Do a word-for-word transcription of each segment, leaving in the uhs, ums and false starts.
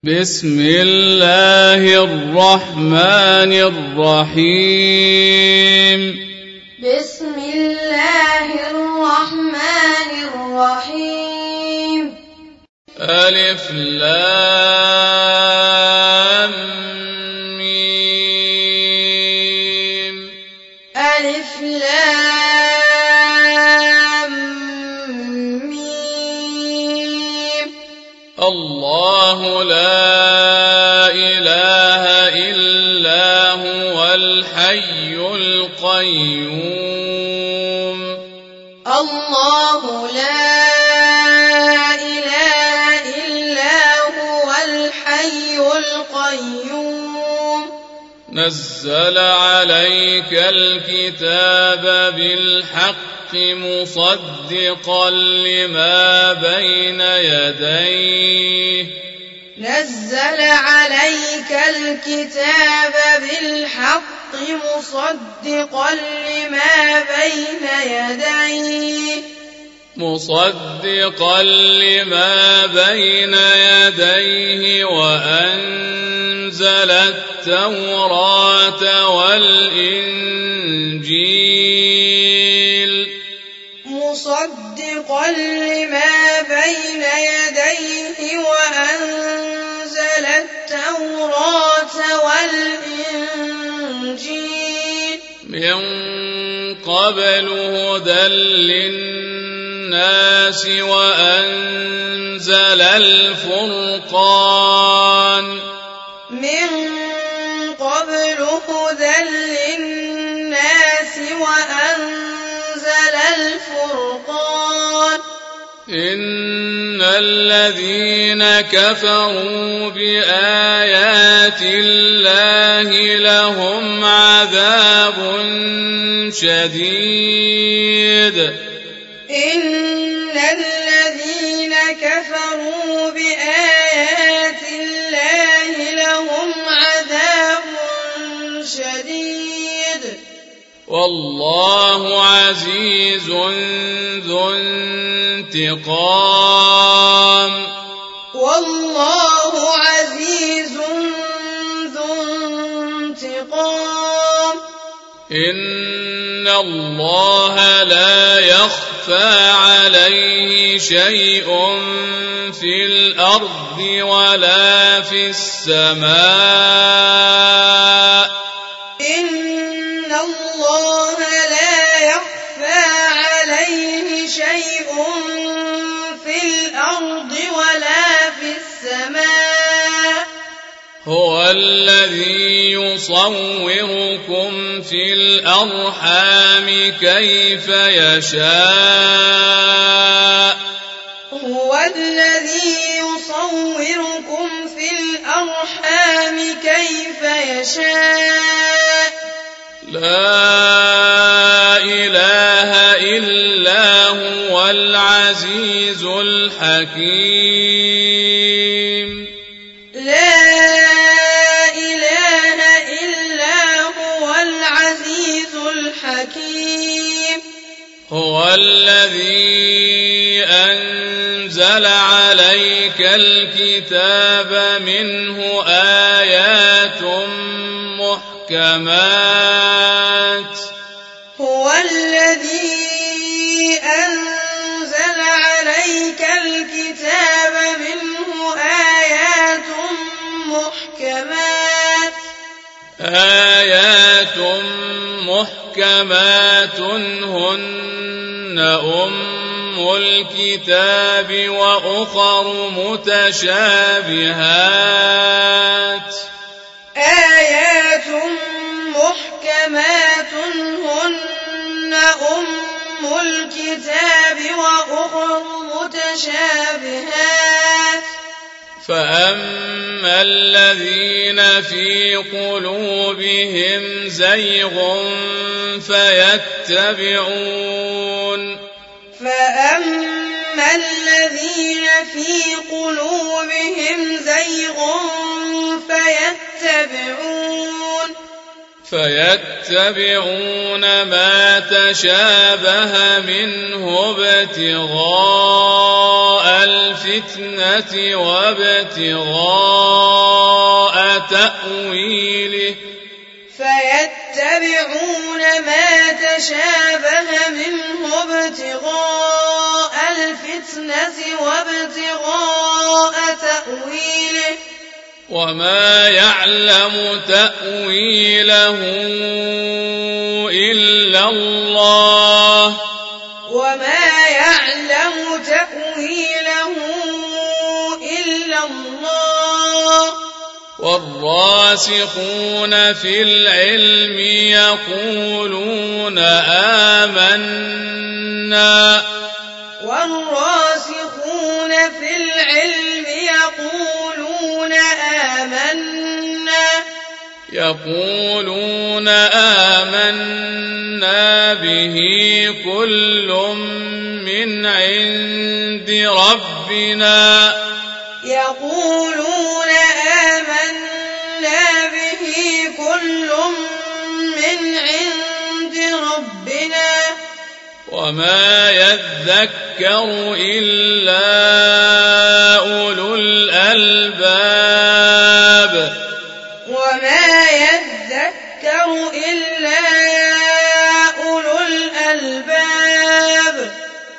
بسم الله الرحمن الرحيم بسم الله الرحمن الرحيم ألف لام ميم ألف لام ميم الله لا إله إلا هو الحي القيوم الله لا إله إلا هو الحي القيوم نزل عليك الكتاب بالحق مصدقا لما بين يديه نزل عليك الكتاب بالحق مصدقا لما بين يديه مصدقا لما بين يديه وأنزل التوراة والإنجيل مصدقا لما بين يديه وأنزل التوراة والإنجيل من قبل هدى للناس وأنزل الفرقان من قبل هدى للناس وأنزل الفرقان إن الذين كفروا بآيات الله لهم عذاب شديد إن الذين كفروا بآيات الله لهم عذاب شديد والله عزيز ذو انتقام والله عزيز ذو انتقام إن الله لا يخفى عليه شيء في الأرض ولا في السماء إن الله لا يخفى عليه شيء في الأرض ولا في السماء هو الذي يصوركم في الأرحام كيف يشاء هو الذي يصوركم في الأرحام كيف يشاء لا إله إلا هو العزيز الحكيم لا إله إلا هو العزيز الحكيم هو الذي أنزل عليك الكتاب منه آيات محكمات هو الذي أنزل عليك الكتاب منه آيات محكمات آيات محكمات هن أم الكتاب وأخر متشابهات آيات محكمات هن أم الكتاب وأخر متشابهات فأما الذين في قلوبهم زيغ فيتبعون فأما الذين في قلوبهم زيغ فيتبعون فيتبعون ما تشابه منه ابتغاء الفتنة وابتغاء تأويله فيتبعون ما تشابه منه ابتغاء الفتنة وابتغاء تأويله وما يعلم تأويله إلا الله وما يعلم تأويله إلا الله والراسخون في العلم يقولون آمنا والراسخون في العلم يقولون آمنا يقولون آمنا به كل من عند ربنا يقولون آمنا به كل من عند ربنا وما يذكر إلا أولو الألباب وما يذكر إلا أولو الألباب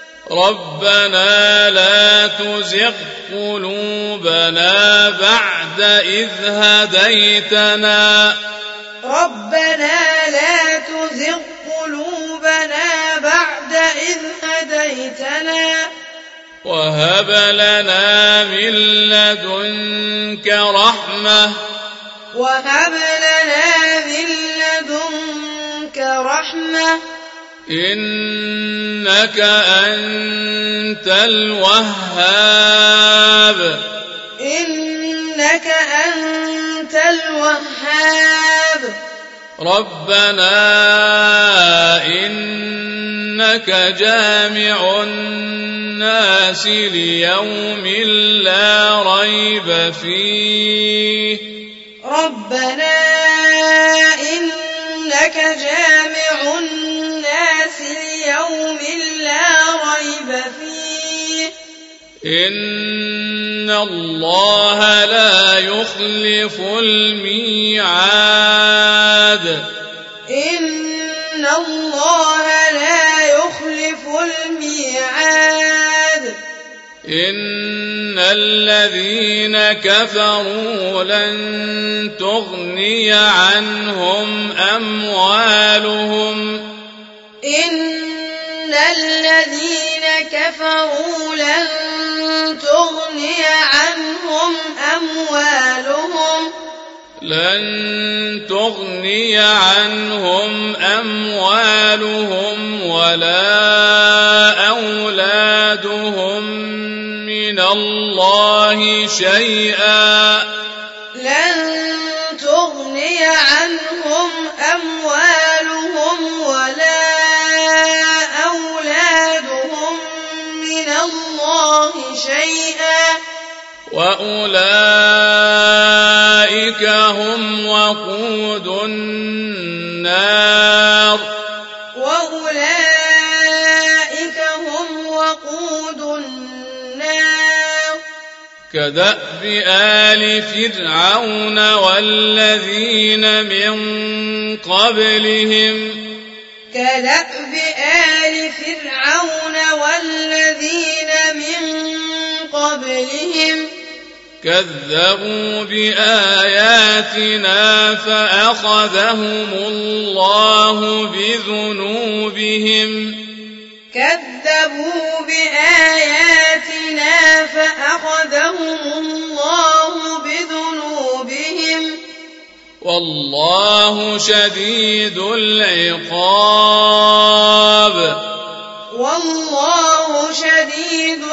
ربنا لا تزغ قلوبنا بعد إذ هديتنا ربنا لا تزغ قلوبنا بعد إذ هديتنا وهب لنا من لدنك رحمة وهب لنا من لدنك رحمة إنك أنت الوهاب إنك أنت الوهاب ربنا إنك جامع الناس ليوم لا ريب فيه ربنا إنك جامع الناس ليوم لا ريب فيه إن الله لا يخلف الميعاد إن الله لا يخلف الميعاد إن الذين كفروا لن تغني عنهم أموالهم إن الذين كفروا لن تغني عنهم أموالهم لن تغني عنهم أموالهم ولا أولادهم من الله شيئا لن تغني عنهم أموالهم ولا أولادهم من الله شيئا وأولئك هم وقود النار وأولئك هم وقود النار كدأب آل فرعون والذين من قبلهم كدأب آل فرعون والذين من قبلهم كذبوا بآياتنا فأخذهم الله بذنوبهم كذبوا بآياتنا فأخذهم الله بذنوبهم والله شديد العقاب والله شديد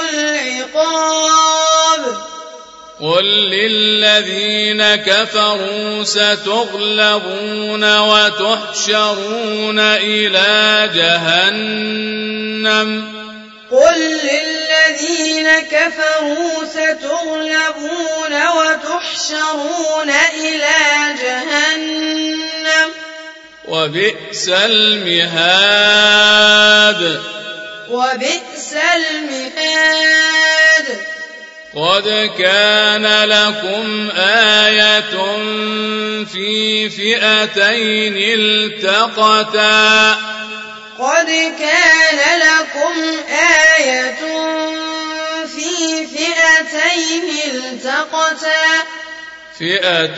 العقاب قل للذين كفروا ستغلبون وتحشرون إلى جهنم قل للذين كفروا ستغلبون وتحشرون إلى جهنم وبئس المهاد وبئس المهاد قد كان لكم آية في فئتين التقتا قد كان لكم آية في فئتين التقتا فئة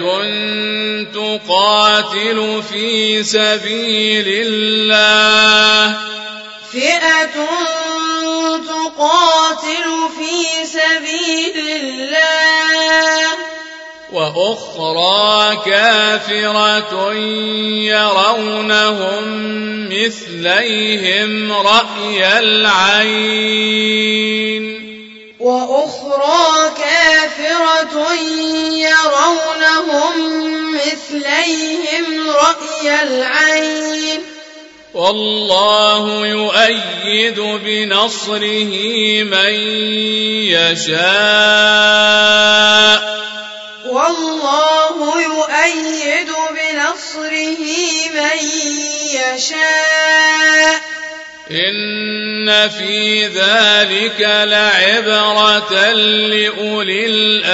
تقاتل في سبيل الله فئة تقاتل في سبيل الله وأخرى كافرة يرونهم مثليهم رأي العين وأخرى كافرة يرونهم مثليهم رأي العين والله يؤيد بنصره من يشاء والله يؤيد بنصره من يشاء إن في ذلك لعبرة لأولي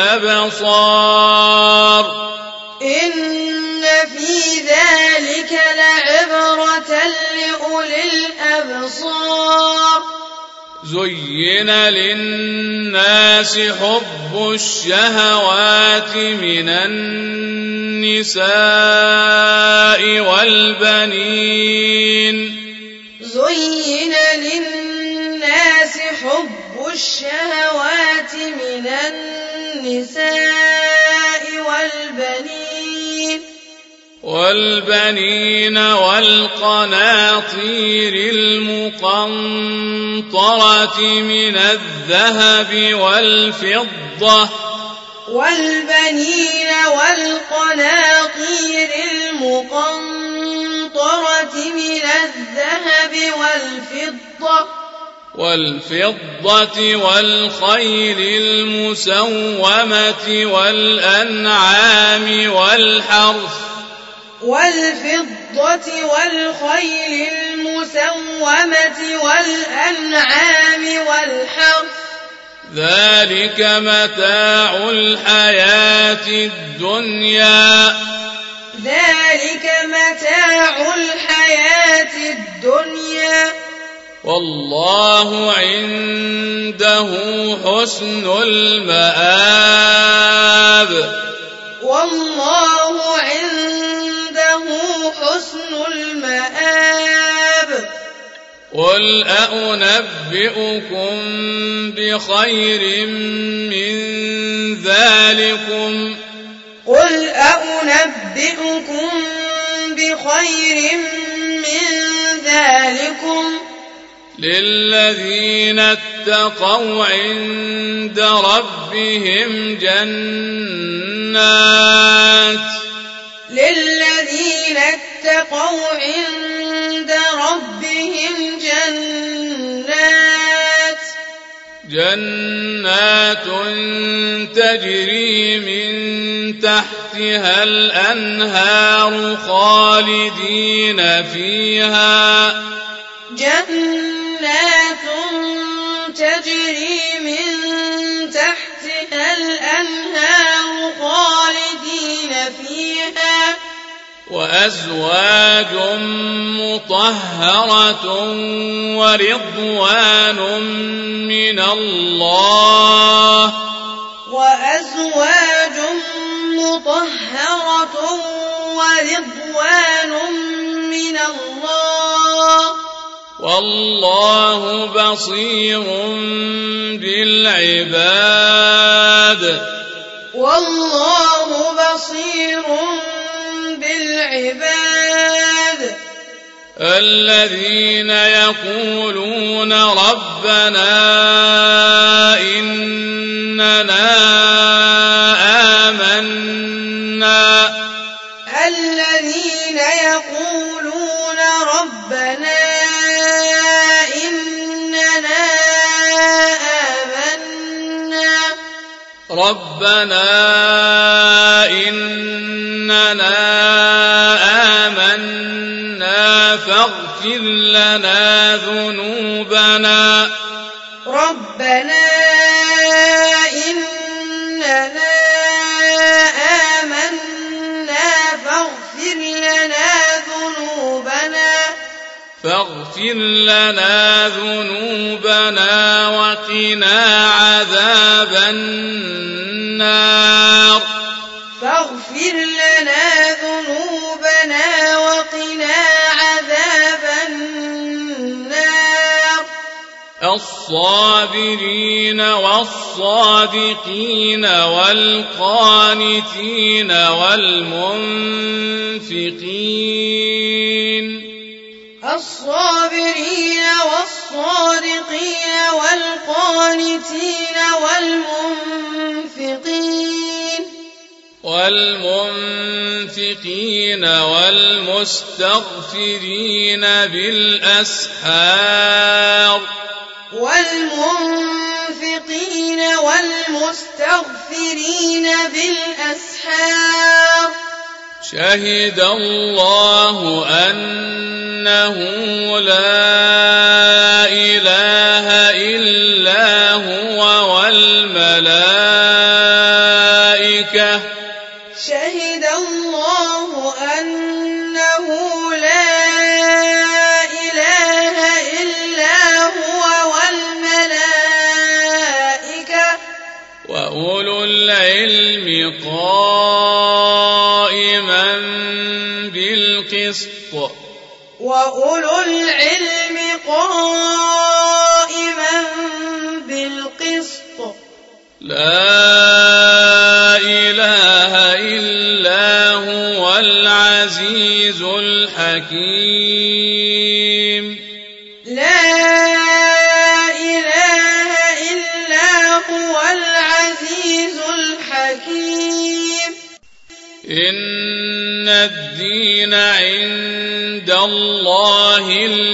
الأبصار إن في ذلك لعبرة لأولي الأبصار زين للناس حب الشهوات من النساء والبنين زين للناس حب الشهوات من النساء والبنين والبنين والقناطير المقنطرة من الذهب والفضة والبنين والقناطير المقنطرة من الذهب والفضة والفضة والخيل المسومة والأنعام والحرث والفضة والخيل المسومة والأنعام والحرث ذلك متاع الحياة الدنيا ذلك متاع الحياة الدنيا والله عنده حسن المآب والله عنده حسن المآب قل أنبئكم بخير من ذلكم قل أنبئكم بخير من ذلكم للذين اتقوا عند ربهم جنات للذين اتقوا عند ربهم جنات جنات تجري من تحتها الأنهار خالدين فيها جنات تجري من تحتها الأنهار خالدين فيها وأزواج مطهرة ورضوان من الله وأزواج مطهرة ورضوان من الله والله بصير بالعباد والله بصير بالعباد الذين يقولون ربنا إننا آمنا الذين يقولون ربنا إننا آمنا ربنا إننا آمنا فاغفر لنا ذنوبنا ربنا إننا آمنا فاغفر لنا ذنوبنا فاغفر لنا ذنوبنا وقنا عذاب النار فاغفر لنا ذنوبنا وقنا عذاب النار الصابرين والصادقين والقانتين والمنفقين الصابرين والصادقين والقانتين والمنفقين والمنفقين والمستغفرين بالأسحار والمنفقين والمستغفرين بالأسحار شهد الله أنه لا إله إلا هو والملائكة شهد الله أنه لا إله إلا هو والملائكة وأولو العلم قائما بالقسط وأولو العلم قائما بالقسط لا إله إلا هو العزيز الحكيم لا إله إلا هو العزيز الحكيم إن الدين عند الله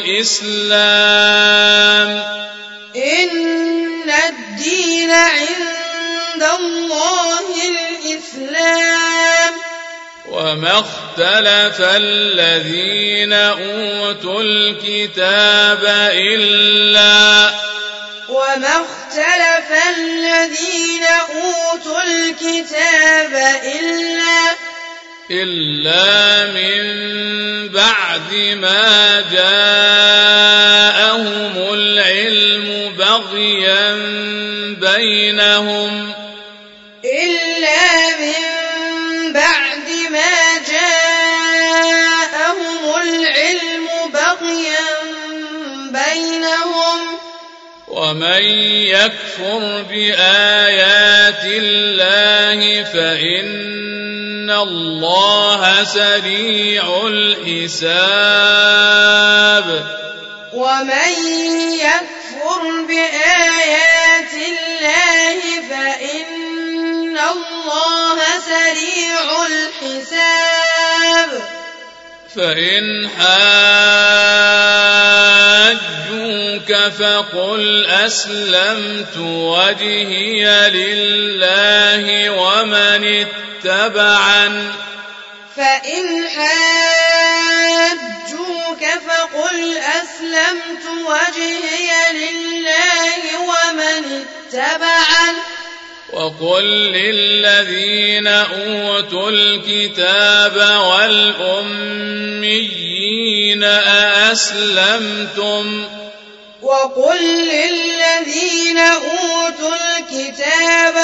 الإسلام إن الدين عند الله الإسلام وما اختلف الذين أوتوا الكتاب إلا وما اختلف الذين أوتوا الكتاب إلا إلا من بعد ما جاءهم العلم بغيا بينهم إلا من بعد ما جاءهم العلم بغيا بينهم ومن يكفر بآيات الله فإن الله سريع الحساب ومن يكفر بآيات الله فإن الله سريع الحساب فإن حاجوك فقل أسلمت وجهي لله ومن اتبعن فإن حاجوك فقل أسلمت وجهي لله ومن اتبعن وقل للذين أوتوا الكتاب والأميين أأسلمتم وقل للذين أوتوا الكتاب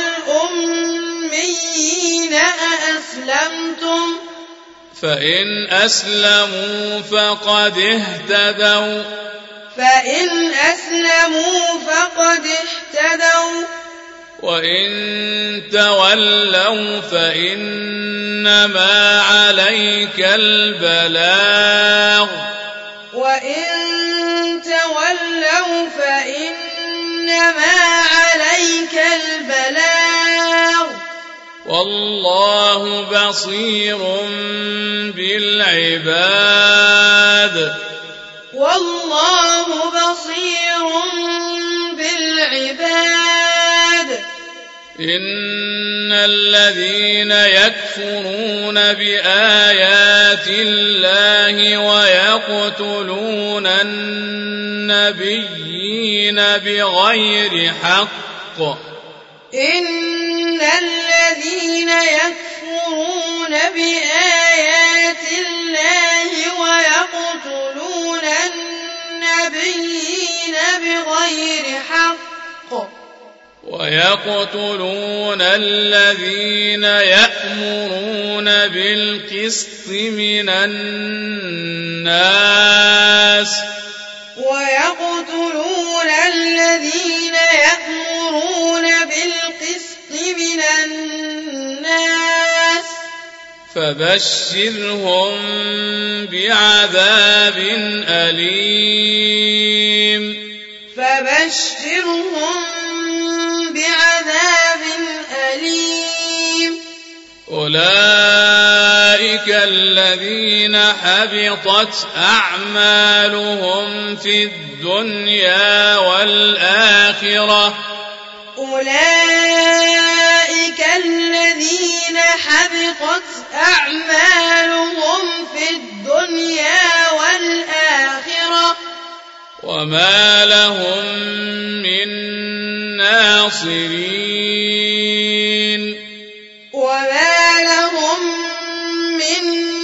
والأميين أأسلمتم فإن أسلموا فقد اهتدوا فإن أسلموا فقد اهتدوا وإن تولوا فإنما عليك البلاغ وإن تولوا فإنما عليك البلاغ والله بصير بالعباد والله بصير بالعباد إن الذين يكفرون بآيات الله ويقتلون النبيين بغير حق إن الذين يكفرون بآيات الله ويقتلون النبيين بغير حق ويقتلون الذين يأمرون بالقسط من الناس ويقتلون الذين يأمرون بالقسط من الناس فبشرهم بعذاب أليم فبشرهم بعذاب أليم أولئك الذين حبطت أعمالهم في الدنيا والآخرة أولئك الذين حبطت أعمالهم في الدنيا والآخرة وما لهم من ناصرين وما لهم من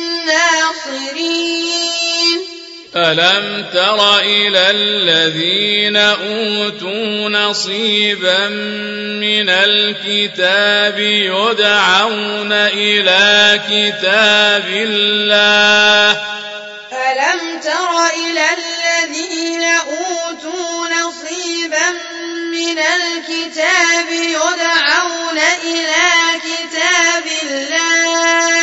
ناصرين ألم تر إلى الذين أوتوا نصيبا من الكتاب يدعون إلى كتاب الله ألم تر إلى الذين أوتوا نصيبا من الكتاب يدعون إلى كتاب الله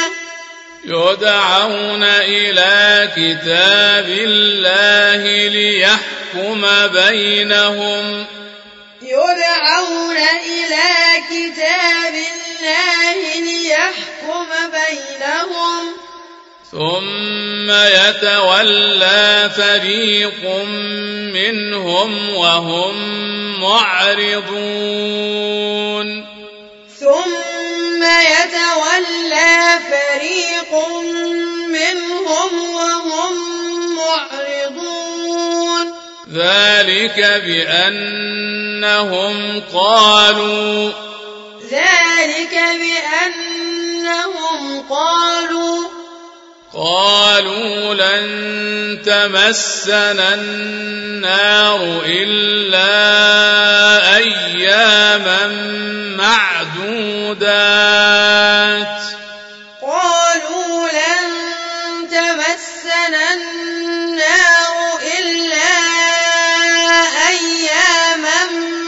يدعون إلى كتاب الله ليحكم بينهم يدعون إلى كتاب الله ليحكم بينهم ثم يتولى فريق منهم وهم معرضون ثم يتولى فريق منهم وهم معرضون ذلك بأنهم قالوا ذلك بأنهم قالوا قالوا لن تمسنا النار إلا أياما معدودات قالوا لن تمسنا النار إلا أياما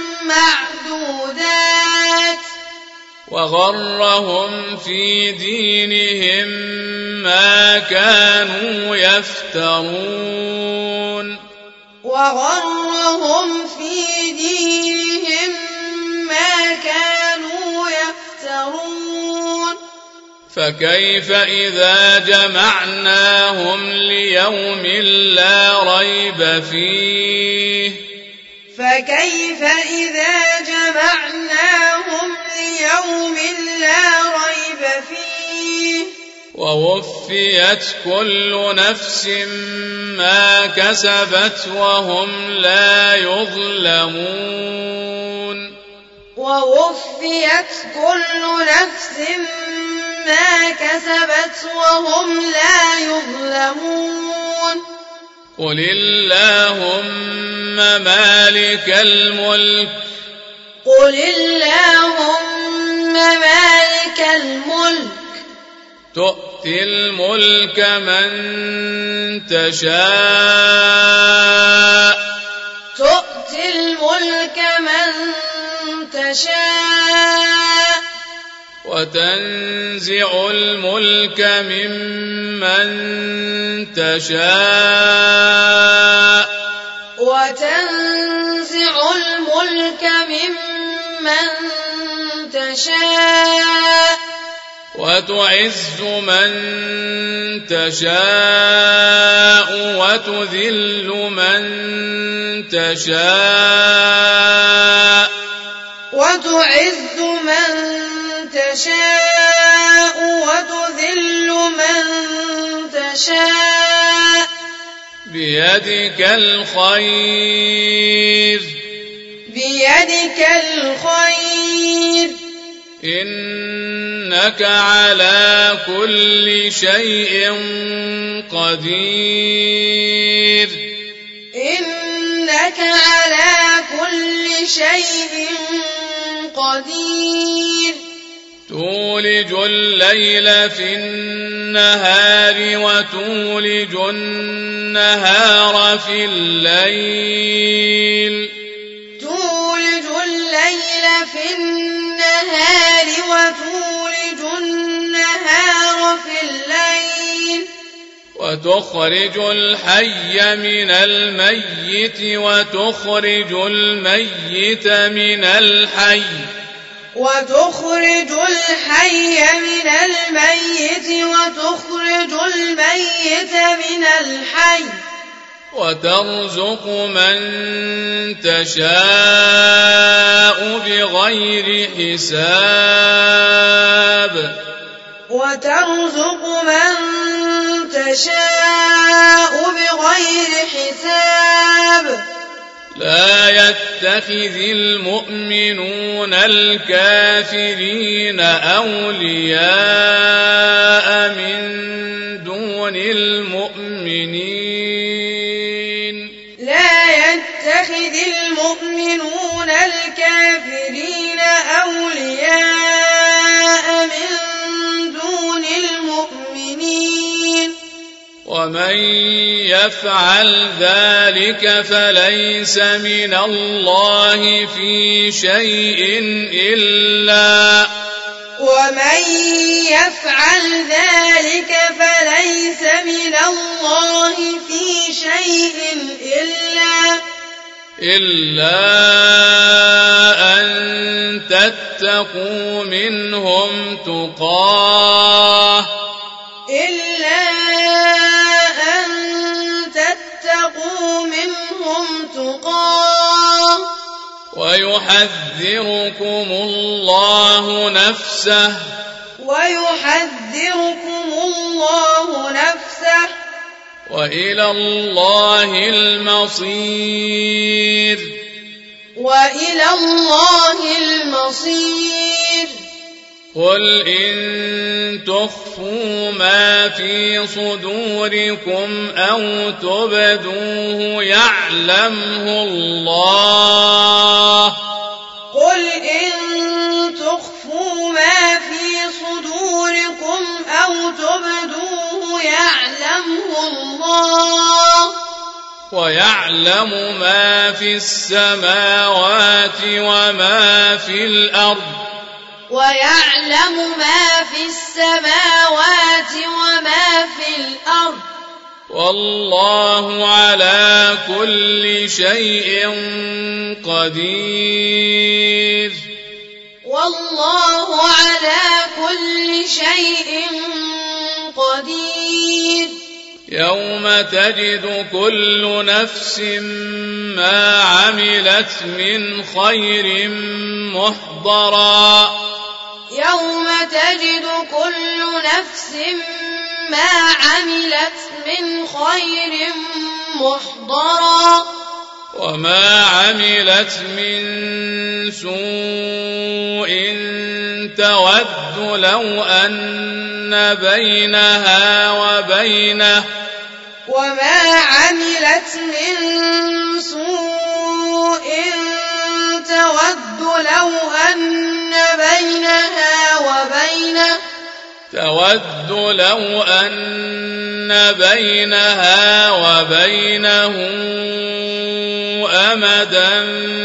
معدودات وغرهم في دينهم ما كانوا يفترون وغرهم في دينهم ما كانوا يفترون فكيف إذا جمعناهم ليوم لا ريب فيه فكيف إذا جمعناهم ليوم لا ريب فيه ووفيت كل نفس ما كسبت وهم لا يظلمون ووفيت كل نفس ما كسبت وهم لا يظلمون قل اللهم مالك الملك قل اللهم مالك الملك تؤتي الملك من تشاء تؤتي الملك من تشاء وتنزع الملك ممن تشاء وتنزع الملك ممن تشاء وتعز من تشاء وتذل من تشاء وتعز من تشاء وتذل من تشاء بيدك الخير بيدك الخير إنك على كل شيء قدير إنك على كل شيء قدير تولج الليل في النهار وتولج النهار في الليل تولج الليل في النهار وتولج النهار في الليل وتخرج الحي من الميت وتخرج الميت من الحي وتخرج الحي من الميت وتخرج الميت من الحي وترزق من تشاء بغير حساب وترزق من تشاء بغير حساب لا يتخذ المؤمنون الكافرين أولياء من دون المؤمنين لا يتخذ المؤمنون الكافرين أولياء من دون المؤمنين ومن يفعل ذلك فليس من الله في شيء إلا ومن يفعل ذلك فليس من الله في شيء إلا إلا أن تتقوا منهم تقاه إلا أن تتقوا منهم تقاه ويحذركم الله نفسه ويحذركم الله نفسه وإلى الله المصير وإلى الله المصير قل إن تخفوا ما في صدوركم أو تبدوه يعلمه الله قل إن تخفوا ما في صدوركم أو تبدوه يعلمه الله ويعلم ما في السماوات وما في الأرض ويعلم ما في السماوات وما في الأرض والله على كل شيء قدير والله على كل شيء قدير يوم تجد كل نفس ما عملت من خير محضرا يوم تجد كل نفس ما عملت من خير محضرا وما عملت من سوء تود لو أن بينها وبينه وما عملت من سوء تود لو أن بينها وبينه تود لو أن بينها وبينه أمدا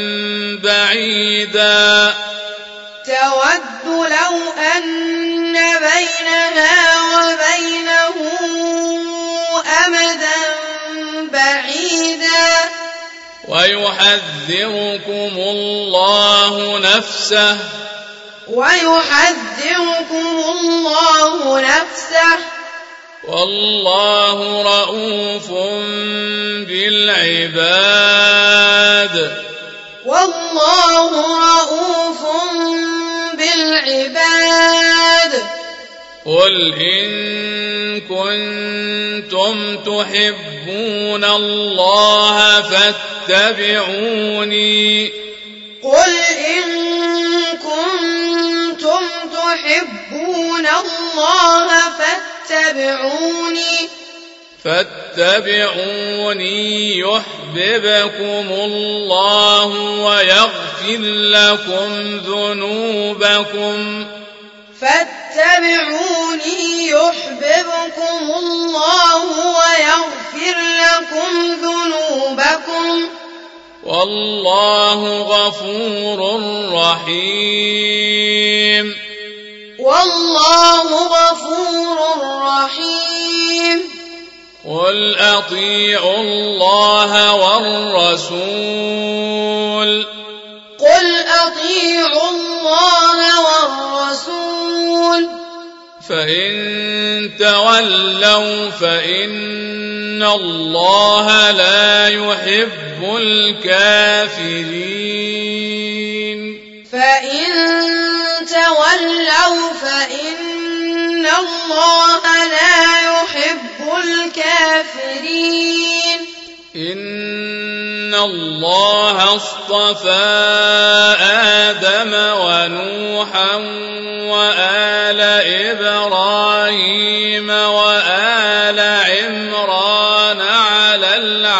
بعيدا تود لو أن بينها وبينه أمدا بعيدا ويحذركم الله نفسه ويحذركم الله نفسه والله رءوف بالعباد والله رءوف بالعباد قل إن كنتم تحبون الله فاتبعوني قل إن كنتم تحبون الله فاتبعوني فاتبعوني يحببكم الله ويغفر لكم ذنوبكم فاتبعوني يحببكم الله ويغفر لكم ذنوبكم والله غفور رحيم والله غفور رحيم قل أطيعوا الله والرسول قل أطيعوا الله والرسول فإن تولوا فإن الله لا يحب الكافرين فإن تولوا فإن الله لا يحب الكافرين إن الله اصطفى آدم ونوحا وآل إبراهيم وآل عمران على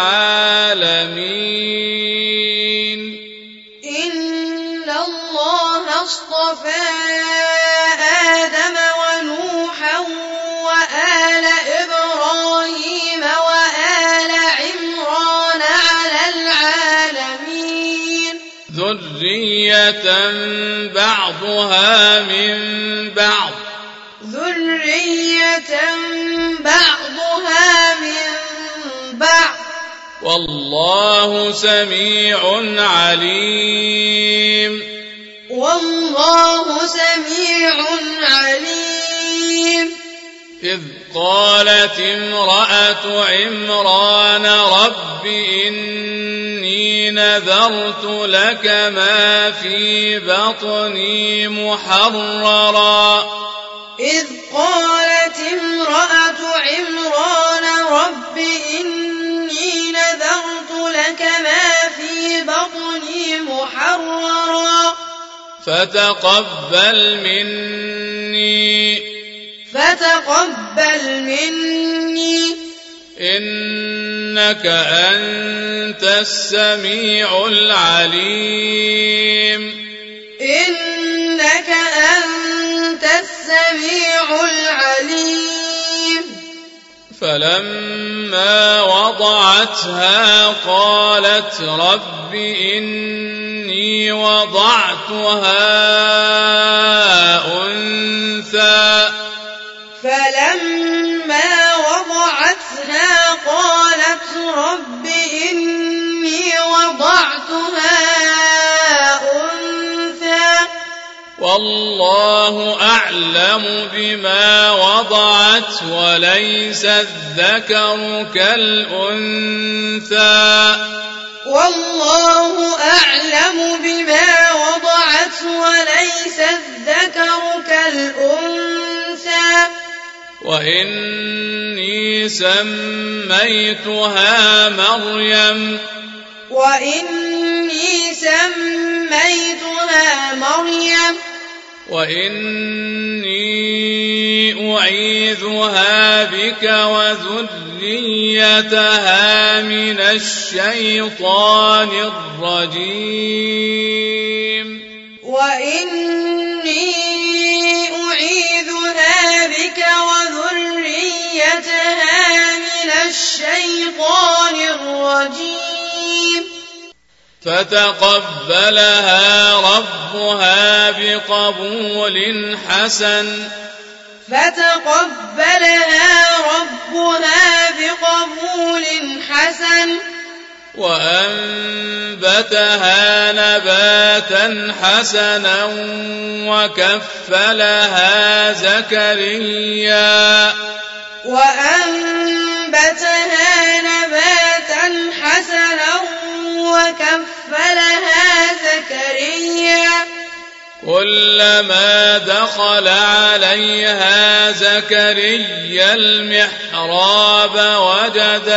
العالمين إن الله اصطفى آدم ونوحا وآل إبراهيم وآل عمران على العالمين ذرية بعضها من بعض ذرية بعضها من بعض والله سميع عليم والله سميع عليم إذ قالت امرأة عمران رب إني نذرت لك ما في بطني محررا إذ قالت امرأة عمران رب إني نذرت لك ما في بطني محررا فتقبل مني فتقبل مني إنك أنت السميع العليم إنك أنت السميع العليم فلما وضعتها قالت رب إني وضعتها أنثى فلما وضعتها قالت رب إني وضعتها أنثى والله أعلم بما وضعت وليس الذكر كالأنثى والله أعلم بما وضعت وليس الذكر كالأنثى وإني سميتها مريم وإني سميتها مريم وإني أعيذها بك وذريتها من الشيطان الرجيم وإني أعيذها بك وذريتها من الشيطان الرجيم فتقبلها ربها بقبول حسن فتقبلها ربها بقبول حسن وأنبتها نباتا حسنا وكفلها زكريا وأنبتها نباتا حسنا وكفلها زكريا كلما دخل عليها زكريا المحراب وجد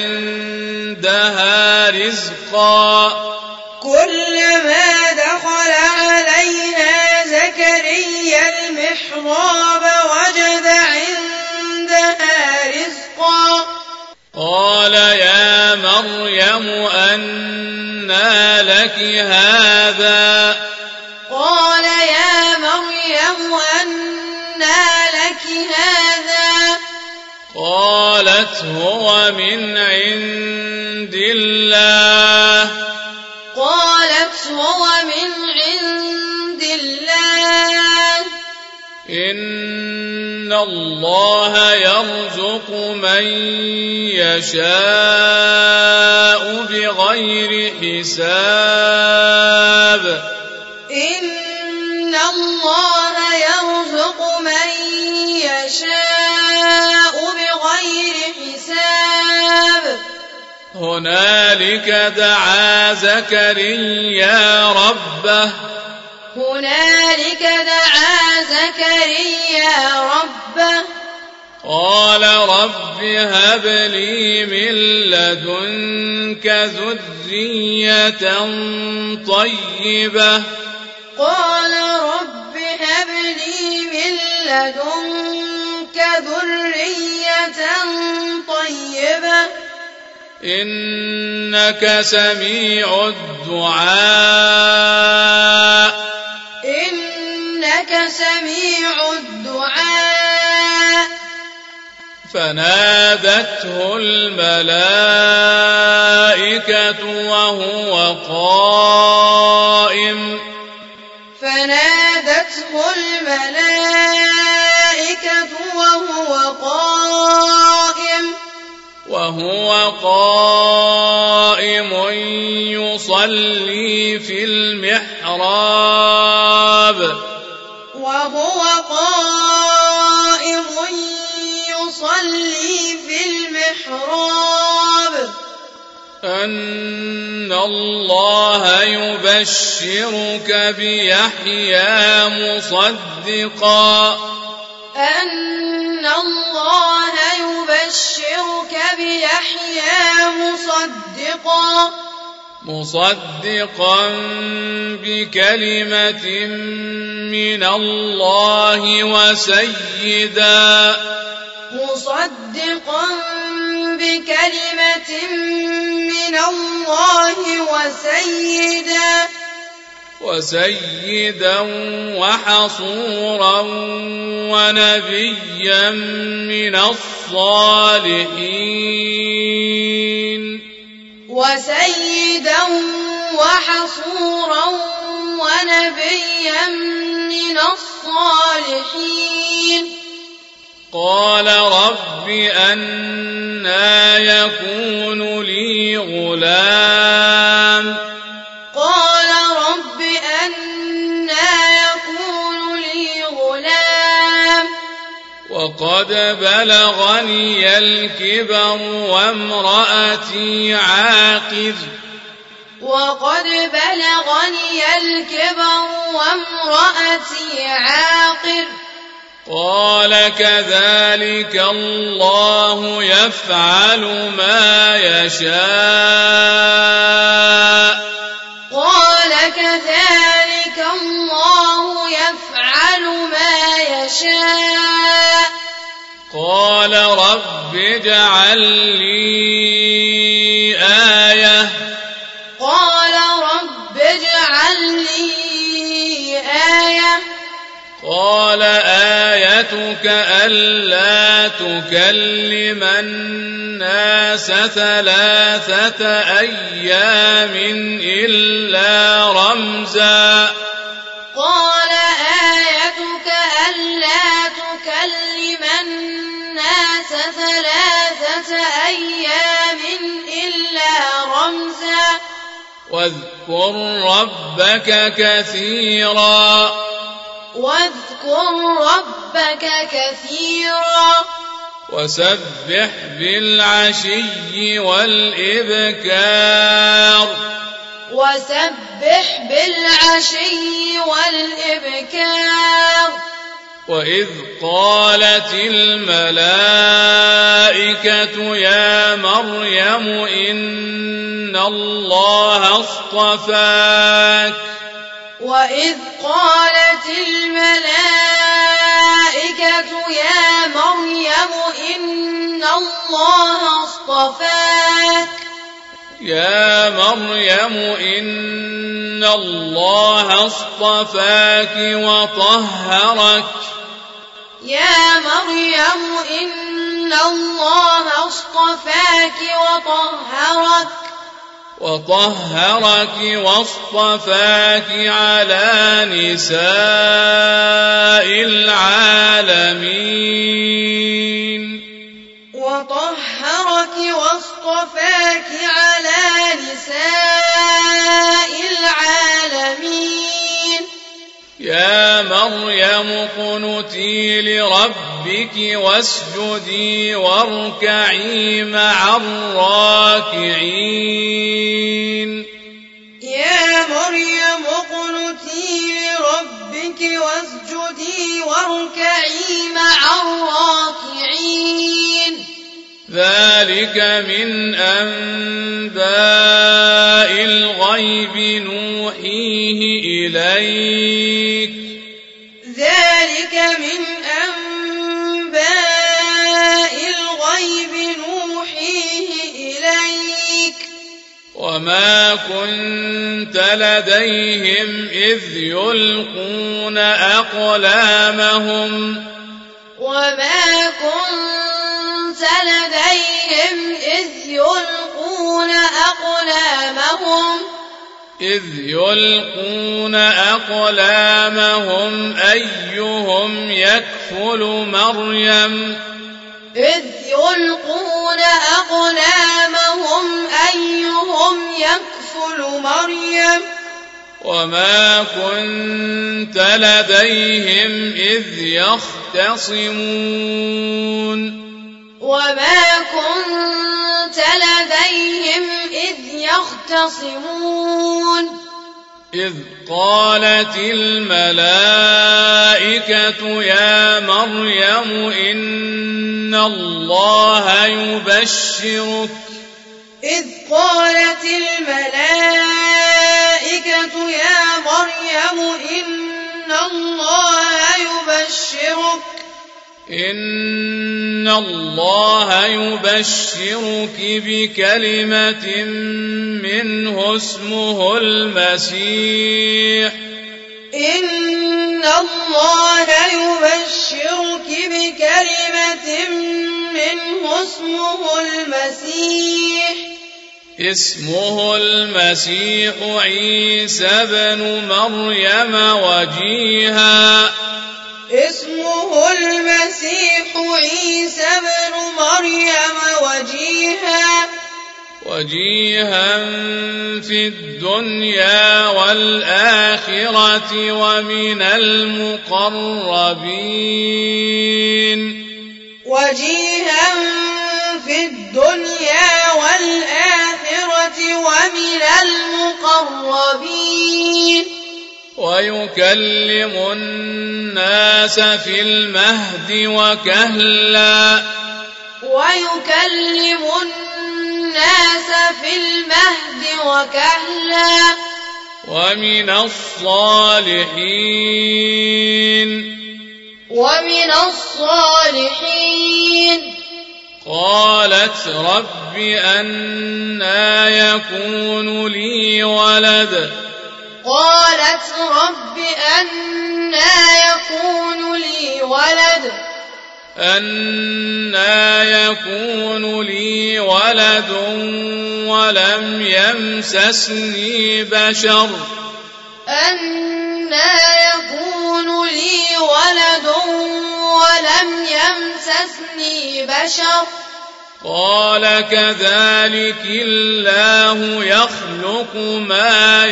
عندها رزقا كلما دخل عليها زكريا المحراب وجد عندها رزقا قال يا مريم أنى لك هذا قال يا مريم أنى لك هذا قالت هو من عند الله قالت هو من عند الله إن الله يرزق من يشاء بغير حساب إن الله يرزق من يشاء بغير حساب هنالك دعا زكريا ربه هنالك دعا زكريا ربه قال رب هب لي من لدنك ذرية طيبة قال رب هب لي من لدنك ذرية طيبة إنك سميع الدعاء إنك سميع الدعاء فنادته الملائكة وهو قائم فنادته الملائكة وهو قائم وهو قائم يصلي في المحراب وهو قائم يصلي في المحراب أن الله يبشرك بيحيى مصدقا أن الله يبشرك بيحيى مصدقا مصدقا بكلمة من الله وسيدا مصدقا بكلمة من الله وسيدا وسيدا وحصورا ونبيا من الصالحين وسيدا وحصورا ونبيا من الصالحين قال رب أنى يكون لي غلام قال رب أنى يكون لي غلام وقد بلغني الكبر وامرأتي عاقر وقد بلغني الكبر وامرأتي عاقر قال كذلك الله يفعل ما يشاء قال كذلك الله يفعل ما يشاء قال رب اجعل لي آية قال رب اجعل لي آية قال آيتك ألا تكلم الناس ثلاثة أيام إلا رمزا قال آيتك ألا تكلم الناس ثلاثة أيام إلا رمزا واذكر ربك كثيرا واذكر ربك كثيرا وسبح بالعشي والإبكار وسبح بالعشي والإبكار وإذ قالت الملائكة يا مريم إن الله اصطفاك وإذ قالت الملائكة يا مريم إن الله اصطفاك يا مريم إن الله اصطفاك وطهرك يا مريم إن الله اصطفاك وطهرك وطهرك واصطفاك على نساء العالمين وطهرك واصطفاك على نساء العالمين يا مريم اقنتي لربك واسجدي واركعي مع الراكعين يا مريم اقنتي لربك واسجدي واركعي مع الراكعين ذلك من أنباء الغيب نوحيه إليك ذلك من أنباء الغيب نوحيه إليك وما كنت لديهم إذ يلقون أقلامهم وما كنت لديهم إذ يلقون أقلامهم إذ يلقون أقلامهم أيهم يكفل مريم إذ يلقون أقلامهم أيهم يكفل مريم وما كنت لديهم إذ يختصمون وما كنت لديهم إذ يختصمون إذ قالت الملائكة يا مريم إن الله يبشرك إذ قالت الملائكة يا مريم إن الله يبشرك إن الله يبشرك بكلمة منه اسمه المسيح إن الله يبشرك بكلمة منه اسمه المسيح اسمه المسيح عيسى بن مريم وجيها اسمه المسيح عيسى بن مريم وجيها وجيها في الدنيا والآخرة ومن المقربين وجيها في الدنيا والآخرة ومن المقربين ويكلم الناس في المهد وكهلا ويكلم الناس في المهد وكهلا ومن الصالحين ومن الصالحين قالت رب أنى يكون لي ولد قالت رب أنى يكون لي ولد أنى يكون لي ولد ولم يمسسني بشر أنى يكون لي ولد ولم يمسسني بشر قال كذلك الله يخلق ما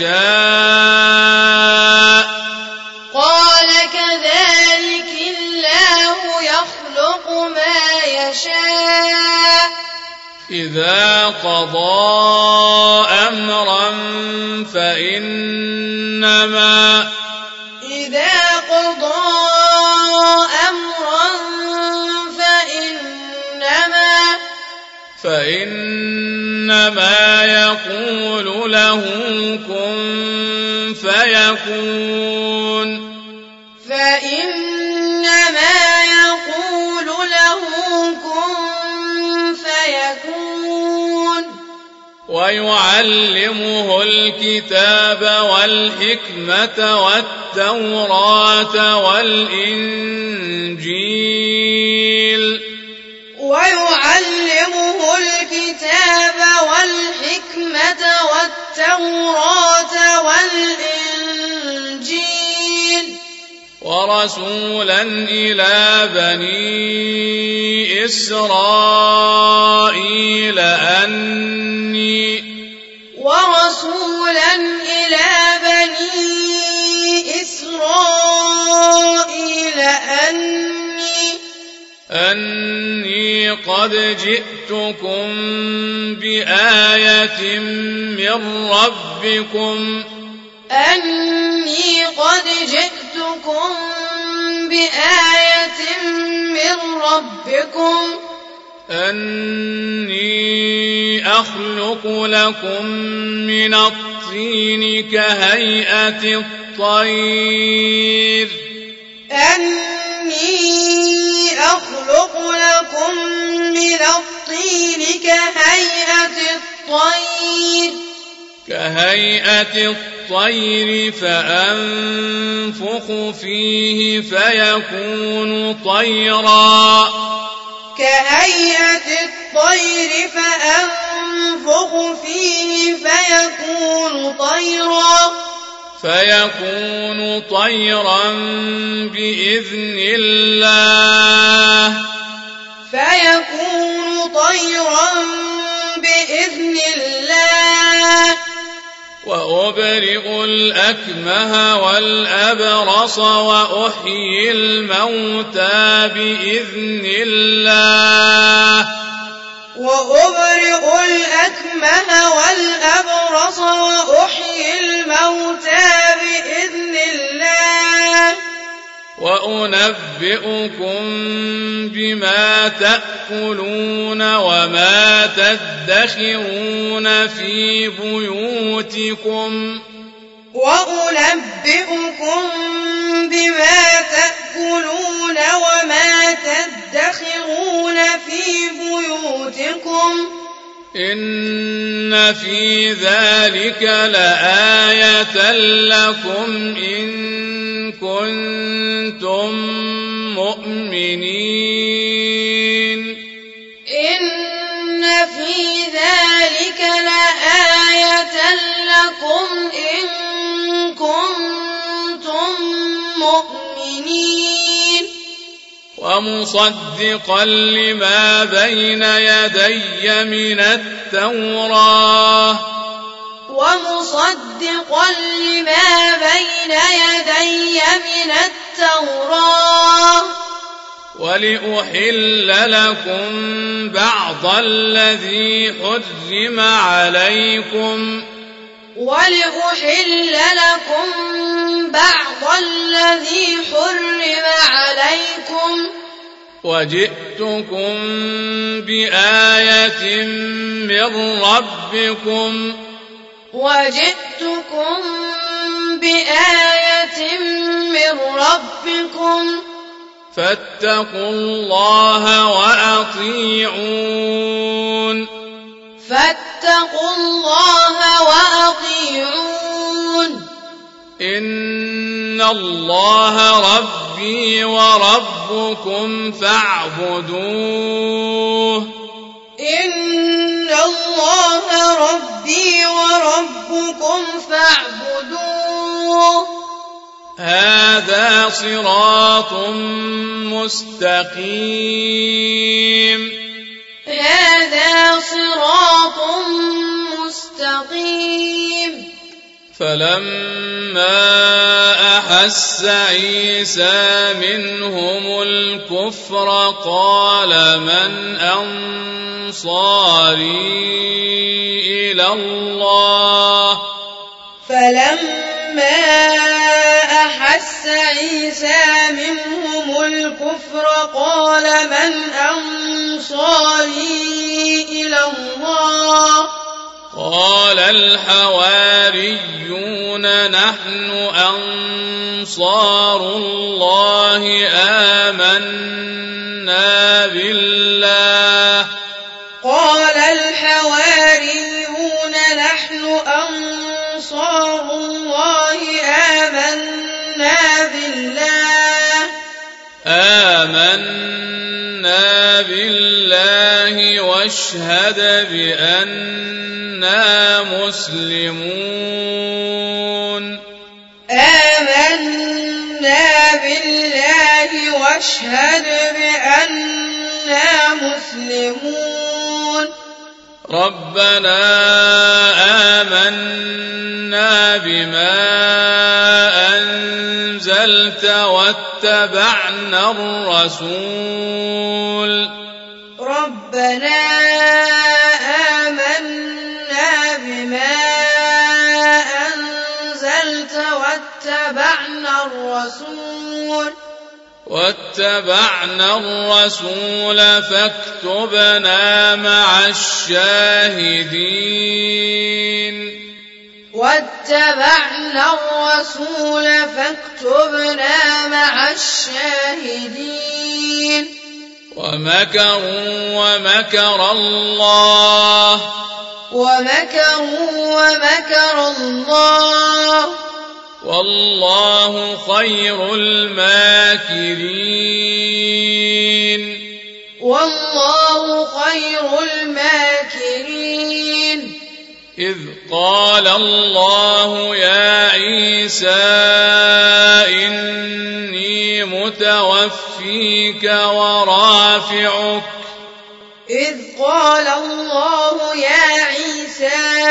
يشاء قال كذلك الله يخلق ما يشاء إذا قضى أمرا فإنما إذا قضى أمرا فإنما فإنما يقول له كن فيكون فإنما يقول له كن فيكون ويعلمه الكتاب والحكمة والتوراة والإنجيل ويعلمه الكتاب والحكمة والتوراة والإنجيل ورسولا إلى بني إسرائيل أني ورسولا إلى بني إسرائيل أني أني قد جئتكم بآية من ربكم أني قد جئتكم بآية من ربكم أني أخلق لكم من الطين كهيئة الطير أني أخلق لكم من الطين كهيئة الطير كهيئة الطير فأنفخ فيه فيكون طيرا كهيئة الطير فأنفخ فيه فيكون طيرا فيكون طيرا بإذن الله فيكون طيرا بإذن الله وأبرئ الأكمه والأبرص وأحيي الموتى بإذن الله وأبرئ الأكمه والأبرص وأحيي الموتى بإذن الله وأنبئكم بما تأكلون وما تدخرون في بيوتكم وأنبئكم بما تأكلون وما تدخرون في بيوتكم إن في ذلك لآية لكم إن كنتم مؤمنين إن في ذلك لآية لكم إن كنتم مؤمنين ومصدقا لما بين يدي من التوراة ومصدقا لما بين يدي من التوراة ولأحل لكم بعض الذي حرم عليكم ولأحل لكم بعض الذي حرم عليكم وجئتكم بآية من ربكم وجئتكم بآية من ربكم فاتقوا الله وأطيعون فاتقوا الله وأطيعون إن الله ربي وربكم فاعبدوه إن الله ربي وربكم فاعبدوه هذا صراط مستقيم هذا صراط مستقيم فلما أحس عيسى منهم الكفر قال من أنصاري إلى الله فلما أحس عيسى منهم الكفر قال من أنصاري إلى الله قال الحواريون نحن أنصار الله آمنا بالله قال الحواريون نحن أنصار الله آمنا بالله آمنا بالله واشهد بأننا مسلمون آمنا بالله واشهد بأننا مسلمون ربنا آمنا بما أنزلت واتبعنا الرسول ربنا آمنا بما أنزلت واتبعنا الرسول واتبعنا الرسول فاكتبنا مع الشاهدين واتبعنا الرسول فاكتبنا مع الشاهدين ومكروا ومكر الله ومكروا ومكر الله والله خير الماكرين والله خير الماكرين إذ قال الله يا عيسى إني متوفيك ورافعك إذ قال الله يا عيسى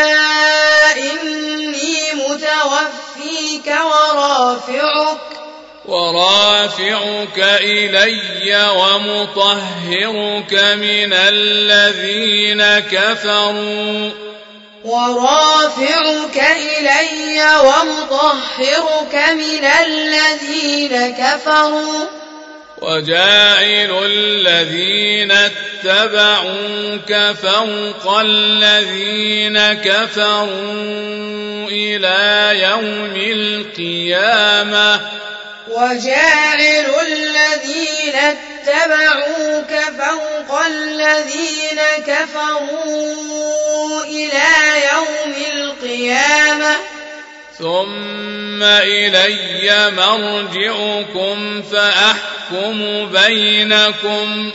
إني متوفيك ورافعك ورافعك إلي ومطهرك من الذين كفروا ورافعك إلي ومطهرك من الذين كفروا وجاعل الذين اتبعوك فوق الذين كفروا إلى يوم القيامة وجاعل الذين اتبعوك فوق الذين كفروا إلى يوم القيامة ثم إلي مرجعكم فأحكم بينكم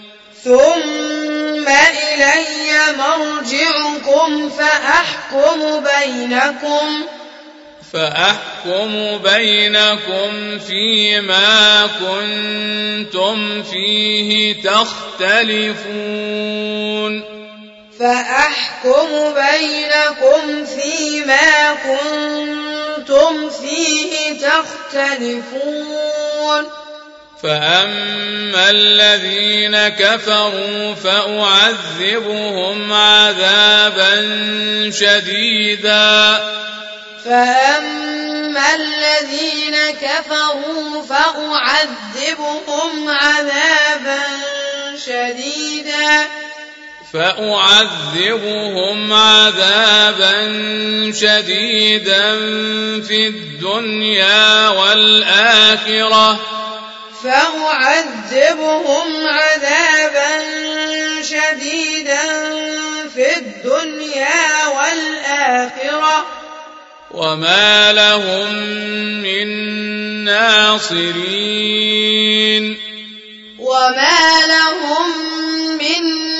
ثم إلي مرجعكم فأحكم بينكم فأحكم بينكم فيما كنتم فيه تختلفون فأحكم بينكم فيما كنتم فيه تختلفون فأما الذين كفروا فأعذبهم عذابا شديدا فأما الذين كفروا فأعذبهم عذابا شديدا فأعذبهم عذابا شديدا في الدنيا والآخرة فأعذبهم عذابا شديدا في الدنيا والآخرة وما لهم من ناصرين وما لهم من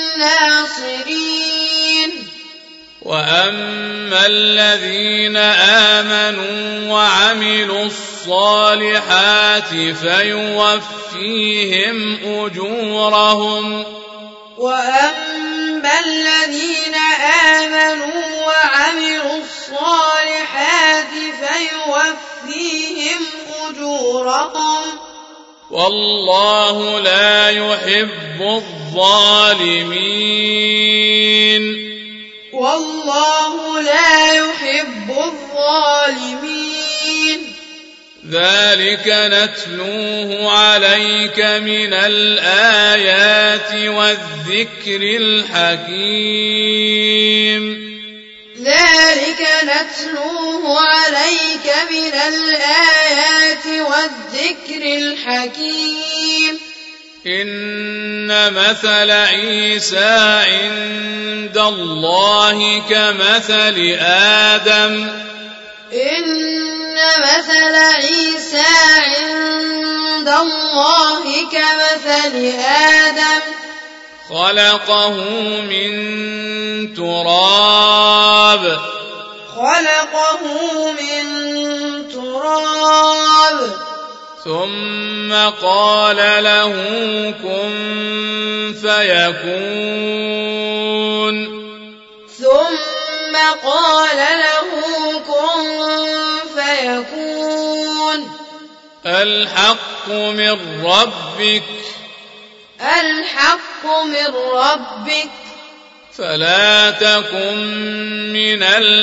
ناصرين وأما الذين آمنوا وعملوا الصالحات فيوفيهم أجورهم وأما الذين آمنوا وعملوا الصالحات أجورهم والله لا يحب الظالمين والله لا يحب الظالمين ذلك نتلوه عليك من الآيات والذكر الحكيم ذلك نتلوه عليك من الآيات والذكر الحكيم إن مثل عيسى عند الله كمثل آدم إن مثل عيسى عند الله كمثل آدم خلقه من تراب خلقه من تراب ثم قال له كن فيكون ثم قال له كن فيكون الحق من ربك الحق من ربك فلا تكن من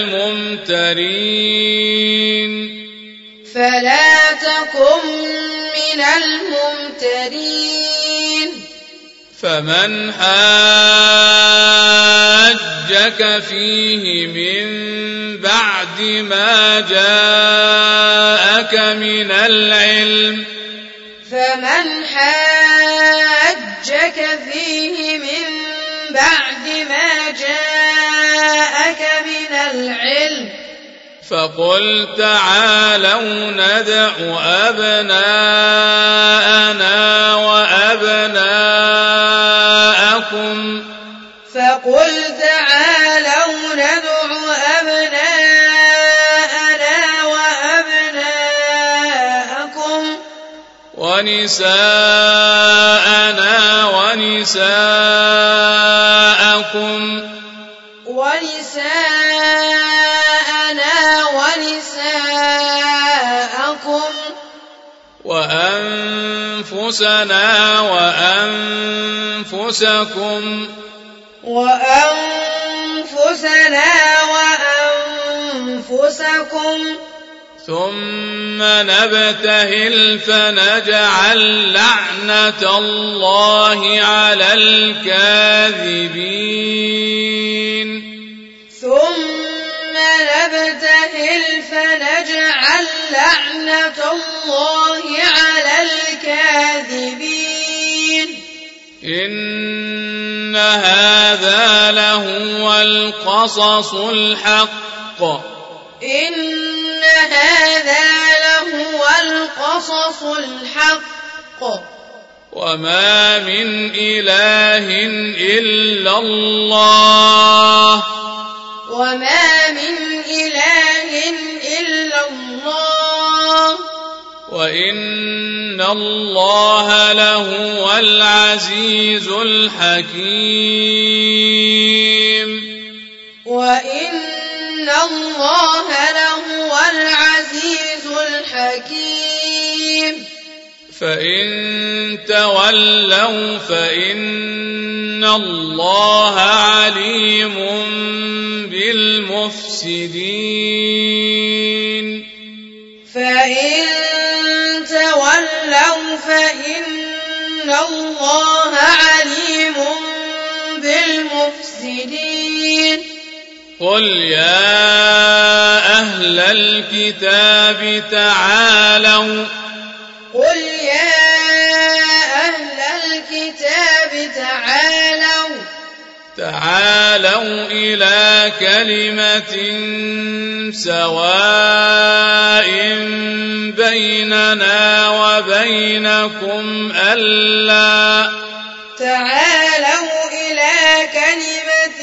الممترين فلا تكن من الممترين فمن حاجك فيه من بعد ما جاءك من العلم فمن حاجك فيه من بعد ما جاءك من العلم فقل تعالوا ندع أبناءنا وأبناءكم فقل تعالوا ندع أبناءنا وأبناءكم ونساءنا ونساءكم ونساءنا ونساءكم وأنفسنا وأنفسكم وأنفسنا وأنفسكم ثم نبتهل فنجعل لعنة الله على الكاذبين ثم نبتهل فنجعل لعنة الله على الكاذبين إن هذا لهو القصص الحق إن هذا لهو القصص الحق وما من إله إلا الله وما من إله إلا الله وإن الله لهو العزيز الحكيم وإن الله لهو العزيز الحكيم فإن تولوا فإن الله عليم بالمفسدين فإن تولوا فإن الله عليم بالمفسدين قل يا أهل الكتاب تعالوا قل يا أهل الكتاب تعالوا تعالوا إلى كلمة سواء بيننا وبينكم ألا تعالوا إلى كلمة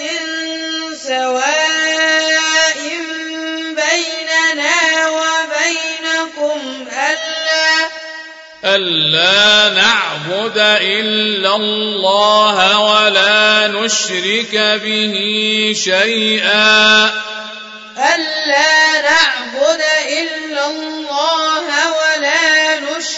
سواء بيننا وبينكم ألا ألا نعبد إلا الله ولا نشرك به شيئا ألا نعبد إلا الله ولا نشرك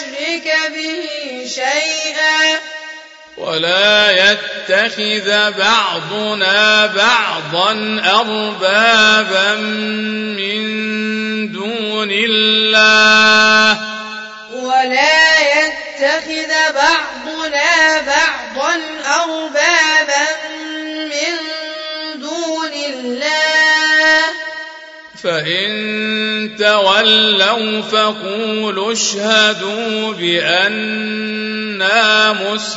به شيئا ولا يتخذ بعضنا بعضا أربابا من دون الله ولا يتخذ بعضنا بعضا أربابا من دون الله فإن تولوا فقولوا اشهدوا بأننا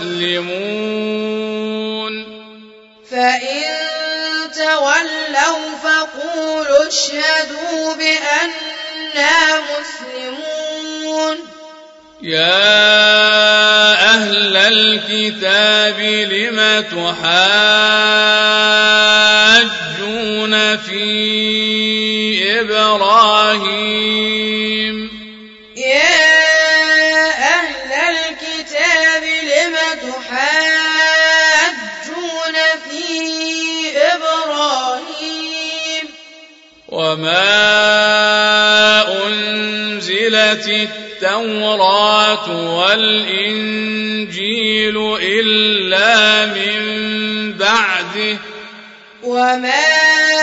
مسلمون فإن تولوا فقولوا اشهدوا بأننا مسلمون يا أهل الكتاب لم تحاجون في إبراهيم يا أهل الكتاب لم تحاجون في إبراهيم وما أنزلت التوراة والإنجيل إلا من بعده وما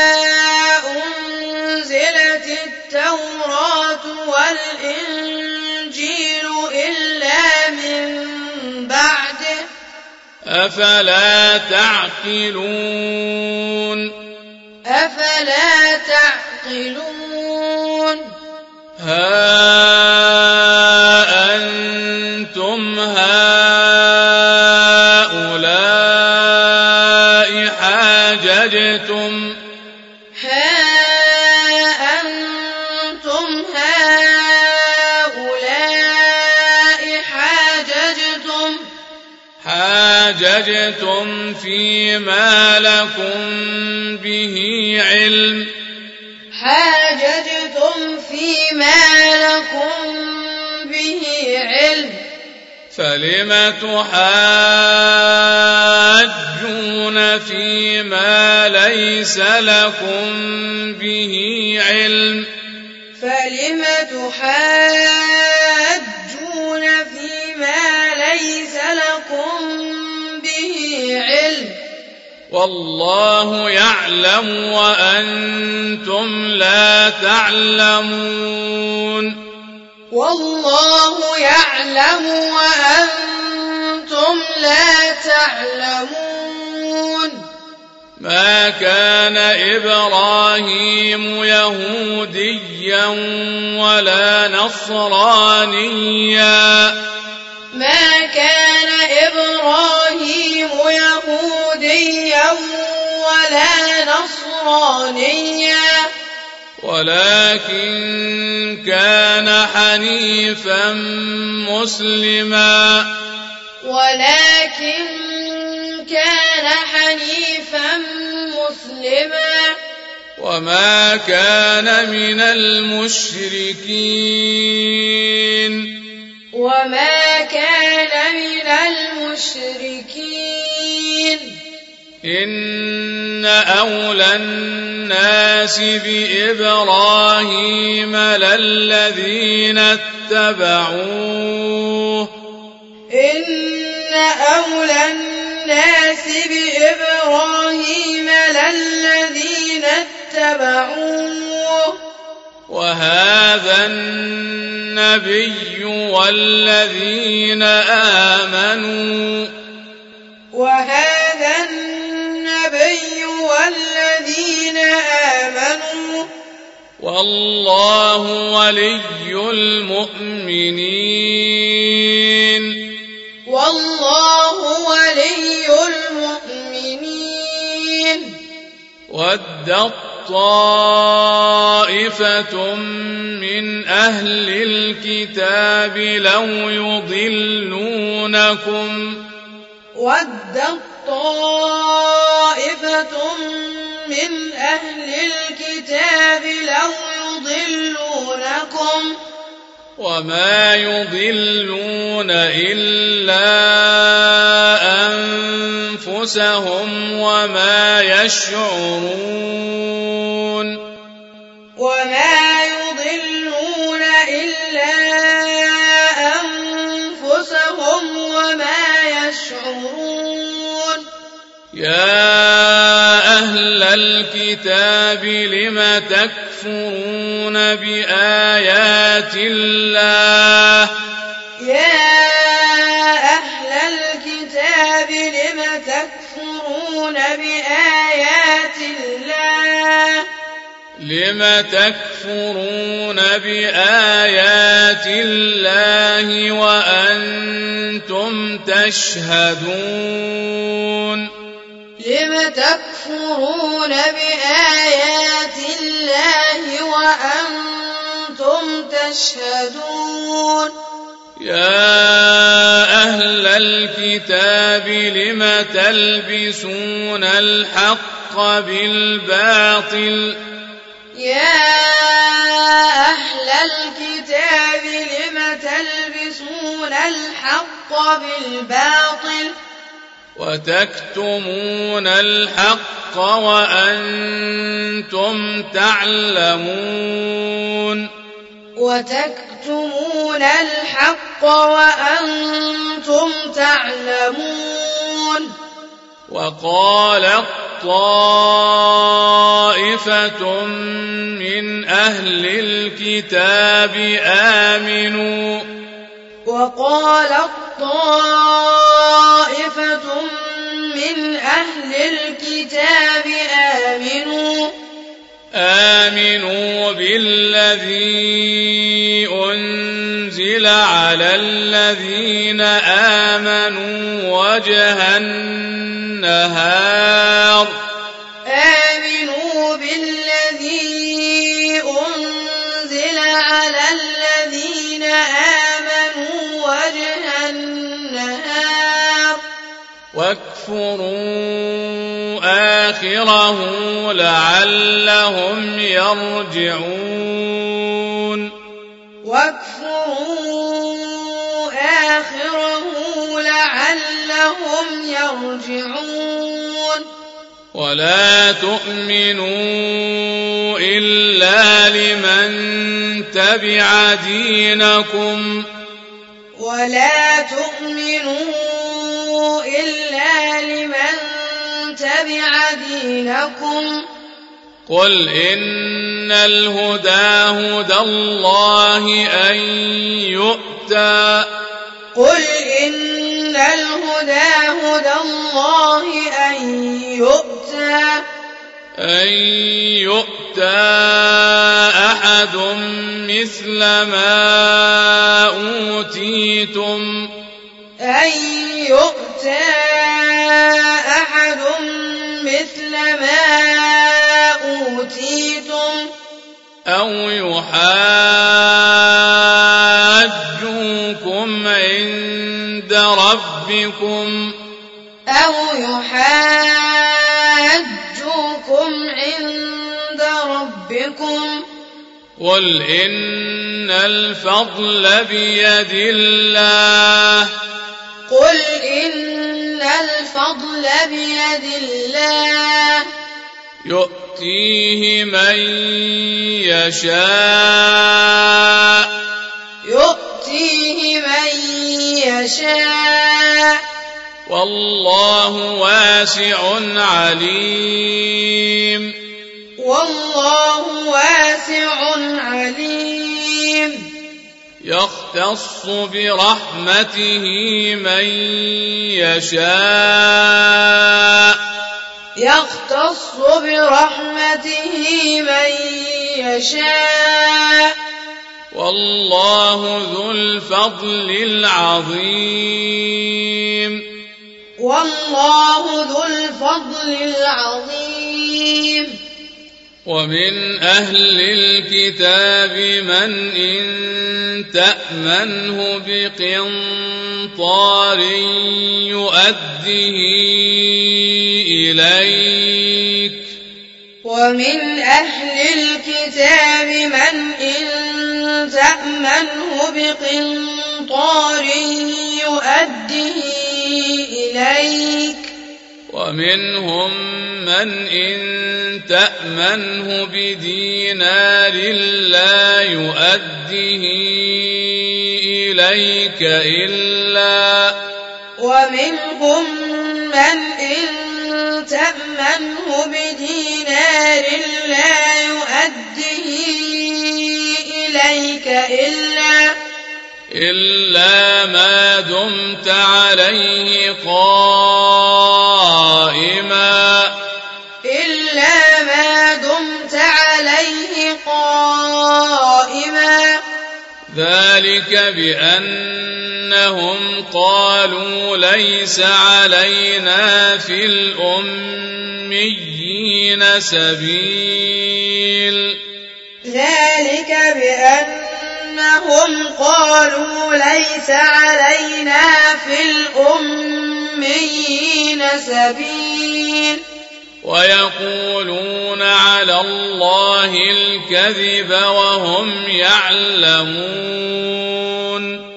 أنزلت التوراة والإنجيل إلا من بعده أفلا تعقلون أفلا تعقلون ها أنتم هؤلاء حاججتم ها أنتم هؤلاء حاججتم حاججتم فيما لكم به علم حاججتم فيما لكم به علم فلم تحاجون فيما ليس لكم به علم فلم تحاجون فيما ليس لكم به علم والله يعلم وأنتم لا تعلمون والله يعلم وأنتم لا تعلمون ما كان إبراهيم يهوديا ولا نصرانيا ما كان إبراهيم يهوديا ولا نصرانيا ولكن كان حنيفا مسلما ولكن كان حنيفا مسلما وما كان من المشركين وما كان من المشركين إن أولى الناس بإبراهيم للذين اتبعوه إن أولى الناس بإبراهيم للذين اتبعوه وهذا النبي والذين آمنوا وهذا النبي والذين آمنوا والله ولي المؤمنين والله ولي المؤمنين ودت طائفة من أهل الكتاب لو يضلونكم ودت طائفة من أهل الكتاب لو يضلونكم وما يضلون إلا أنفسهم وما يشعرون وما يضلون إلا أنفسهم يا أهل الكتاب لم تكفرون بآيات الله يا أهل الكتاب لم تكفرون بآيات الله لم تكفرون بآيات الله وأنتم تشهدون لم تكفرون بآيات الله وأنتم تشهدون يا أهل الكتاب لم تلبسون الحق بالباطل يا أهل الكتاب لم تلبسون الحق بالباطل وتكتمون الحق وأنتم تعلمون وتكتمون الحق وأنتم تعلمون وقالت طائفة من أهل الكتاب آمنوا وقالت طائفة من أهل الكتاب آمنوا آمنوا بالذي أنزل على الذين آمنوا وجه النهار آمنوا بالذي أنزل على الذين آمنوا وجه النهار واكفروا آخره لعلهم يرجعون واكفروا آخره لعلهم يرجعون ولا تؤمنوا إلا لمن تبع دينكم ولا تؤمنوا إلا لمن تبع دينكم قل إن الهدى هدى الله أن يؤتى قل إن الهدى هدى الله أن يؤتى أن يؤتى أحد مثل ما أوتيتم أن يؤتى أحد مثل ما أوتيتم أو يحاجوكم عند ربكم أو يحاجوكم عند ربكم قل إن الفضل بيد الله قل إن الفضل بيد الله يؤتيه من يشاء يؤتيه من يشاء والله واسع عليم والله واسع عليم يختص برحمته من يشاء يختص برحمته من يشاء والله ذو الفضل العظيم والله ذو الفضل العظيم ومن أهل الكتاب من إن تأمنه بقنطار يؤده إليك ومن أهل الكتاب من إن تأمنه بقنطار يؤده إليك ومنهم من إن تأمنه بدينار لا يؤده إليك إلا ومنهم من إن تأمنه بدينار لا يؤديه إليك إلا إلا ما دمت عليه قائما إلا ما دمت عليه قائما ذلك بأنهم قالوا ليس علينا في الأميين سبيل ذلك بأنهم قالوا ليس علينا في الأميين سبيل ويقولون على الله الكذب وهم يعلمون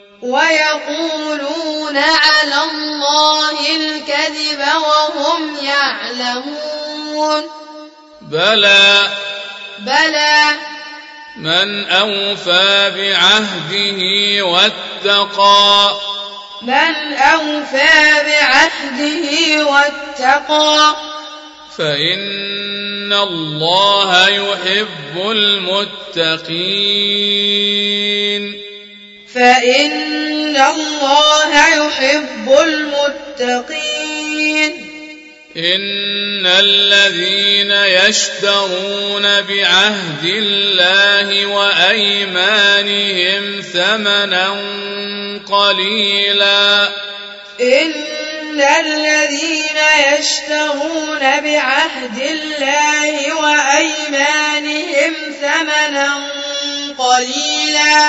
ويقولون على الله الكذب وهم يعلمون بلى بلى من أوفى بعهده واتقى من أوفى بعهده واتقى فإن الله يحب المتقين فإن الله يحب المتقين إن الذين يشترون بعهد الله وأيمانهم ثمنا قليلا إن الذين يشترون بعهد الله وأيمانهم ثمنا قليلا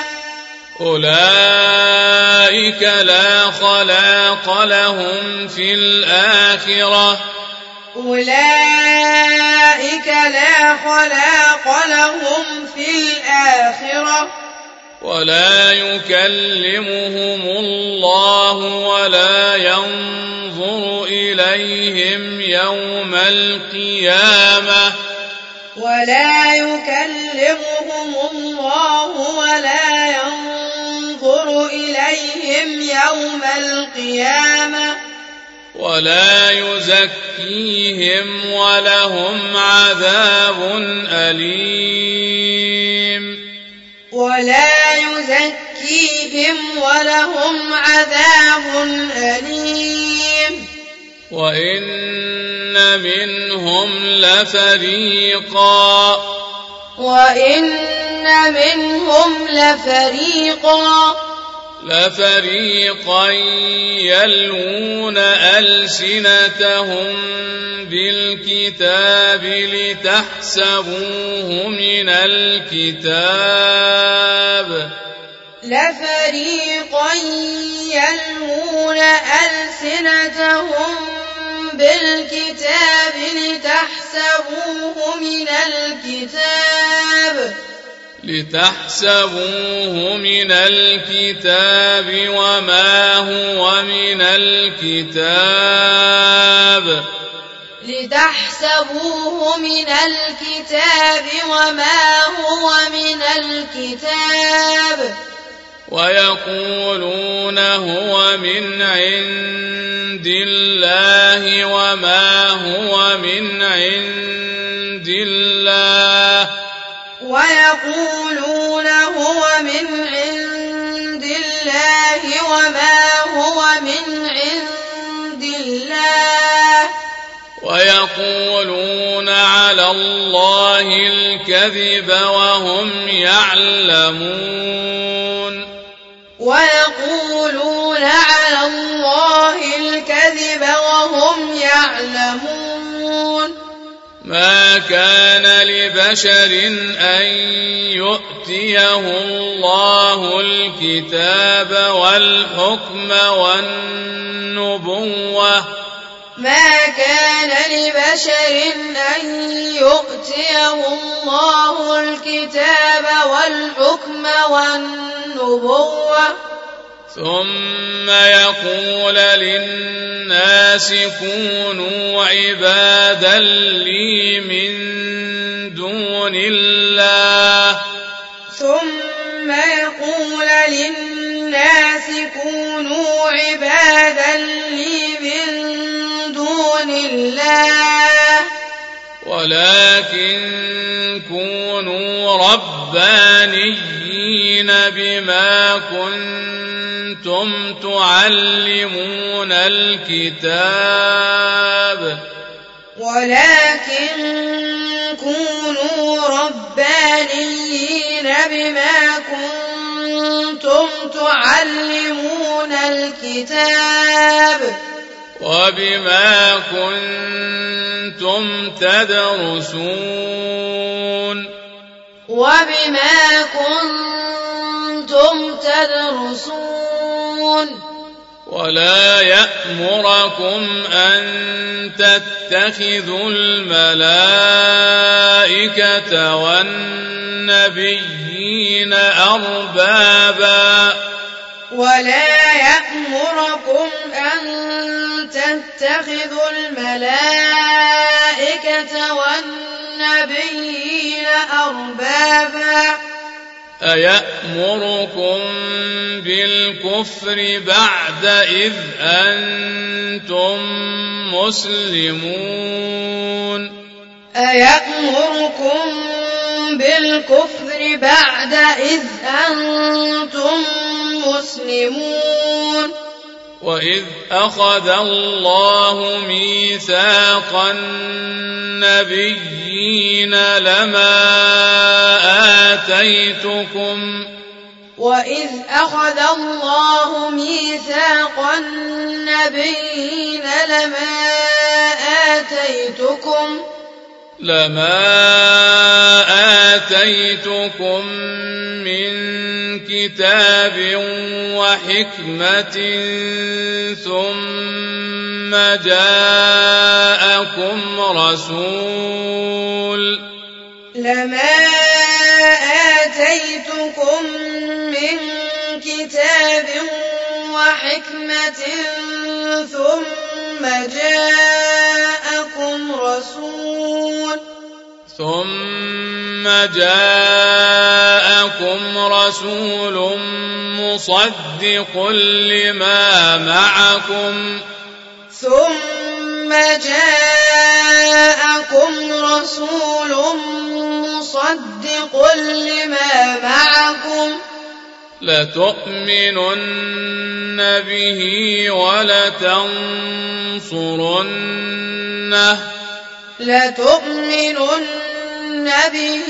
أولئك لا خلاق لهم في الآخرة أولئك لا خلاق لهم في الآخرة ولا يكلمهم الله ولا ينظر إليهم يوم القيامة ولا يكلمهم الله ولا ينظر إليهم يوم القيامة ولا يزكيهم ولهم عذاب أليم ولا يزكيهم ولهم عذاب أليم وإن منهم لفريقا وإن منهم لفريقا لفريقا يلوون ألسنتهم بالكتاب لتحسبوه من الكتاب لفريقا يلوون ألسنتهم بالكتاب لتحسبوه من الكتاب لتحسبوه من الكتاب وما هو من الكتاب لتحسبوه من الكتاب وما هو من الكتاب ويقولون هو من عند الله وما هو من عند الله ويقولون هو من عند الله وما هو من عند الله ويقولون على الله الكذب وهم يعلمون ويقولون على الله الكذب وهم يعلمون ما كان لبشر أن يؤتيه الله الكتاب والحكم والنبوة ما كان لبشر أن يؤتيه الله الكتاب والحكم والنبوة ثم يقول للناس كونوا عبادا لي من دون الله ثم يقول للناس كونوا عبادا لي من دون الله ولكن كونوا ربانيين بما كنتم تعلمون الكتاب ولكن كونوا ربانيين بما كنتم تعلمون الكتاب وبما كنتم تدرسون وبما كنتم تدرسون ولا يأمركم أن تتخذوا الملائكة والنبيين أربابا ولا يأمركم أن تتخذوا الملائكة والنبيين أربابا أيأمركم بالكفر بعد إذ أنتم مسلمون أيأمركم بالكفر بعد إذ أنتم مسلمون وإذ أخذ الله ميثاق النبيين لما آتيتكم وإذ أخذ الله ميثاق النبيين لما آتيتكم لما آتيتكم من كتاب وحكمة ثم جاءكم رسول لما آتيتكم من كتاب وحكمة ثم جاءكم رسول ثم جاءكم رسول مصدق لما معكم ثم جاءكم رسول مصدق لما معكم لتؤمنن به ولتنصرنه لتؤمنن به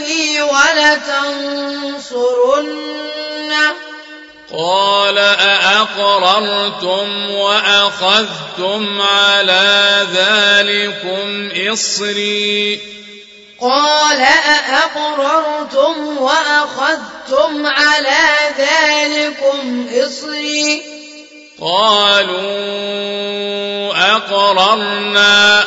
ولتنصرنه قال أأقررتم وأخذتم على ذلكم إصري قال أأقررتم وأخذتم على ذلكم إصري قالوا أقررنا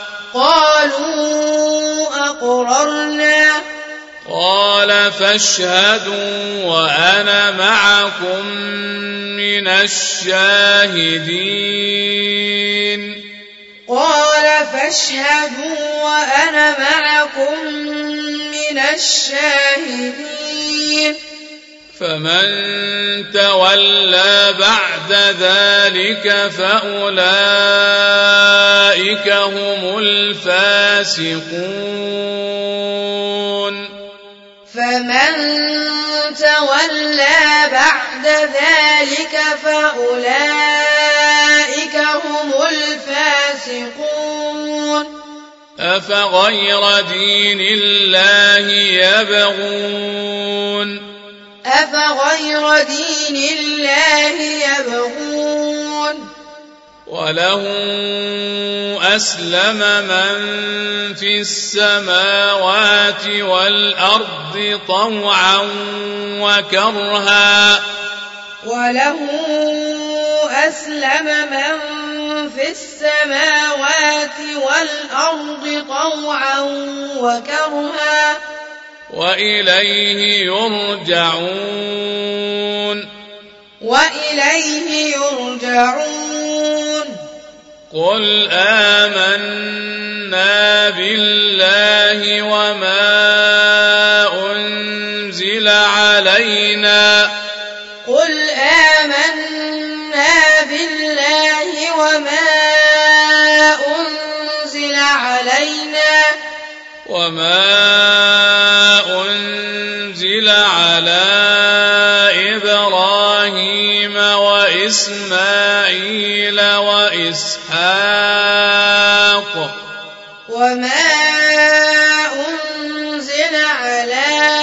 قالوا أقررنا قال فاشهدوا وأنا معكم من الشاهدين قال فاشهدوا وأنا معكم من الشاهدين فمن تولى بعد ذلك فأولئك هم الفاسقون فمن تولى بعد ذلك فأولئك هم الفاسقون أفغير دين الله يبغون أفغير دين الله يبغون وله أسلم من في السماوات والأرض طوعا وكرها وله أسلم من في السماوات والأرض طوعا وكرها وإليه يرجعون وإليه يرجعون قل آمنا بالله وما أنزل علينا قل آمنا بالله وما وما أنزل على إبراهيم وإسماعيل وإسحاق وما أنزل على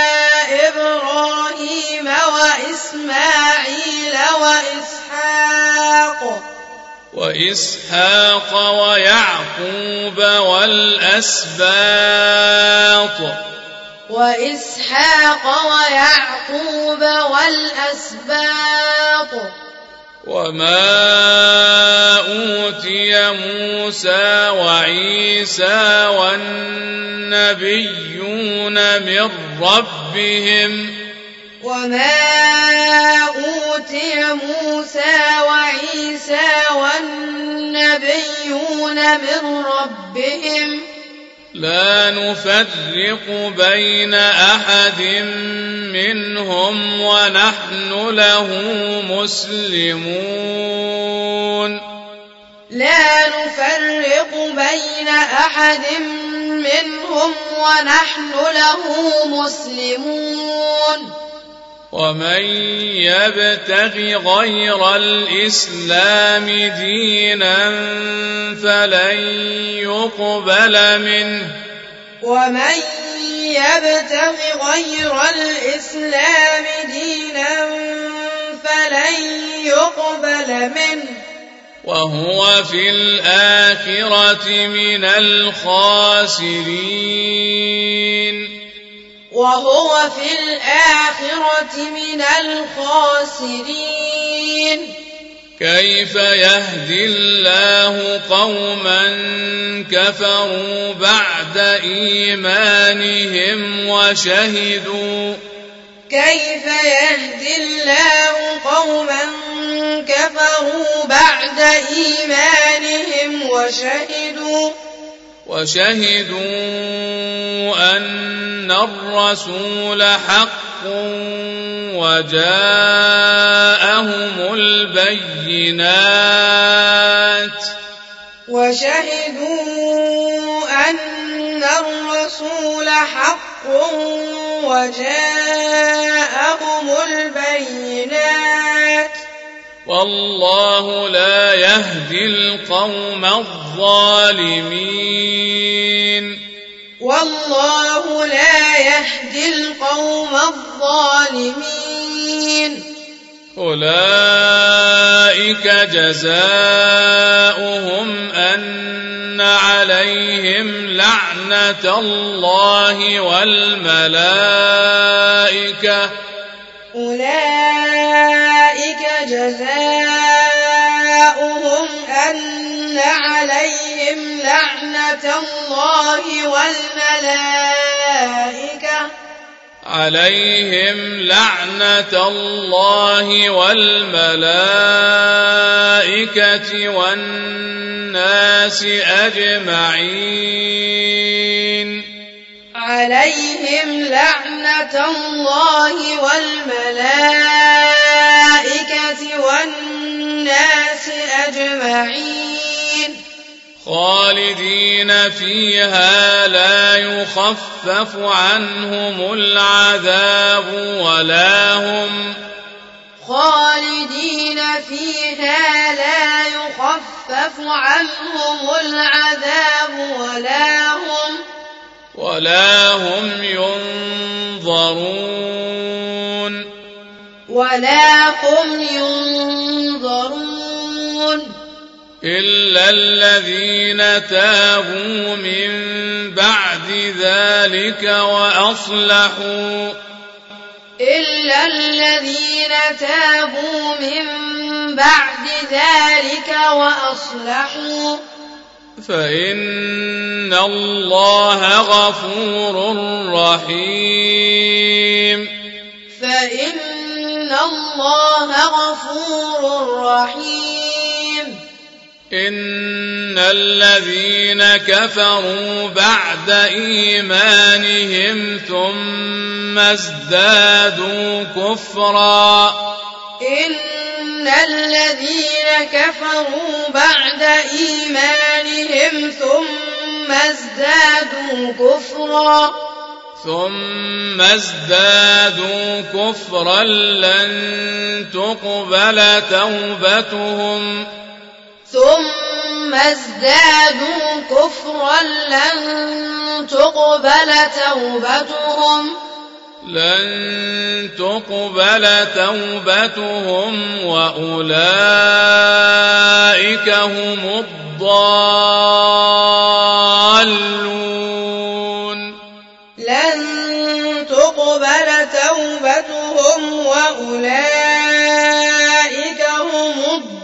إبراهيم وإسماعيل وإسحاق وإسحاق ويعقوب والأسباط وإسحاق ويعقوب والأسباط وما أوتي موسى وعيسى والنبيون من ربهم وما أوتي موسى وعيسى والنبيون من ربهم لا نفرق بين أحد منهم ونحن له مسلمون لا نفرق بين أحد منهم ونحن له مسلمون ومن يبتغ غير الإسلام دينا فلن يقبل منه ومن يبتغ غير الإسلام دينا فلن يقبل منه وهو في الآخرة من الخاسرين وهو في الآخرة من الخاسرين كيف يهدي الله قوما كفروا بعد إيمانهم وشهدوا كيف يهدي الله قوما كفروا بعد إيمانهم وشهدوا وشهدوا أن الرسول حق وجاءهم البينات وشهدوا أن الرسول حق وجاءهم البينات والله لا يهدي القوم الظالمين والله لا يهدي القوم الظالمين أولئك جزاؤهم أن عليهم لعنة الله والملائكة أولئك جزاؤهم أن عليهم لعنة الله والملائكة عليهم لعنة الله والملائكة والناس أجمعين عليهم لعنة الله والملائكة والناس أجمعين خالدين فيها لا يخفف عنهم العذاب ولا هم خالدين فيها لا يخفف عنهم العذاب ولا هم ولا هم ينظرون ولا هم ينظرون إلا الذين تابوا من بعد ذلك وأصلحوا إلا الذين تابوا من بعد ذلك وأصلحوا فإن الله غفور رحيم فإن الله غفور رحيم إن الذين كفروا بعد إيمانهم ثم ازدادوا كفرا إن الذين كفروا بعد إيمانهم ثم ثم ازدادوا كفرا ثم ازدادوا كفرا لن تقبل توبتهم ثم ازدادوا كفرا لن تقبل توبتهم لن تقبل توبتهم وأولئك هم الضالون لن تقبل توبتهم وأولئك هم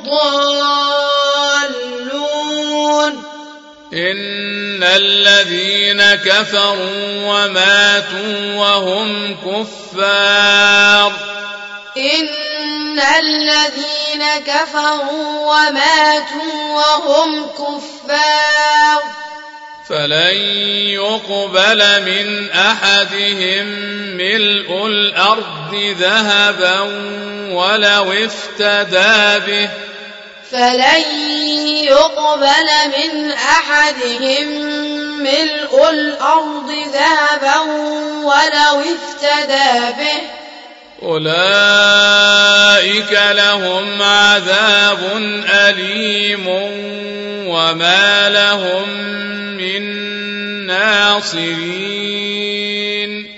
الضالون إن الذين كفروا وماتوا وهم كفار إن الذين كفروا وماتوا وهم كفار فلن يقبل من أحدهم ملء الأرض ذهبا ولو افتدى به فلن يقبل من أحدهم ملء الأرض ذهبا ولو افتدى به أولئك لهم عذاب أليم وما لهم من ناصرين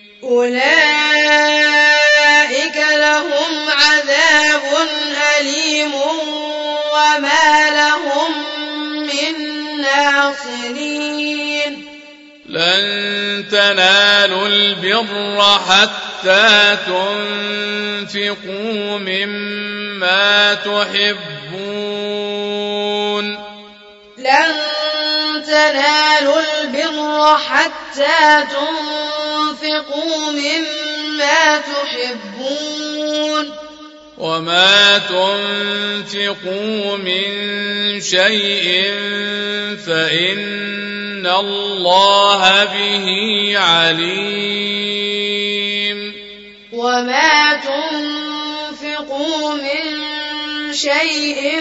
أولئك لهم عذاب أليم وما لهم من ناصرين لن تنالوا البر حتى تنفقوا مما تحبون لن تنالوا البر حتى تنفقوا مما تحبون وما تنفقوا من شيء فإن الله به عليم وما تنفقوا من شيء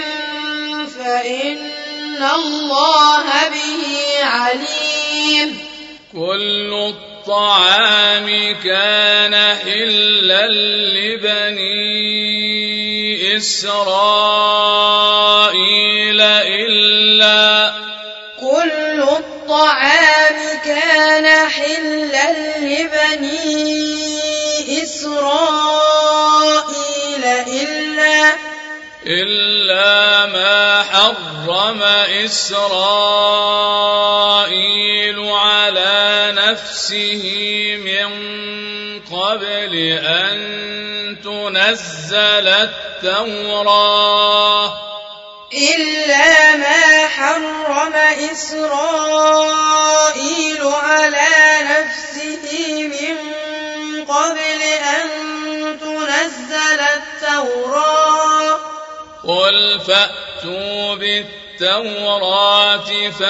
فإن الله به عليم كل الطعام كان حلا لبني إسرائيل إلا كل الطعام كان حلا لبني إسرائيل إلا إلا ما حرم إسرائيل على نفسه من قبل أن تنزل التوراة إلا ما حرم إسرائيل على نفسه من قبل أن تنزل التوراة قل فأتوا بالتوراة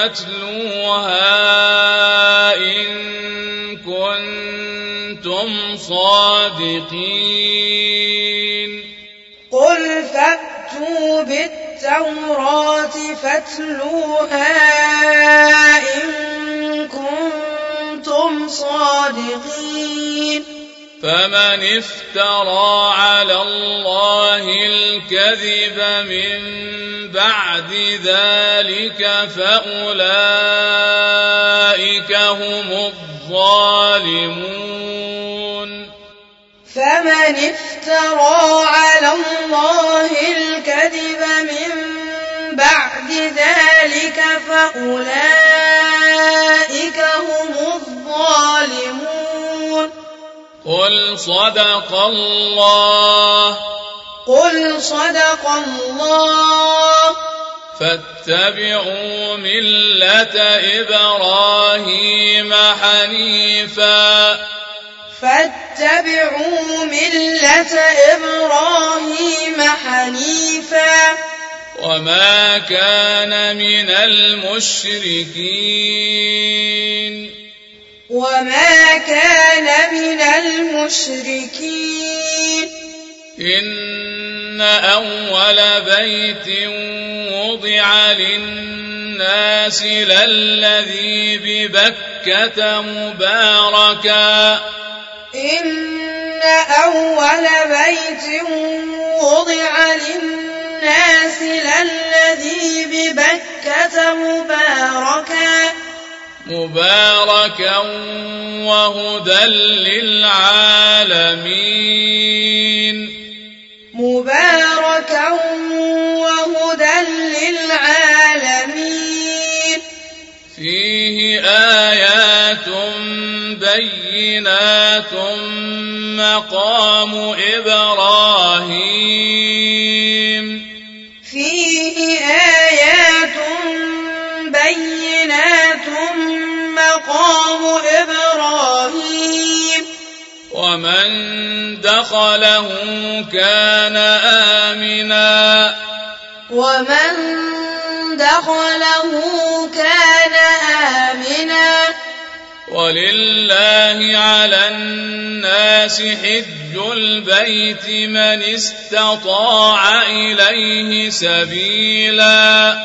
فاتلوها إن كنتم صادقين قل فأتوا بالتوراة فاتلوها إن كنتم صادقين فمن افترى على الله الكذب من بعد ذلك فأولئك هم الظالمون فمن افترى على الله الكذب من بعد ذلك فأولئك هم الظالمون قل صدق الله قل صدق الله فاتبعوا ملة إبراهيم حنيفا فاتبعوا ملة إبراهيم حنيفا وما كان من المشركين وما كان من المشركين إن أول بيت وضع للناس للناس للذي ببكة مباركا إن أول بيت وضع للناس للذي ببكة مباركا مباركا وهدى للعالمين مباركا وهدى للعالمين فيه آيات بينات مقام إبراهيم فيه آيات بينات مقام إبراهيم ومن دخله كان آمنا ومن دخله كان آمنا ولله على الناس حج البيت من استطاع إليه سبيلا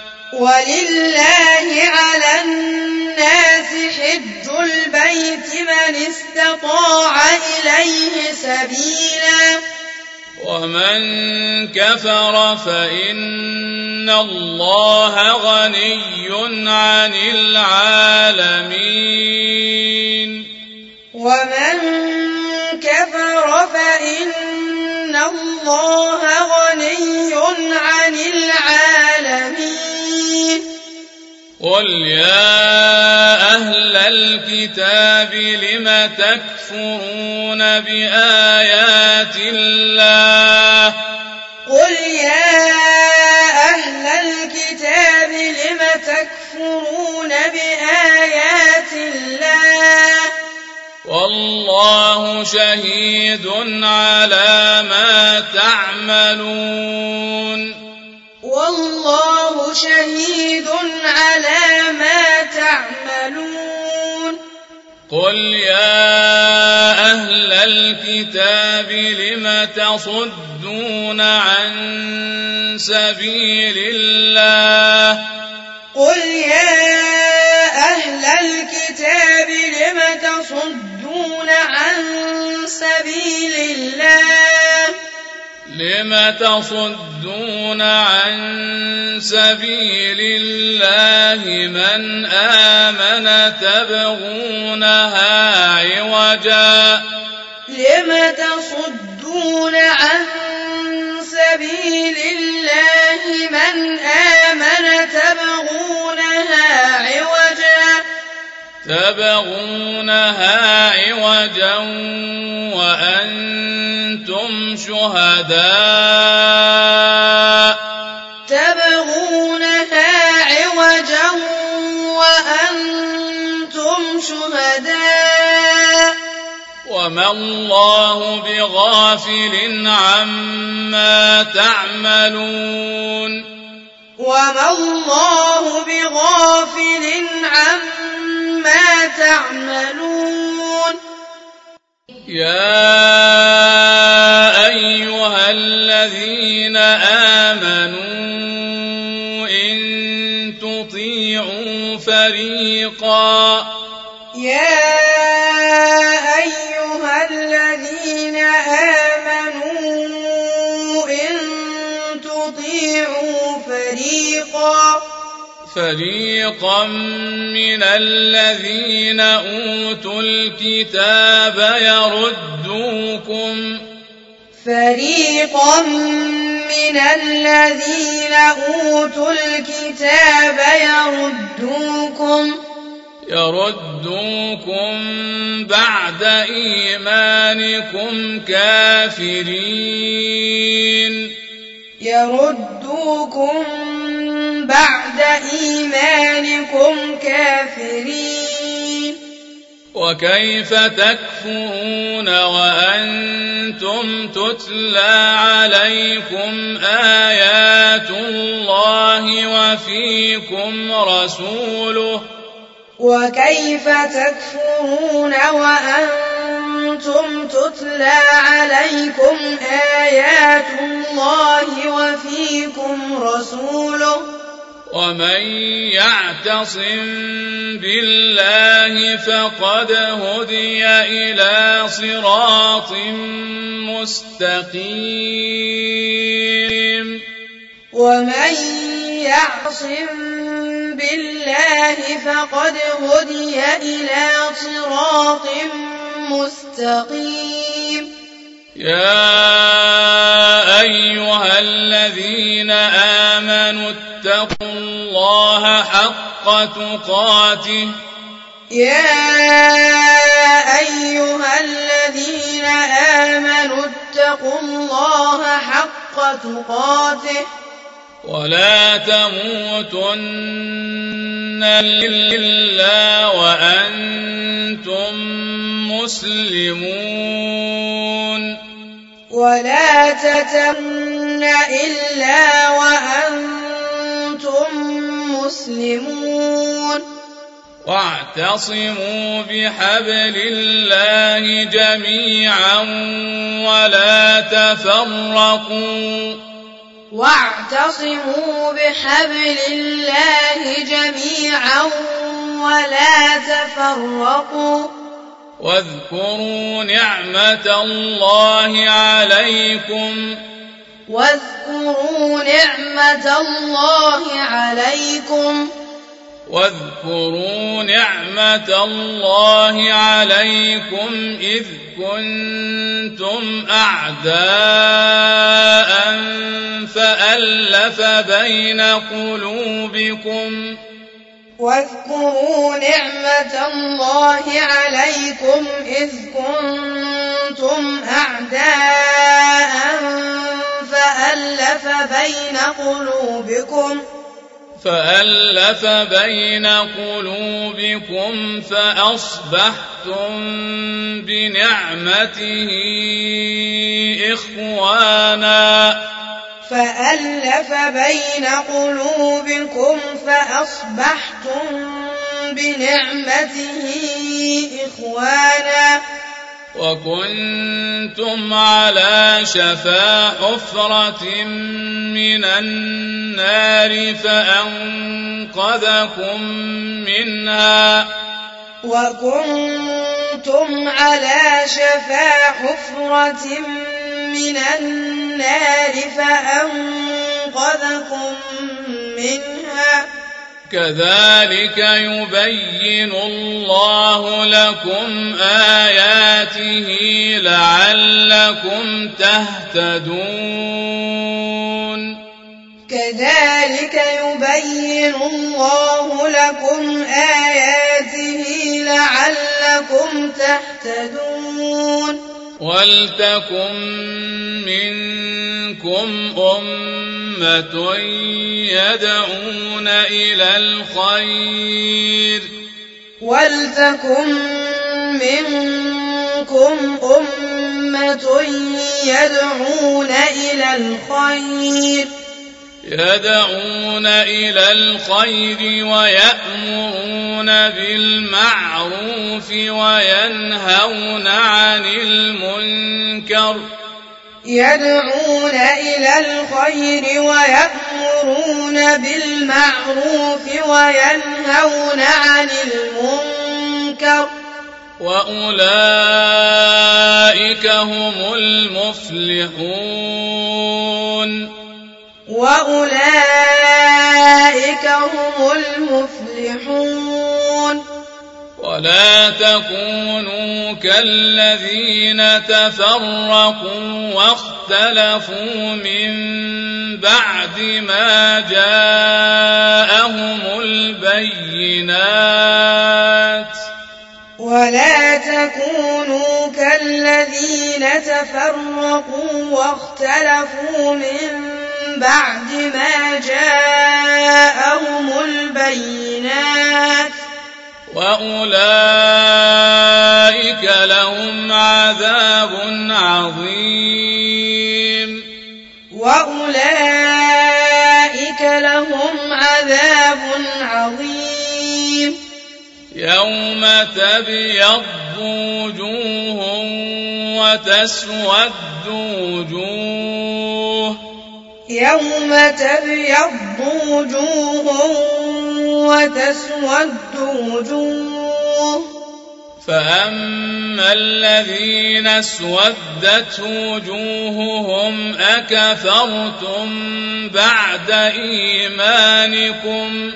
ولله على الناس حج البيت من استطاع إليه سبيلا ومن كفر فإن الله غني عن العالمين ومن كفر فإن الله غني عن العالمين قل يا أهل الكتاب لم تكفرون بآيات الله قل يا أهل الكتاب لم تكفرون بآيات الله والله شهيد على ما تعملون والله شهيد على ما تعملون قل يا أهل الكتاب لم تصدون عن سبيل الله قل يا أهل الكتاب لم تصدون عن سبيل الله لم تصدون عن سبيل الله من آمن تبغونها عوجا لم تصدون عن سبيل الله من آمن تبغونها عوجا تبغونها عوجا وأنتم شهداء تبغونها عوجا وأنتم شهداء وما الله بغافل عما تعملون وما الله بغافل عما تعملون يا أيها الذين آمنوا إن تطيعوا فريقا يا أيها الذين آمنوا إن تطيعوا فريقا فريقا من الذين أوتوا الكتاب يردوكم فريقا من الذين أوتوا الكتاب يردوكم يردوكم بعد إيمانكم كافرين يردوكم بعد إيمانكم كافرين وكيف تكفرون وأنتم تتلى عليكم آيات الله وفيكم رسوله وكيف تكفرون وأنتم تتلى عليكم آيات الله وفيكم رسوله ومن يعتصم بالله فقد هدي إلى صراط مستقيم ومن يعتصم بالله فقد هدي إلى صراط مستقيم يا أيها الذين آمنوا اتقوا الله حق تقاته يا أيها الذين آمنوا اتقوا الله حق تقاته ولا تموتن إلا وأنتم مسلمون ولا تتمن إلا وأنتم مسلمون واعتصموا بحبل الله جميعا ولا تفرقوا واعتصموا بحبل الله جميعا ولا تفرقوا واذكروا نعمة الله عليكم واذكروا نعمة الله عليكم واذكروا نعمة الله عليكم إذ كنتم أعداء فألف بين قلوبكم واذكروا نعمة الله عليكم إذ كنتم أعداء فألف بين قلوبكم فألف بين قلوبكم فأصبحتم بنعمته إخوانا فألف بين قلوبكم فأصبحتم بنعمته إخوانا وكنتم على شفا حفرة من النار فأنقذكم منها وكنتم على شفا حفرة من النار فأنقذكم منها كذلك يبين الله لكم آياته لعلكم تهتدون كذلك يبين الله لكم آياته لعلكم تهتدون ولتكن منكم أمة يدعون إلى الخير ولتكن منكم أمة يدعون إلى الخير يدعون إلى الخير ويأمرون بالمعروف وينهون عن المنكر يدعون إلى الخير ويأمرون بالمعروف وينهون عن المنكر وأولئك هم المفلحون وأولئك هم المفلحون ولا تكونوا كالذين تفرقوا واختلفوا من بعد ما جاءهم البينات ولا تكونوا كالذين تفرقوا واختلفوا من بعد ما جاءهم البينات وأولئك لهم عذاب عظيم وأولئك لهم عذاب عظيم يوم تبيض وجوه وتسود وجوه يوم تبيض وجوه وتسود وجوه فأما الذين اسودت وجوههم أكفرتم بعد إيمانكم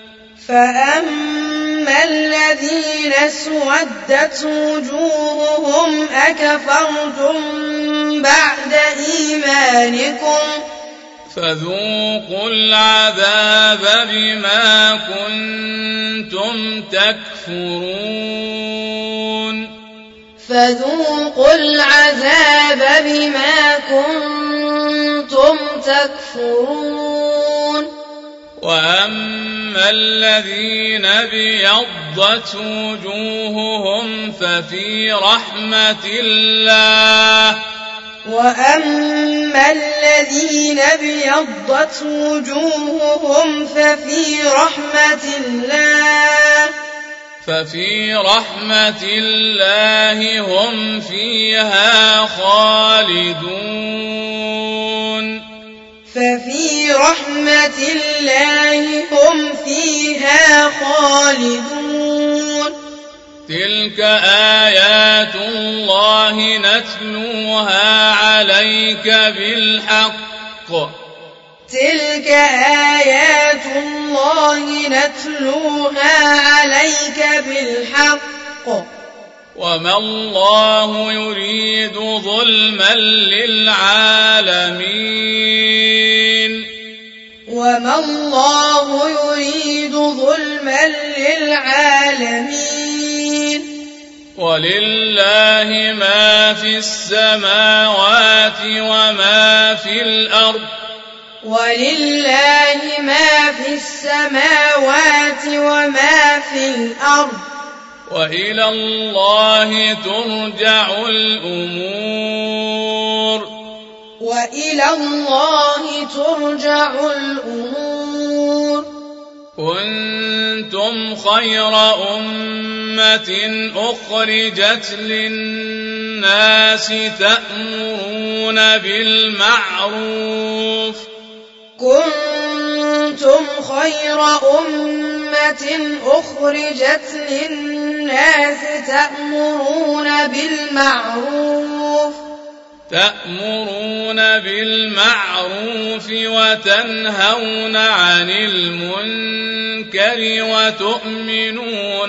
فأما الذين اسودت وجوههم أكفرتم بعد إيمانكم فذوقوا العذاب بما كنتم تكفرون فذوقوا العذاب بما كنتم تكفرون وأما الذين ابيضت وجوههم ففي رحمة الله وأما الذين ابيضت وجوههم ففي رحمة الله ففي رحمة الله هم فيها خالدون ففي رحمة الله هم فيها خالدون تلك آيات الله نتلوها عليك بالحق تلك آيات الله نتلوها عليك بالحق وما الله يريد ظلما للعالمين وما الله يريد ظلما للعالمين ولله ما في السماوات وما في الأرض ولله ما في السماوات وما في الأرض وإلى الله ترجع الأمور وإلى الله ترجع الأمور كنتم خير أمة أخرجت للناس تأمرون بالمعروف كنتم خير أمة أخرجت للناس تأمرون بالمعروف تأمرون بالمعروف وتنهون عن المنكر وتؤمنون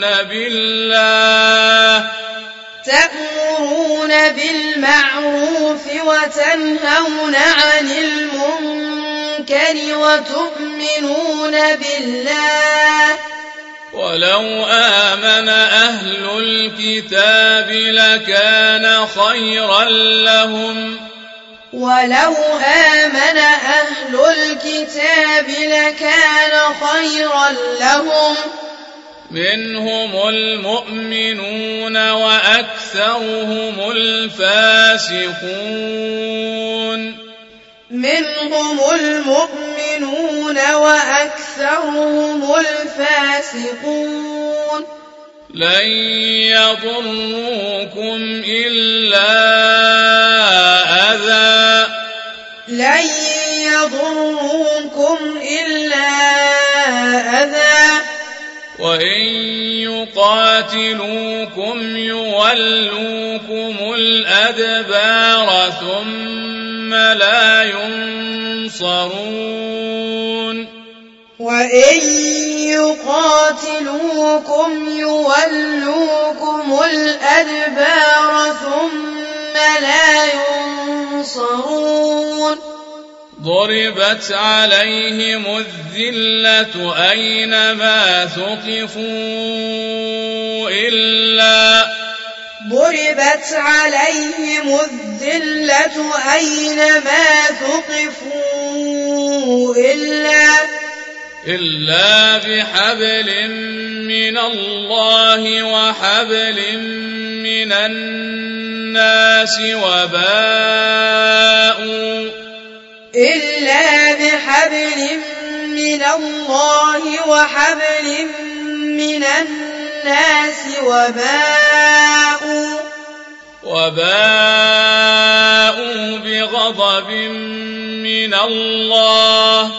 بالله تأمرون بالمعروف وتنهون عن المنكر وتؤمنون بالله ولو آمن أهل الكتاب لكان خيرا لهم ولو آمن أهل الكتاب لكان خيرا لهم منهم المؤمنون وأكثرهم الفاسقون منهم المؤمنون وأكثرهم الفاسقون لن يضروكم إلا أذى لن يضروكم إلا أذى وإن يقاتلوكم يولوكم الأدبار ثم لا ينصرون وإن يقاتلوكم يولوكم الأدبار ثم لا ينصرون ضربت عليهم الذلة أينما ثقفوا إلا ضربت عليهم الذلة أينما ثقفوا إلا إلا بحبل من الله وحبل من الناس وباءوا إلا بحبل من الله وحبل من الناس وباءوا وباءوا بغضب من الله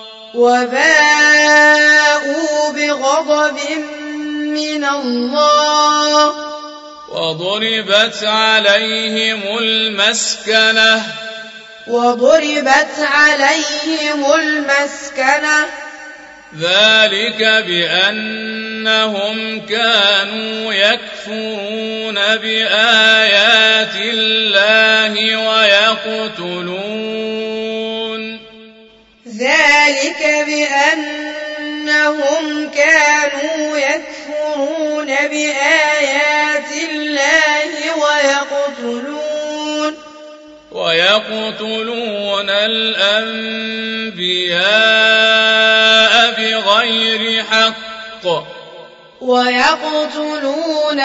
وباءوا بغضب من الله وضربت عليهم المسكنة وضربت عليهم المسكنة ذلك بأنهم كانوا يكفرون بآيات الله ويقتلون ذلك بأنهم كانوا يكفرون بآيات الله ويقتلون ويقتلون الأنبياء بغير حق ويقتلون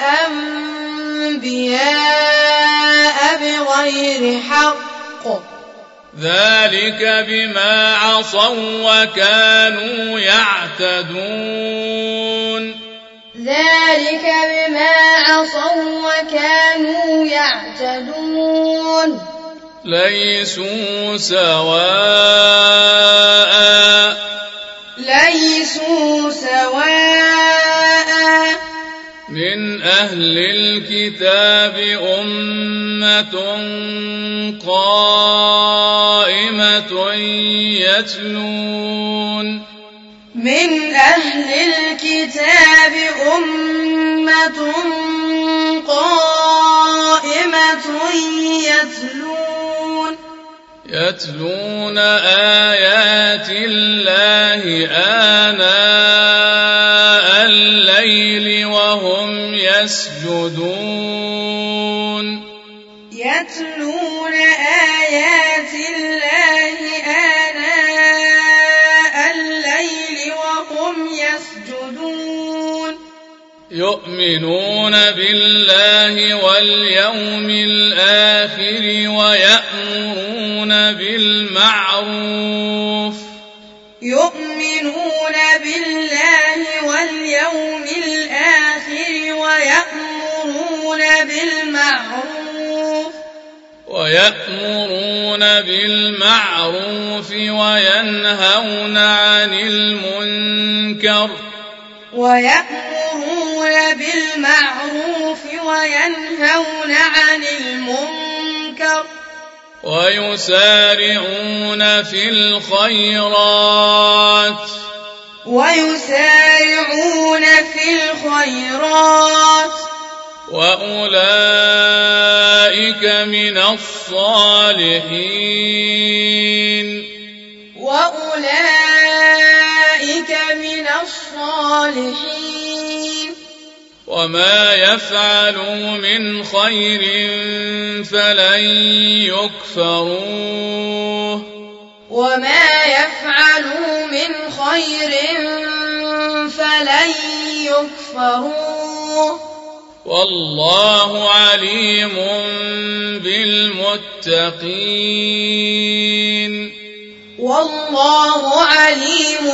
الأنبياء بغير حق ذلك بما عصوا وكانوا يعتدون ذلك بما عصوا وكانوا يعتدون ليسوا سواء ليسوا سواء من أهل الكتاب أمة قائمة يتلون من أهل الكتاب أمة قائمة يتلون يتلون آيات الله آناء الليل وهم يسجدون يتلون آيات الله آناء الليل وهم يسجدون يؤمنون بالله واليوم الآخر ويأمرون بالمعروف يؤمنون بالله واليوم الآخر ويأمرون بالمعروف ويأمرون بالمعروف وينهون عن المنكر ويأمرون بالمعروف وينهون عن المنكر ويسارعون في الخيرات ويسارعون في الخيرات وأولئك من الصالحين وأولئك من الصالحين وما يفعلوا من خير فلن يكفروه وما يفعلوا من خير فلن يكفروه والله عليم بالمتقين والله عليم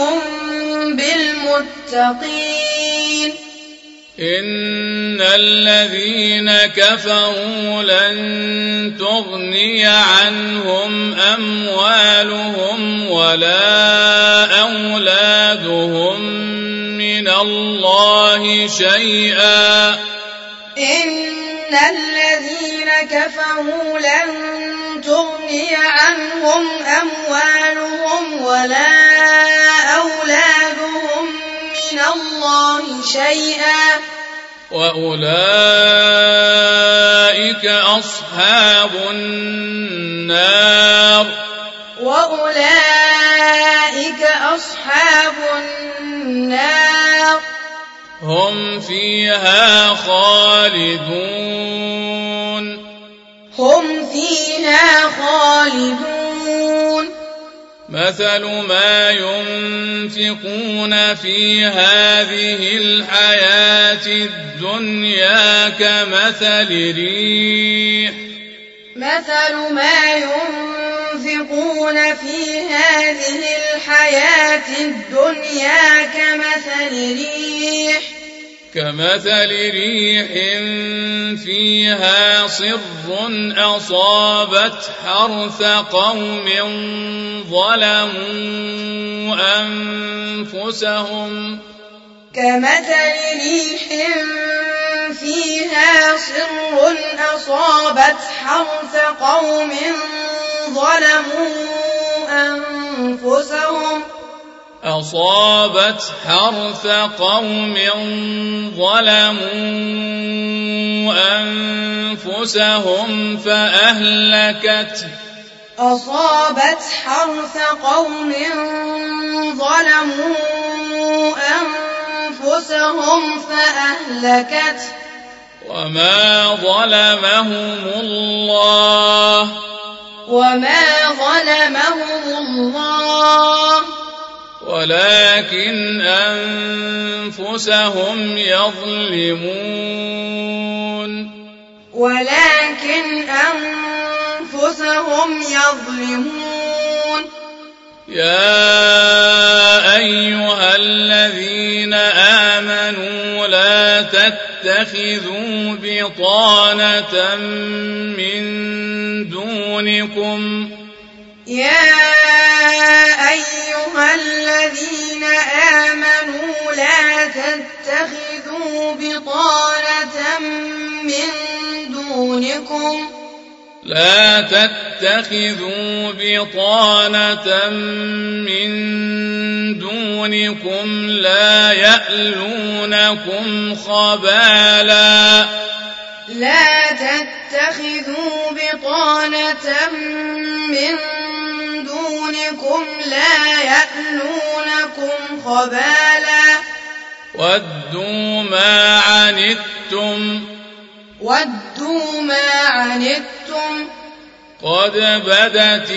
بالمتقين إن الذين كفروا لن تغني عنهم أموالهم ولا أولادهم من الله شيئا إن الذين كفروا لن تغني عنهم أموالهم ولا أولادهم من الله شيئا وأولئك أصحاب النار وأولئك أصحاب النار هم فيها خالدون هم فيها خالدون مثل ما ينفقون في هذه الحياة الدنيا كمثل ريح مثل ما ينفقون في هذه الحياة الدنيا كمثل ريح كمثل ريح فيها صر أصابت حرث قوم ظلموا أنفسهم كمثل ريح فيها صر أصابت حرث قوم ظلموا أنفسهم أصابت حرث قوم ظلموا أنفسهم فأهلكت أصابت حرث قوم ظلموا أنفسهم فأهلكت وما ظلمهم الله وما ظلمهم الله ولكن أنفسهم يظلمون ولكن أنفسهم يظلمون يا أيها الذين آمنوا لا تتخذوا بطانة من دونكم يا أيها الذين آمنوا لا تتخذوا بطانة من دونكم لا تتخذوا بطانة من دونكم لا يألونكم خبالا لا تتخذوا بطانة من دونكم لا يألونكم خبالا ودوا ما عنتم ودوا ما عنتم قد بدت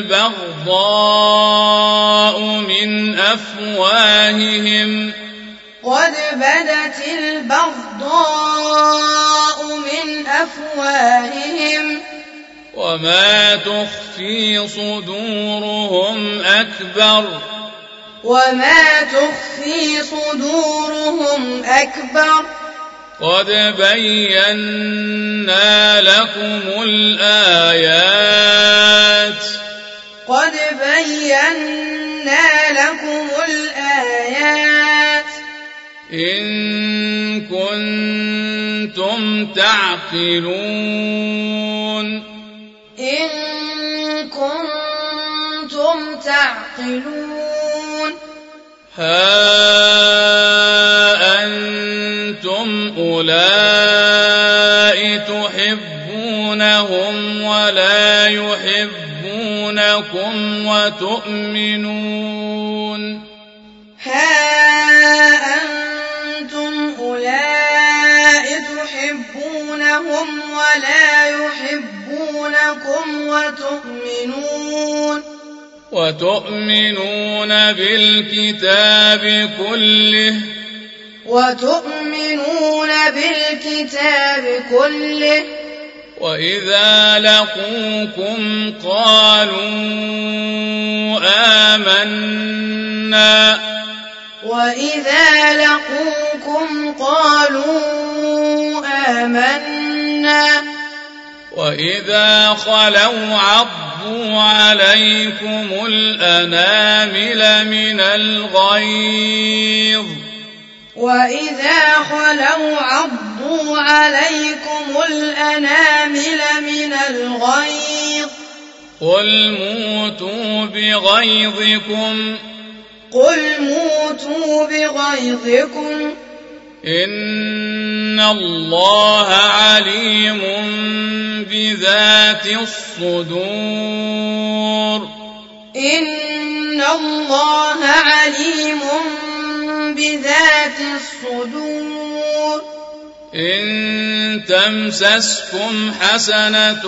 البغضاء من أفواههم قد بدت البغضاء من أفواههم وما تخفي صدورهم أكبر وما تخفي صدورهم أكبر قد بينا لكم الآيات قد بينا لكم الآيات إن كنتم تعقلون إن كنتم تعقلون ها أنتم أولئك تحبونهم ولا يحبونكم وتؤمنون ها أنتم أولئك تحبونهم ولا يحبونكم وتؤمنون وتؤمنون بالكتاب كله وتؤمنون بالكتاب كله وإذا لقوكم قالوا آمنا وإذا لقوكم قالوا آمنا وإذا خلوا عضوا عليكم الأنامل من الغيظ وإذا خلوا عضوا عليكم الأنامل من الغيظ قل موتوا بغيظكم قل موتوا بغيظكم إن الله عليم بذات الصدور إن الله عليم بذات الصدور إن تمسسكم حسنة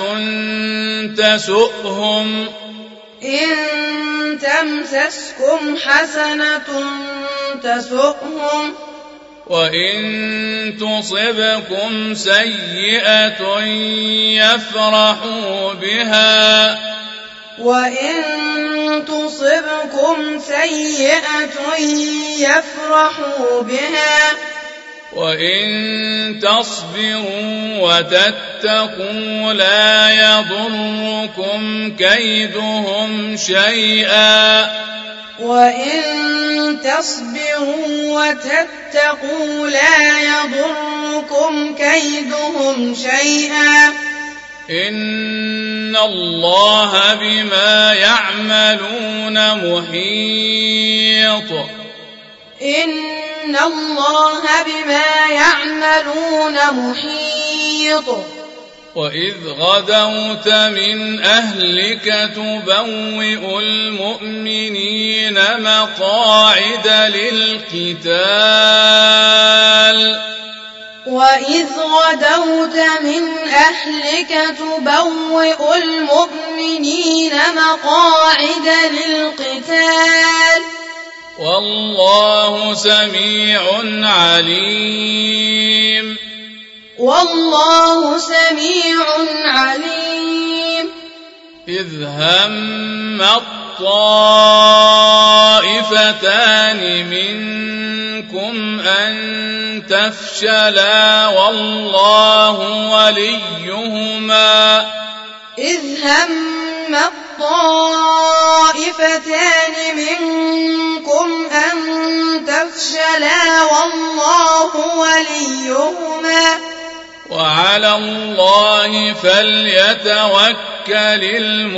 تسؤهم إن تمسسكم حسنة تسؤهم وإن تصبكم سيئة يفرحوا بها وإن تصبكم سيئة يفرحوا بها وإن تصبروا وتتقوا لا يضركم كيدهم شيئا وإن تصبروا وتتقوا لا يضركم كيدهم شيئا إن الله بما يعملون محيط إن الله بما يعملون محيط وإذ غدوت من أهلك تبوئ المؤمنين مقاعد للقتال وإذ غدوت من أهلك تبوئ المؤمنين مقاعد للقتال والله سميع عليم والله سميع عليم إذ هم الطائفتان منكم أن تفشلا والله وليهما إذ هم الطائفتان منكم أن تفشلا والله وليهما وعلى الله فليتوكل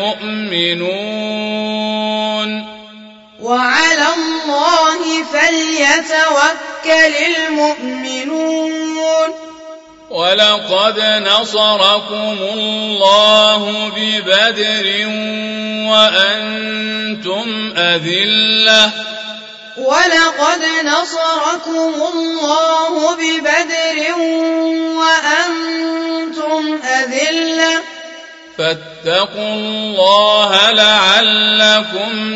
المؤمنون وعلى الله فليتوكل المؤمنون ولقد نصركم الله ببدر وأنتم أذلة ولقد نصركم الله ببدر وأنتم أذلة فاتقوا الله لعلكم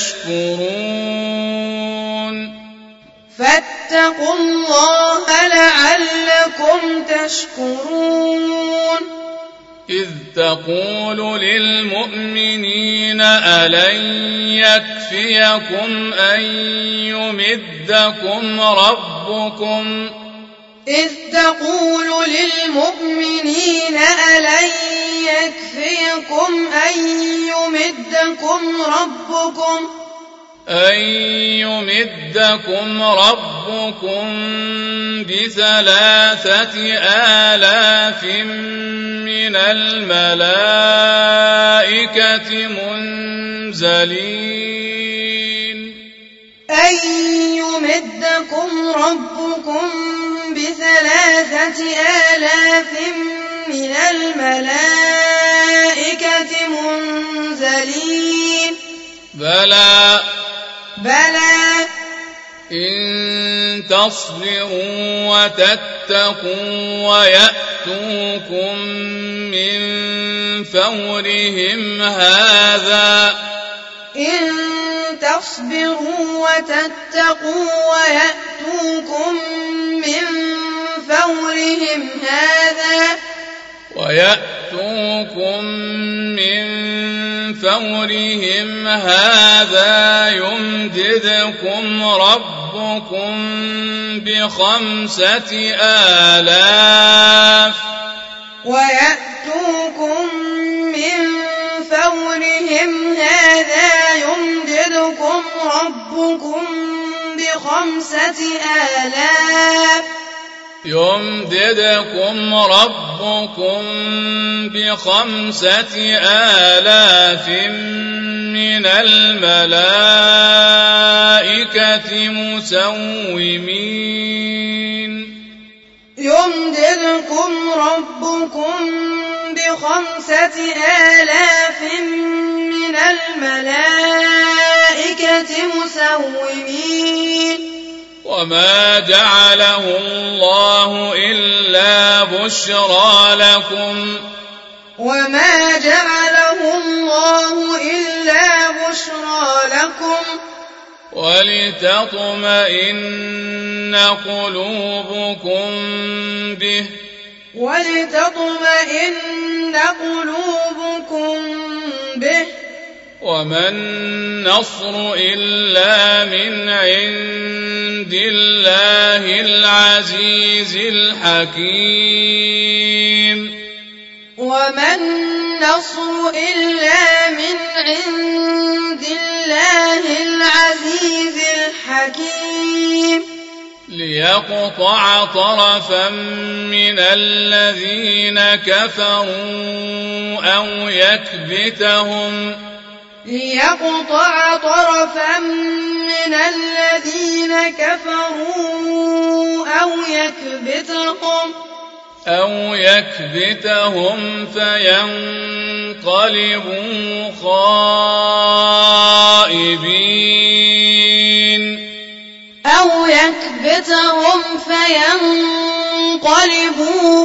تشكرون فاتقوا الله لعلكم تشكرون إذ تقول للمؤمنين ألن يكفيكم أن يمدكم ربكم إذ تقول للمؤمنين ألن يكفيكم أن يمدكم ربكم أن يمدكم ربكم بثلاثة آلاف من الملائكة منزلين أن يمدكم ربكم بثلاثة آلاف من الملائكة منزلين بلى بلى إن تصبروا وتتقوا ويأتوكم من فورهم هذا إن تصبروا وتتقوا ويأتوكم من فورهم هذا ويأتوكم من فورهم هذا يمددكم ربكم بخمسة آلاف ويأتوكم من فورهم هذا يمددكم ربكم بخمسة آلاف يمددكم ربكم بخمسة آلاف من الملائكة مسومين يمددكم ربكم بخمسة آلاف من الملائكة مسومين وما جعله الله إلا بشرى لكم وما جعله الله إلا بشرى لكم ولتطمئن قلوبكم به ولتطمئن قلوبكم به وما النصر إلا من عند الله العزيز الحكيم وما النصر إلا من عند الله العزيز الحكيم ليقطع طرفا من الذين كفروا أو يكبتهم ليقطع طرفا من الذين كفروا أو يكبتهم أو يكبتهم فينقلبوا خائبين أو يكبتهم فينقلبوا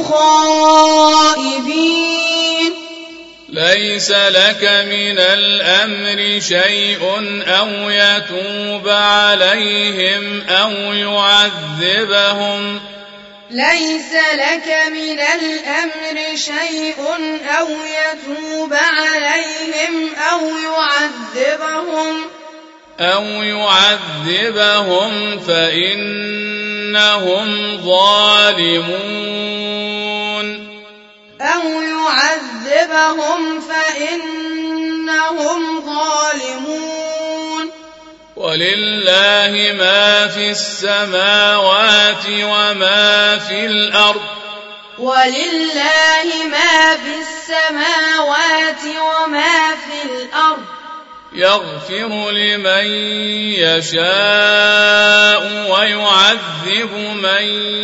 خائبين ليس لك من الأمر شيء أو يتوب عليهم أو يعذبهم ليس لك من الأمر شيء أو يتوب عليهم أو يعذبهم أو يعذبهم فإنهم ظالمون أو يعذبهم فإنهم ظالمون ولله ما في السماوات وما في الأرض ولله ما في السماوات وما في الأرض يغفر لمن يشاء ويعذب من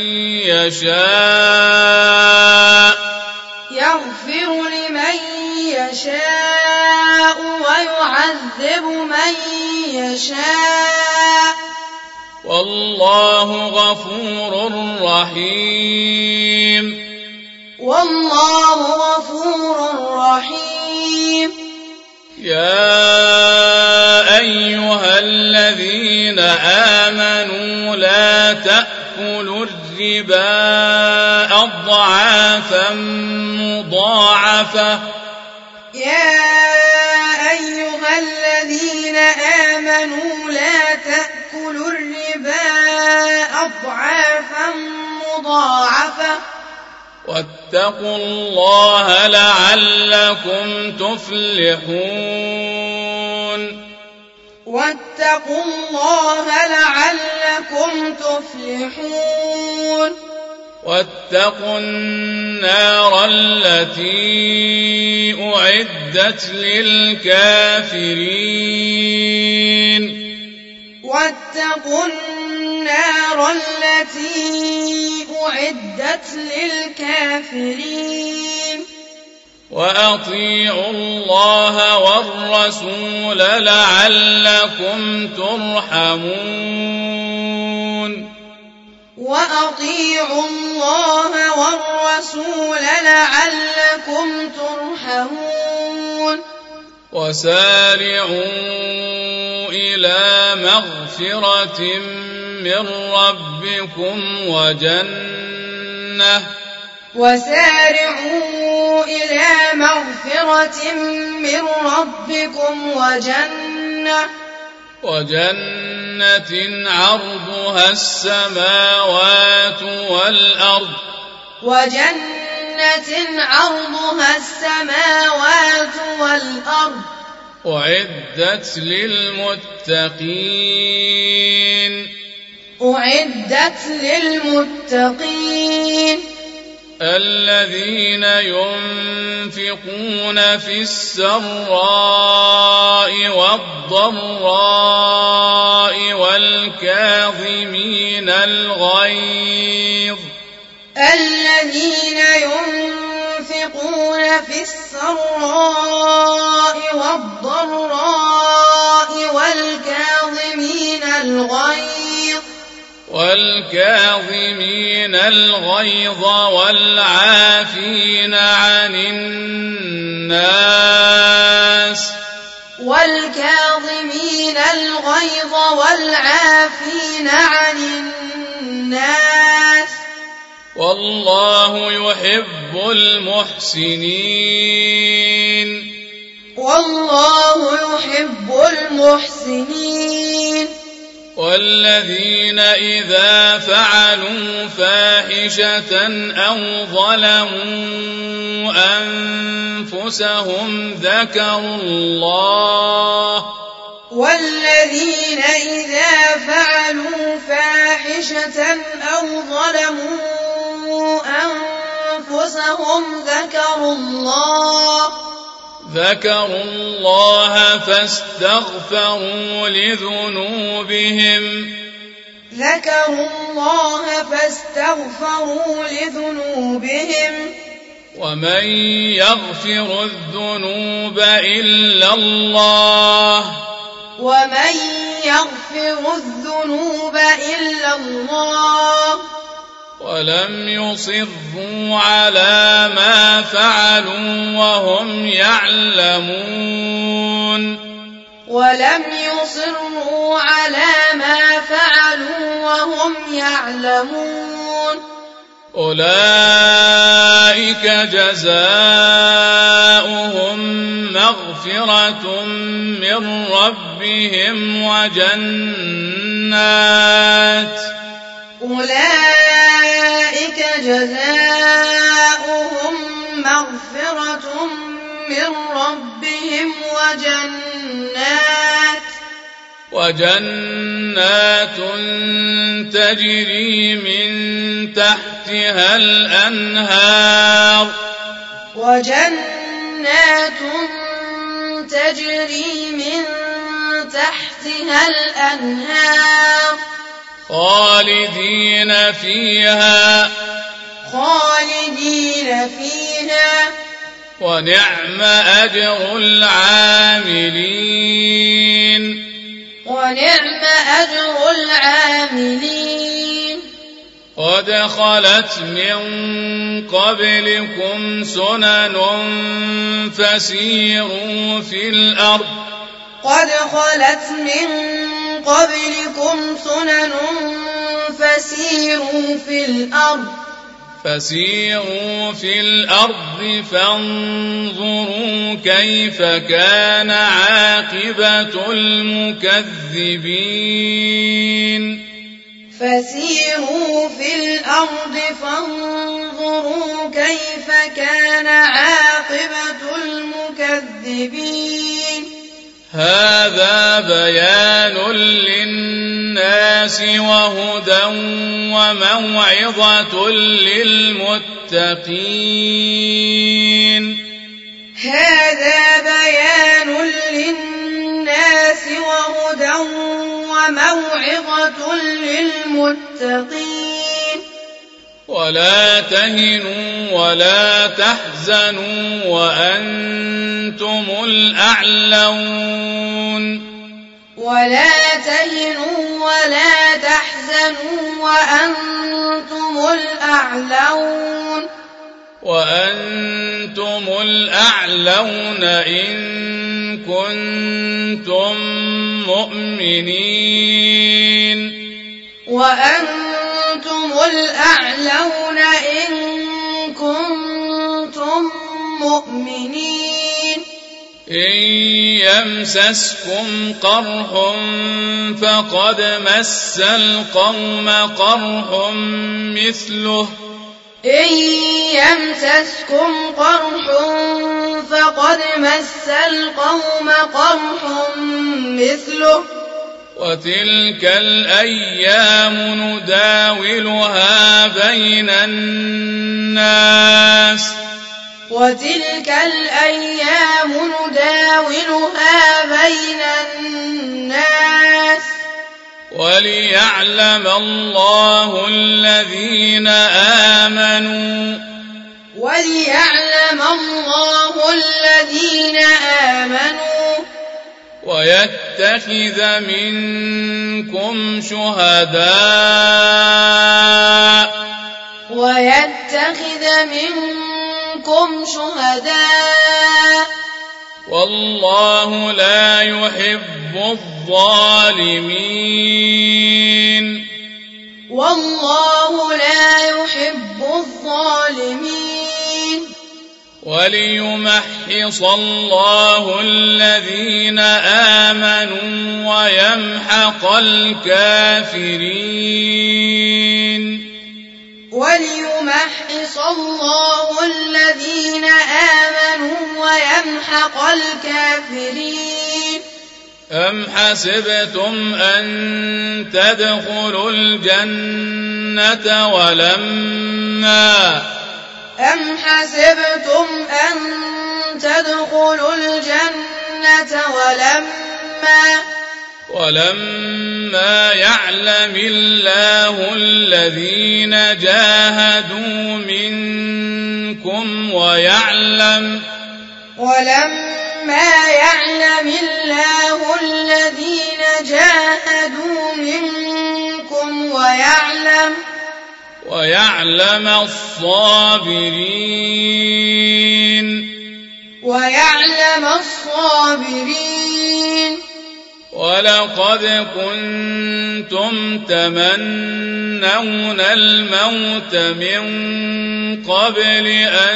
يشاء يغفر لمن يشاء ويعذب من يشاء والله غفور رحيم والله غفور رحيم يا أيها الذين آمنوا لا تأكلوا الربا أضعافا مضاعفة يا أيها الذين آمنوا لا تأكلوا الربا أضعافا مضاعفة واتقوا الله لعلكم تفلحون واتقوا الله لعلكم تفلحون واتقوا النار التي أعدت للكافرين واتقوا النار التي أعدت للكافرين وأطيعوا الله والرسول لعلكم ترحمون وأطيعوا الله والرسول لعلكم ترحمون وسارعوا إلى مغفرة من ربكم وجنة وسارعوا إلى مغفرة من ربكم وجنة وجنة عرضها السماوات والأرض وجنة عرضها السماوات والأرض أعدت للمتقين أعدت للمتقين الذين ينفقون في السراء والضراء والكاظمين الغيظ الذين ينفقون في السراء والضراء والكاظمين الغيظ والكاظمين الغيظ والعافين عن الناس والكاظمين الغيظ والعافين عن الناس والله يحب المحسنين والله يحب المحسنين. والذين إذا فعلوا فاحشة أو ظلموا أنفسهم ذكروا الله والذين إذا فعلوا فاحشة أو ظلموا أنفسهم ذكروا الله ذكروا الله فاستغفروا لذنوبهم ذكروا الله فاستغفروا لذنوبهم ومن يغفر الذنوب إلا الله ومن يغفر الذنوب إلا الله ولم يصروا على ما فعلوا وهم يعلمون ولم يصروا على ما فعلوا وهم يعلمون أولئك جزاؤهم مغفرة من ربهم وجنات أولئك جزاؤهم مغفرة من ربهم وجنات وجنات تجري من تحتها الأنهار وجنات تجري من تحتها الأنهار خالدين فيها خالدين فيها ونعم أجر العاملين ونعم أجر العاملين قد خلت من قبلكم سنن فسيروا في الأرض قد خلت من قبلكم سنن فسيروا في الأرض فسيروا في الأرض فانظروا كيف كان عاقبة المكذبين فسيروا في الأرض فانظروا كيف كان عاقبة المكذبين هذا بيان للناس وهدى وموعظة للمتقين هذا بيان للناس وهدى وموعظة للمتقين ولا تهنوا ولا تحزنوا وأنتم الأعلون ولا تهنوا ولا تحزنوا وأنتم الأعلون وأنتم الأعلون إن كنتم مؤمنين وأنتم الأعلون إن كنتم مؤمنين إن يمسسكم قرح فقد مس القوم قرح مثله إن يمسسكم قرح فقد مس القوم قرح مثله وتلك الأيام نداولها بين الناس وتلك الأيام نداولها بين الناس وليعلم الله الذين آمنوا وليعلم الله الذين آمنوا ويتخذ منكم شهداء ويتخذ منكم شهداء والله لا يحب الظالمين والله لا يحب الظالمين وليمحص الله الذين آمنوا ويمحق الكافرين وليمحص الله الذين آمنوا ويمحق الكافرين أم حسبتم أن تدخلوا الجنة ولما أم حسبتم أن تدخلوا الجنة ولما ولما يعلم الله الذين جاهدوا منكم ويعلم ولما يعلم الله الذين جاهدوا منكم ويعلم ويعلم الصابرين ويعلم الصابرين ولقد كنتم تمنون الموت من قبل أن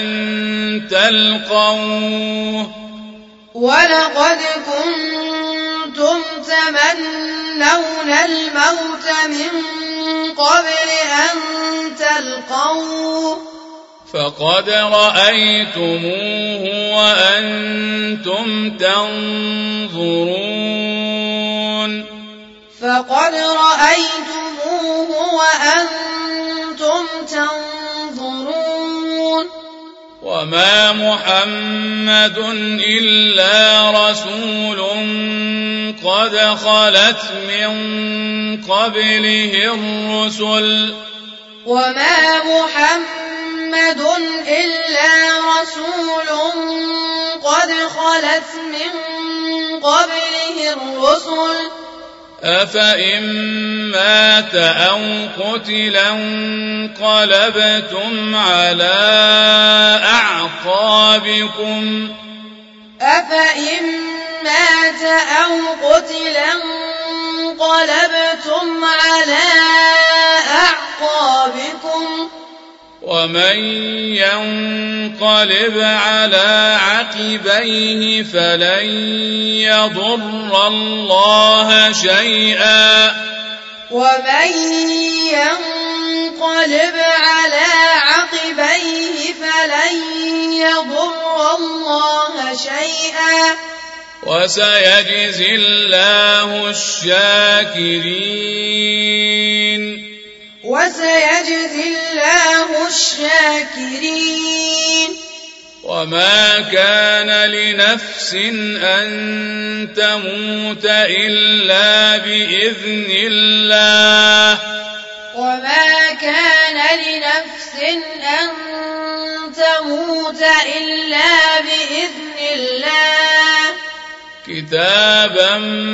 تلقوه ولقد كنتم تمنون الموت من قبل أن تلقوه فقد رأيتموه وأنتم تنظرون فقد رأيتموه وأنتم تنظرون وما محمد إلا رسول قد خلت من قبله الرسل وما محمد إلا رسول قد خلت من قبله الرسل أفإن مات أو قتل انقلبتم على أعقابكم أفإن مات أو قتل انقلبتم على أعقابكم ومن ينقلب على عقبيه فلن يضر الله شيئا ومن ينقلب على عقبيه فلن يضر الله شيئا وسيجزي الله الشاكرين وسيجزي الله الشاكرين وما كان لنفس أن تموت إلا بإذن الله وما كان لنفس أن تموت إلا بإذن الله كتابا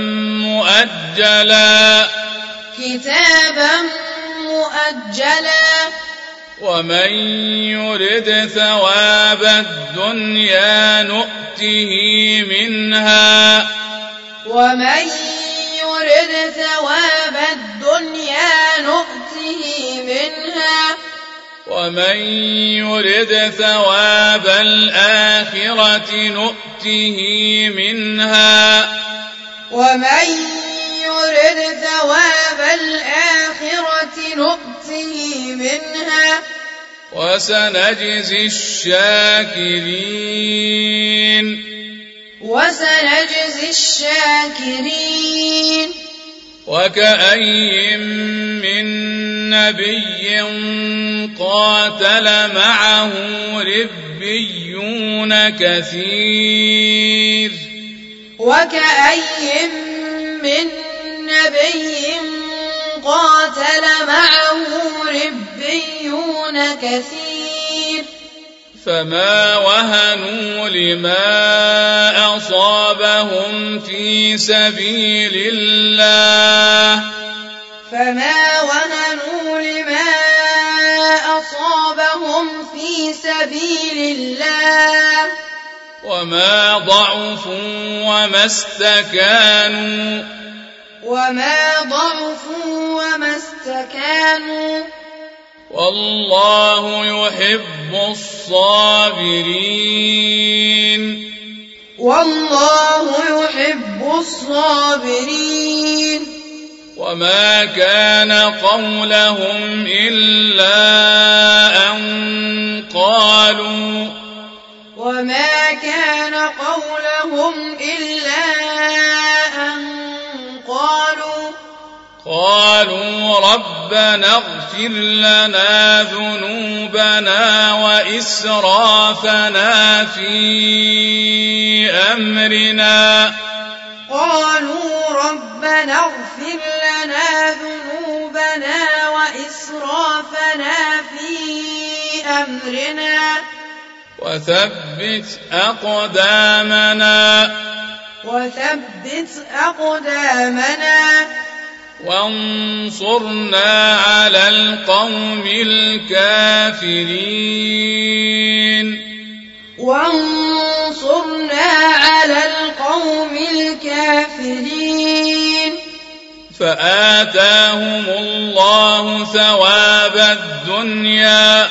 مؤجلا كتابا مؤجلا ومن يرد ثواب الدنيا نؤته منها ومن يرد ثواب الدنيا نؤته منها ومن يرد ثواب الآخرة نؤته منها ومن يرد ثواب الآخرة نؤته منها وسنجزي الشاكرين وسنجزي الشاكرين وكأي من نبي قاتل معه ربيون كثير وكأي من نبي قاتل معه ربيون كثير فما وهنوا لما أصابهم في سبيل الله فما وهنوا لما أصابهم في سبيل الله وما ضعفوا وما استكانوا وما ضعفوا وما استكانوا والله يحب الصابرين والله يحب الصابرين وما كان قولهم إلا أن قالوا وما كان قولهم إلا أن قالوا قالوا ربنا اغفر لنا ذنوبنا وإسرافنا في أمرنا قالوا ربنا اغفر لنا ذنوبنا وإسرافنا في أمرنا وثبت أقدامنا وثبت أقدامنا وانصرنا على القوم الكافرين وانصرنا على القوم الكافرين فآتاهم الله ثواب الدنيا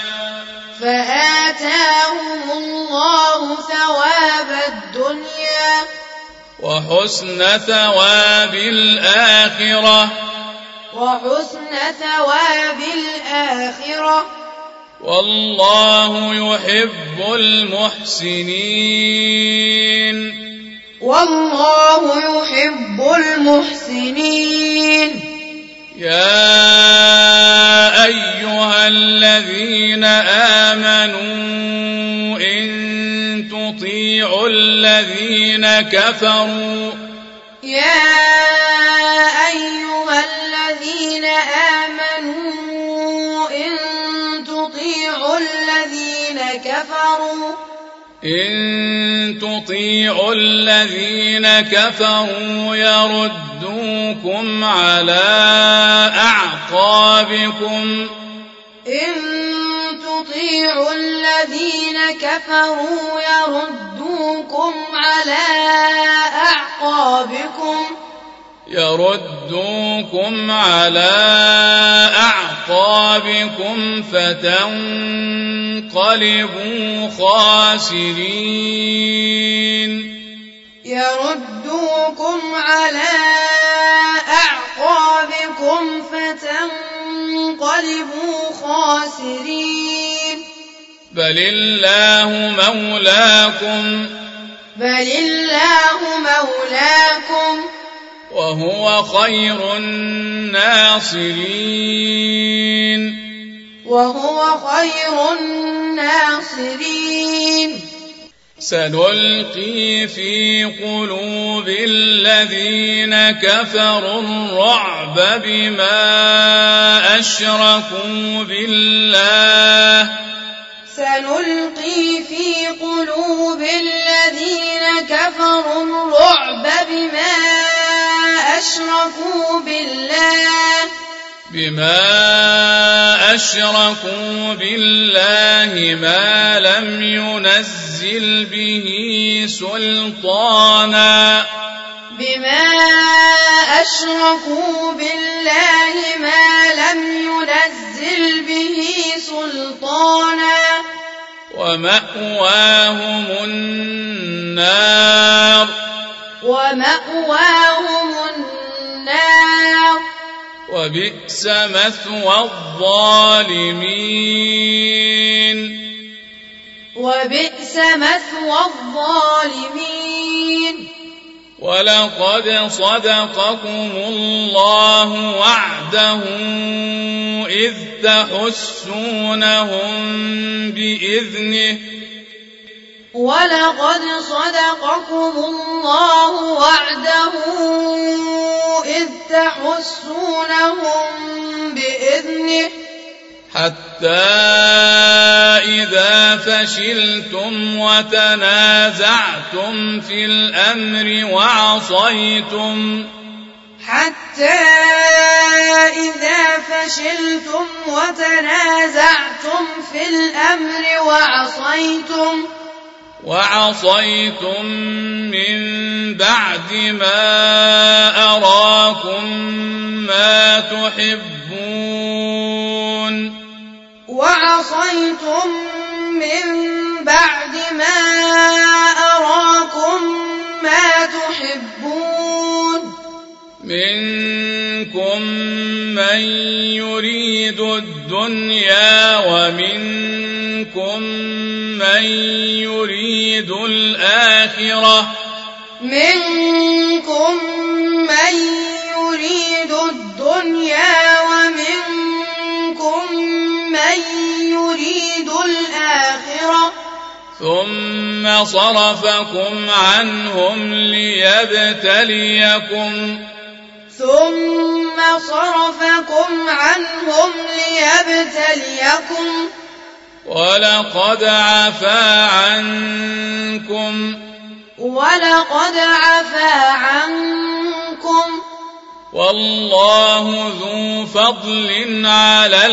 فآتاهم الله ثواب الدنيا وحسن ثواب الآخرة وحسن ثواب الآخرة والله يحب المحسنين والله يحب المحسنين يا أيها الذين آمنوا إن تطيعوا الذين كفروا يا أيها الذين آمنوا إن تطيعوا الذين كفروا إن تطيعوا الذين كفروا يردوكم على أعقابكم إن تطيعوا الذين كفروا يردوكم على أعقابكم يردوكم على أعقابكم فتنقلبوا خاسرين يردوكم على أعقابكم فتنقلبوا خاسرين بل الله مولاكم بل الله مولاكم وهو خير الناصرين وهو خير الناصرين سنلقي في قلوب الذين كفروا الرعب بما أشركوا بالله سنلقي في قلوب الذين كفروا الرعب بما أشركوا بالله بما أشركوا بالله ما لم ينزل به سلطانا بما أشركوا بالله ما لم ينزل به سلطانا ومأواهم النار ومأواهم النار وبئس مثوى الظالمين وبئس مثوى الظالمين ولقد صدقكم الله وعده إذ تحسونهم بإذنه ولقد صدقكم الله وعده إذ تحسونهم بإذنه حتى إذا فشلتم وتنازعتم في الأمر وعصيتم حتى إذا فشلتم وتنازعتم في الأمر وعصيتم وعصيتم من بعد ما أراكم ما تحبون وعصيتم من بعد ما أراكم ما تحبون منكم من يريد الدنيا ومنكم من يريد الآخرة منكم من يريد الدنيا ومنكم من يريد الآخرة ثم صرفكم عنهم ليبتليكم ثم صرفكم عنهم ليبتليكم ولقد عفا عنكم ولقد عفا عنكم والله ذو فضل على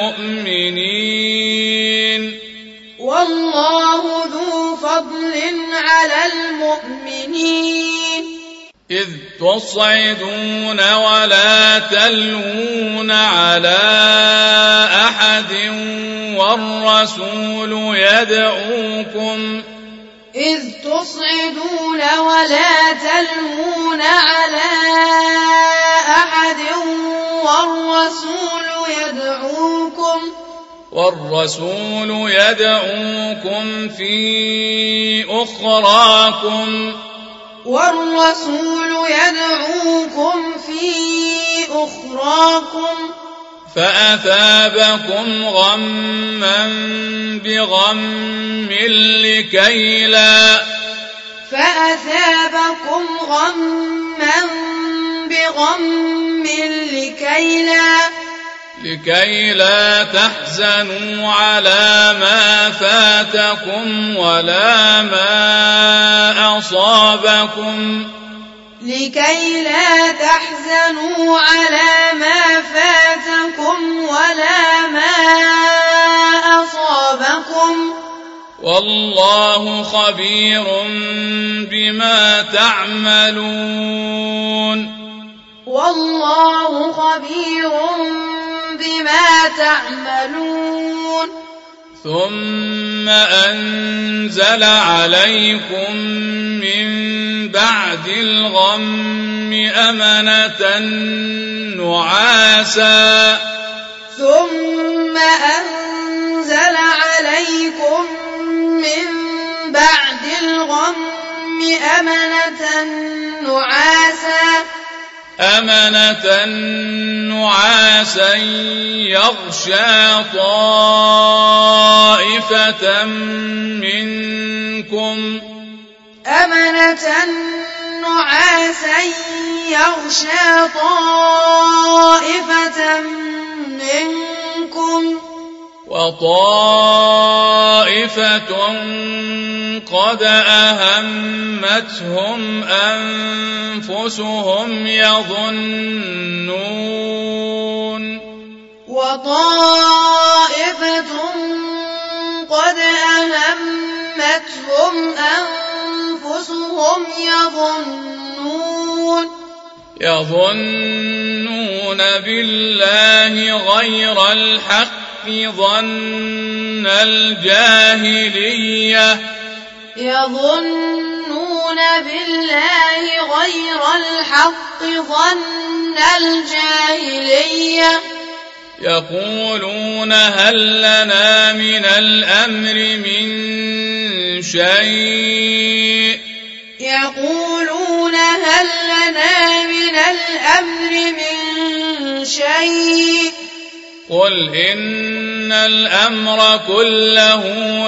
المؤمنين والله ذو فضل على المؤمنين إذ تصعدون ولا تلوون على أحد والرسول يدعوكم إذ تصعدون ولا تلوون على أحد والرسول يدعوكم والرسول يدعوكم في أخراكم والرسول يدعوكم في أخراكم فأثابكم غما بغم لكي لا فأثابكم غما بغم لكي لا لكي لا تحزنوا على ما فاتكم ولا ما أصابكم لكي لا تحزنوا على ما فاتكم ولا ما أصابكم والله خبير بما تعملون والله خبير بما تعملون ثم أنزل عليكم من بعد الغم أمنة نعاسا ثم أنزل عليكم من بعد الغم أمنة نعاسا أمنة نعاسا يغشى طائفة منكم أمنة نعاسا يغشى طائفة منكم وطائفة قد أهمتهم أنفسهم يظنون وطائفة قد أهمتهم أنفسهم يظنون يظنون بالله غير الحق ظن الجاهلية يظنون بالله غير الحق ظن الجاهلية يقولون هل لنا من الأمر من شيء يقولون هل لنا من الأمر من شيء قل إن الأمر كله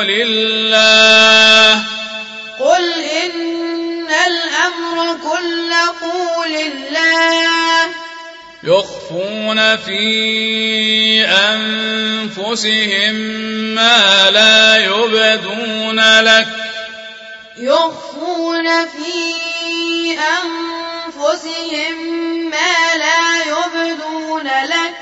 لله قل إن الأمر كله لله يخفون في أنفسهم ما لا يبدون لك يخفون في أنفسهم ما لا يبدون لك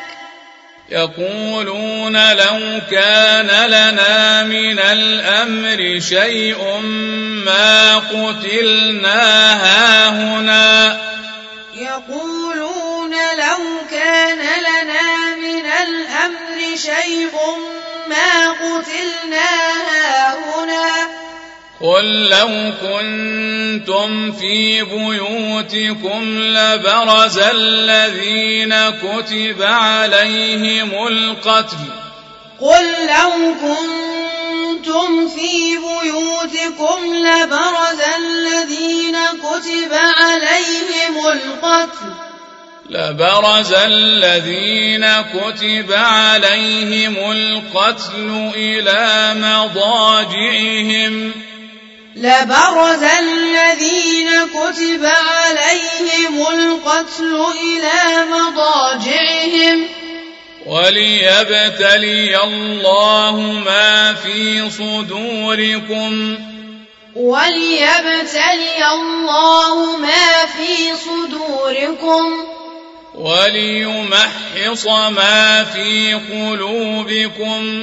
يقولون لو كان لنا من الأمر شيء ما قتلنا هاهنا يقولون لو كان لنا من الأمر شيء ما قتلنا هاهنا قل لو كنتم في بيوتكم لبرز الذين كتب عليهم القتل قل لو كنتم في بيوتكم لبرز الذين كتب عليهم القتل لبرز الذين كتب عليهم القتل إلى مضاجعهم لبرز الذين كتب عليهم القتل إلى مضاجعهم وليبتلي الله ما في صدوركم وليبتلي الله ما في صدوركم وليمحص ما في قلوبكم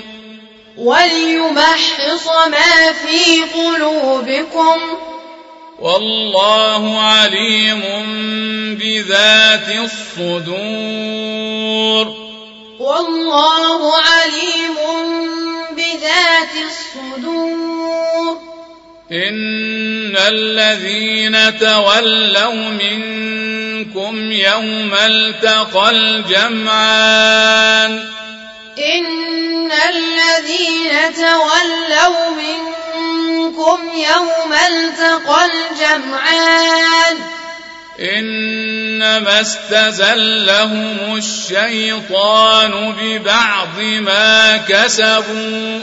وليمحص ما في قلوبكم والله عليم بذات الصدور والله عليم بذات الصدور إن الذين تولوا منكم يوم التقى الجمعان إن الذين تولوا منكم يوم التقى الجمعان إنما استزلهم الشيطان ببعض ما كسبوا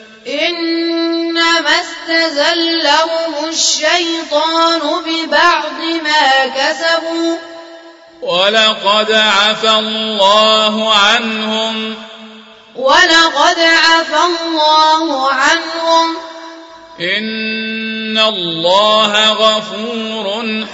إنما استزلهم الشيطان ببعض ما كسبوا ولقد عفى الله عنهم ولقد عفى الله عنهم إن الله غفور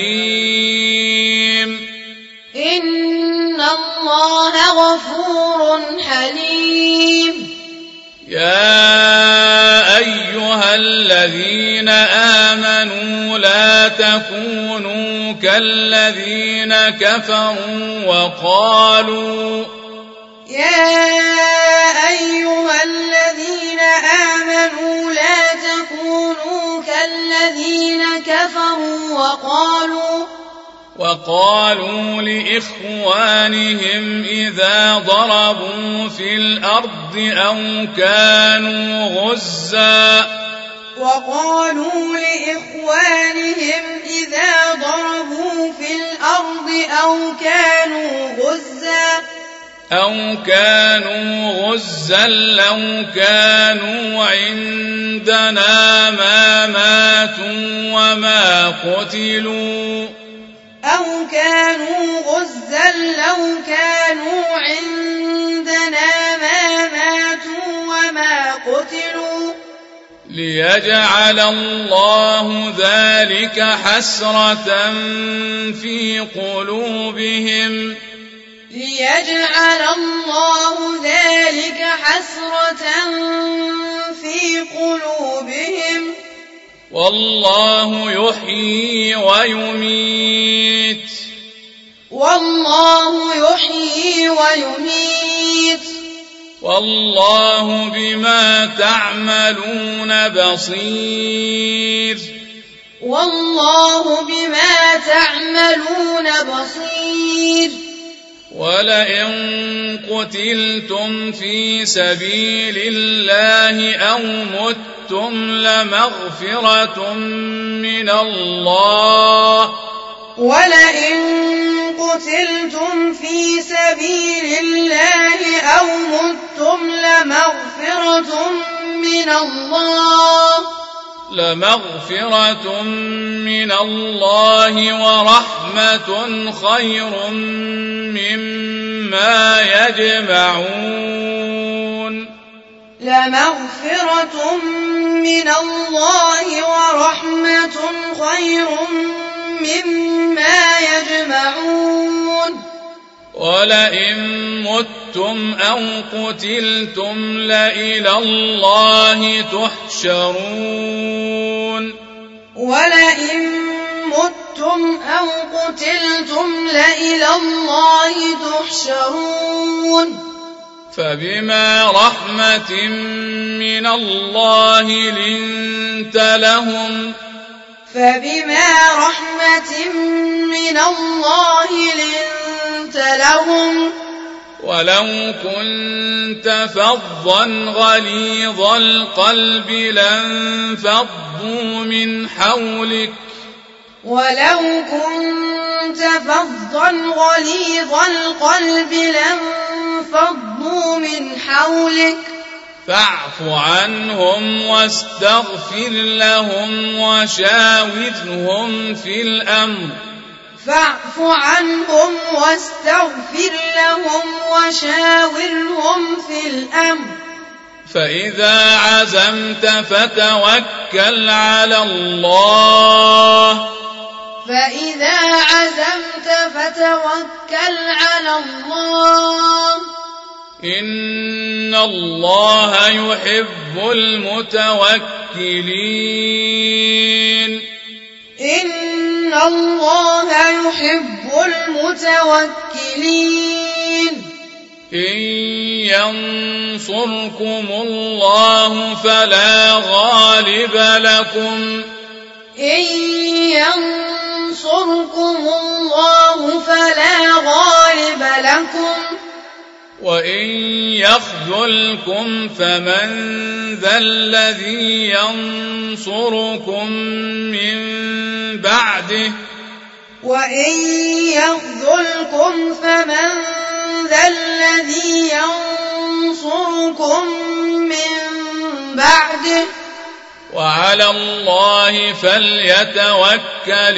حليم إن الله غفور حليم يا أيها الذين آمنوا لا تكونوا كالذين كفروا وقالوا يا أيها الذين آمنوا لا تكونوا كالذين كفروا وقالوا وقالوا لإخوانهم إذا ضربوا في الأرض أو كانوا غزا وقالوا لإخوانهم إذا ضربوا في الأرض أو كانوا غزا أو كانوا غزا لو كانوا عندنا ما ماتوا وما قتلوا أو كانوا غزا لو كانوا عندنا ما ماتوا وما قتلوا ليجعل الله ذلك حسرة في قلوبهم ليجعل الله ذلك حسرة في قلوبهم والله يحيي ويميت والله يحيي ويميت والله بما تعملون بصير والله بما تعملون بصير ولئن قتلتم في سبيل الله أو متم لمغفرة من الله ولئن قتلتم في سبيل الله أو متم لمغفرة من الله لمغفرة من الله ورحمة خير مما يجمعون لمغفرة من الله ورحمة خير مما يجمعون ولئن متم أو قتلتم لإلى الله تحشرون ولئن متم أو قتلتم لإلى الله تحشرون فبما رحمة من الله لنت لهم فبما رحمة من الله لنت لهم ولو كنت فظا غليظ القلب لانفضوا من حولك ولو كنت فظا غليظ القلب لانفضوا من حولك فاعف عنهم واستغفر لهم وشاورهم في الأمر فاعف عنهم واستغفر لهم وشاورهم في الأمر فإذا عزمت فتوكل على الله فإذا عزمت فتوكل على الله إن الله يحب المتوكلين إن الله يحب المتوكلين إن ينصركم الله فلا غالب لكم إن ينصركم الله فلا غالب لكم وإن يخذلكم فمن ذا الذي ينصركم من بعده وإن يخذلكم فمن ذا الذي ينصركم من بعده وعلى الله فليتوكل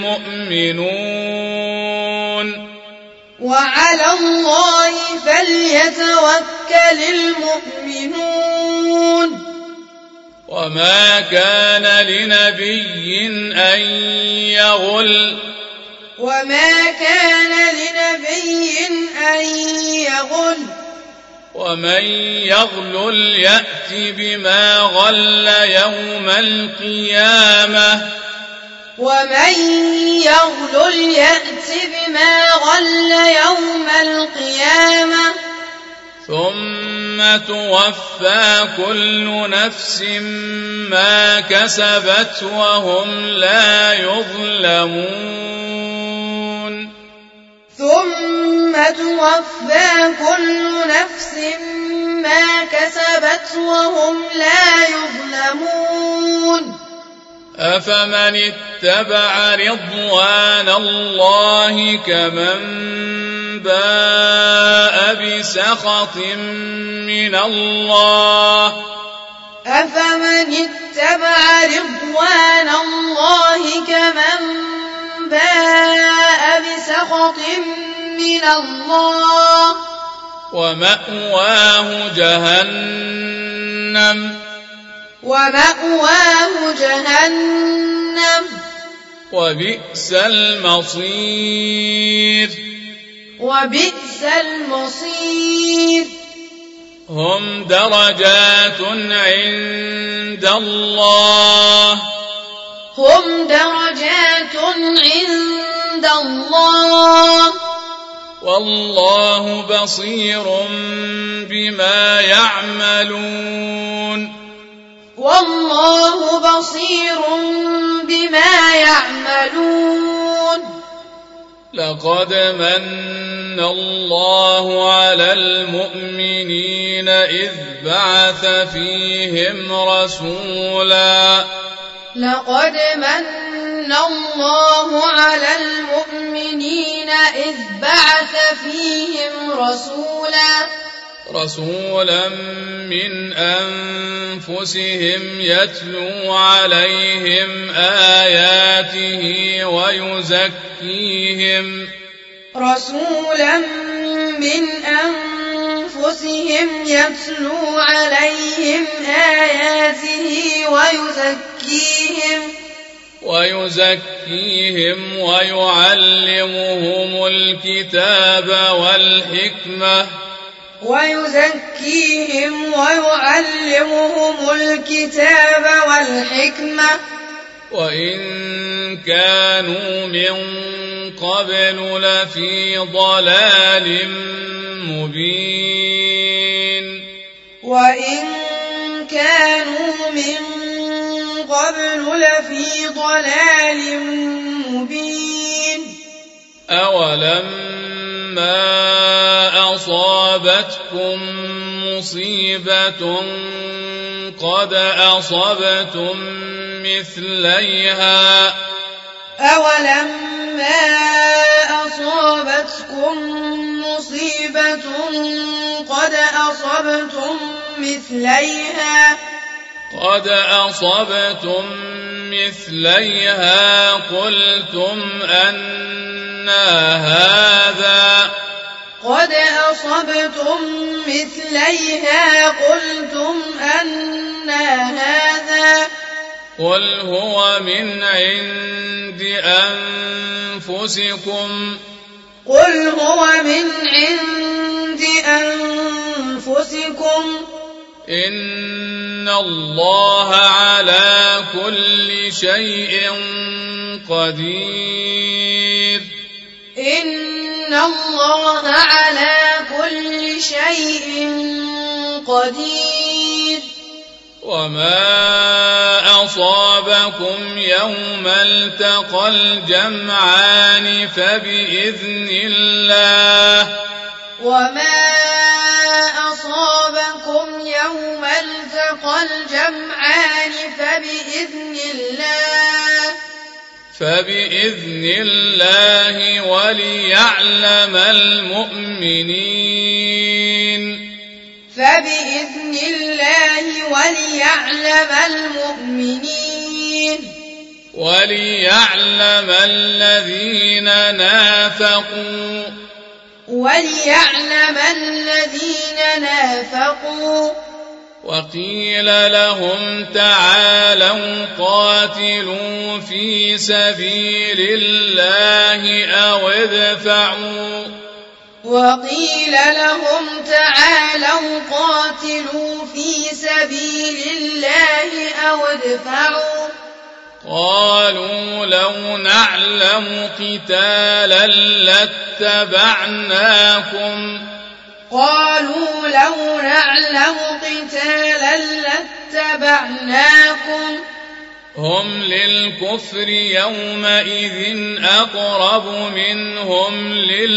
المؤمنون وعلى الله فليتوكل المؤمنون وما كان لنبي أن يغل وما كان لنبي أن يغل ومن يغلل يأت بما غل يوم القيامة ومن يغلل يأت بما غل يوم القيامة ثم توفى كل نفس ما كسبت وهم لا يظلمون ثم توفى كل نفس ما كسبت وهم لا يظلمون أفمن اتبع رضوان الله كمن باء بسخط من الله أفمن اتبع رضوان الله كمن باء بسخط من الله ومأواه جهنم ومأواه جهنم وبئس المصير وبئس المصير هم درجات عند الله هم درجات عند الله والله بصير بما يعملون والله بصير بما يعملون لقد من الله على المؤمنين إذ بعث فيهم رسولا لقد من الله على المؤمنين إذ بعث فيهم رسولا رسولا من أنفسهم يتلو عليهم آياته ويزكيهم رسولا من أنفسهم يتلو عليهم آياته ويزكيهم ويزكيهم ويعلمهم الكتاب والحكمة ويزكيهم ويعلمهم الكتاب والحكمة وإن كانوا من قبل لفي ضلال مبين وإن كانوا من قبل لفي ضلال مبين أولما أصابتكم مصيبة قد أصبتم مثليها أولما أصابتكم مصيبة قد أصبتم مثليها قد أصبتم مثليها قلتم أنى هذا قد أصبتم مثليها قلتم أنى هذا قل هو من عند أنفسكم قل هو من عند أنفسكم إن الله على كل شيء قدير إن الله على كل شيء قدير وما أصابكم يوم التقى الجمعان فبإذن الله وما أصابكم يوم التقى الجمعان فبإذن الله فبإذن الله وليعلم المؤمنين فبإذن الله وليعلم المؤمنين وليعلم الذين نافقوا وليعلم الذين نافقوا وقيل لهم تعالوا قاتلوا في سبيل الله أو ادفعوا وقيل لهم تعالوا قاتلوا في سبيل الله أو ادفعوا قالوا لو نعلم قتالا لاتبعناكم قالوا لو نعلم قتالا لاتبعناكم هم للكفر يومئذ أقرب منهم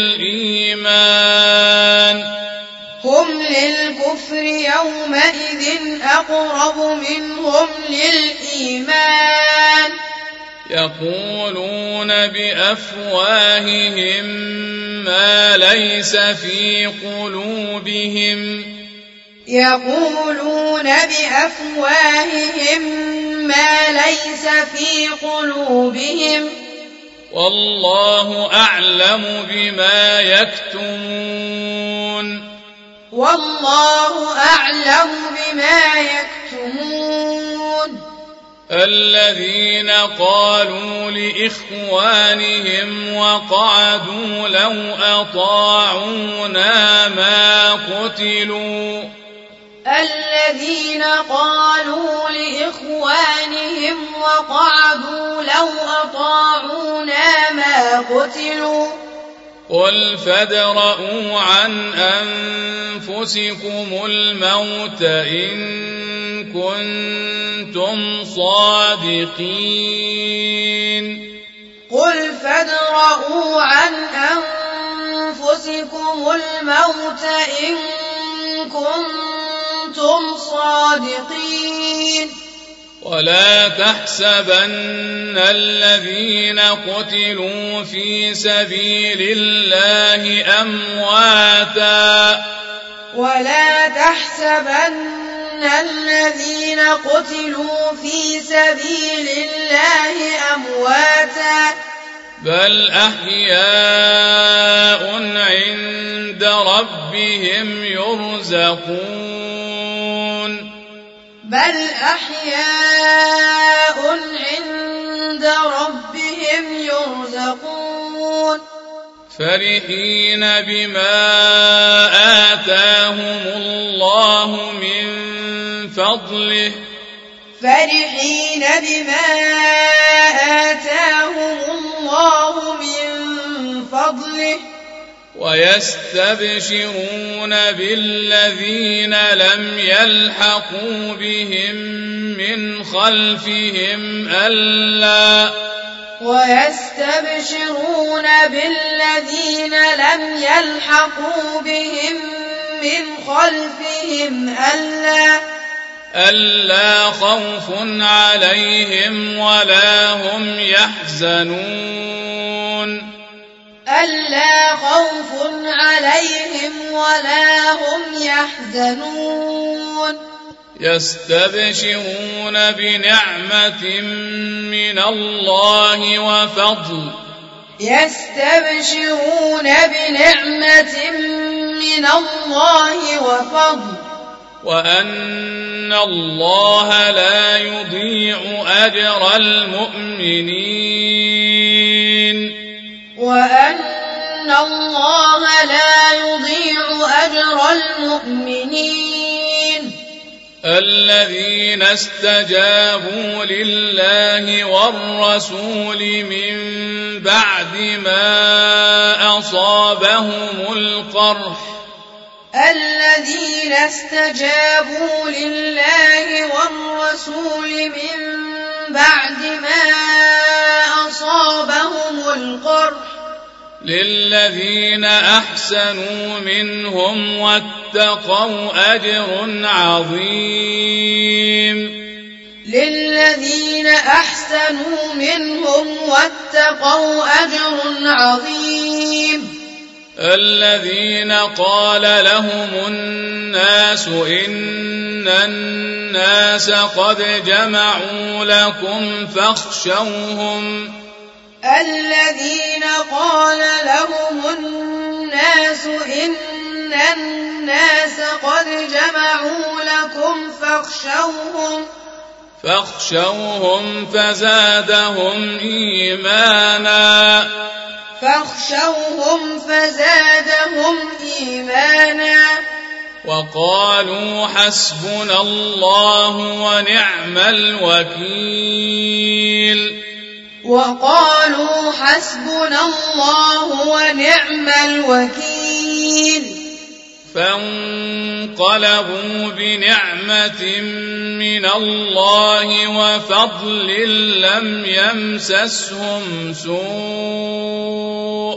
للإيمان هم للكفر يومئذ أقرب منهم للإيمان يقولون بأفواههم ما ليس في قلوبهم يقولون بأفواههم ما ليس في قلوبهم والله أعلم بما يكتمون والله أعلم بما يكتمون الذين قالوا لإخوانهم وقعدوا لو أطاعونا ما قتلوا الذين قالوا لإخوانهم وقعدوا لو أطاعونا ما قتلوا قل فادرءوا عن أنفسكم الموت إن كنتم صادقين قل فادرءوا عن أنفسكم الموت إن كنتم صادقين ولا تحسبن الذين قتلوا في سبيل الله أمواتا ولا تحسبن الذين قتلوا في سبيل الله أمواتا بل أحياء عند ربهم يرزقون بل أحياء عند ربهم يرزقون فرحين بما آتاهم الله من فضله فرحين بما آتاهم الله من فضله ويستبشرون بالذين لم يلحقوا بهم من خلفهم ألا ويستبشرون بالذين لم يلحقوا بهم من خلفهم ألا ألا خوف عليهم ولا هم يحزنون ألا خوف عليهم ولا هم يحزنون يستبشرون بنعمة من الله وفضل يستبشرون بنعمة من الله وفضل وأن الله لا يضيع أجر المؤمنين وأن الله لا يضيع أجر المؤمنين الذين استجابوا لله والرسول من بعد ما أصابهم القرح الذين استجابوا لله والرسول من بعد ما أصابهم القرح للذين أحسنوا منهم واتقوا أجر عظيم للذين أحسنوا منهم واتقوا أجر عظيم الذين قال لهم الناس إن الناس قد جمعوا لكم فاخشوهم الذين قال لهم الناس إن الناس قد جمعوا لكم فاخشوهم فاخشوهم فزادهم إيمانا فاخشوهم فزادهم إيمانا وقالوا حسبنا الله ونعم الوكيل وقالوا حسبنا الله ونعم الوكيل فانقلبوا بنعمة من الله وفضل لم يمسسهم سوء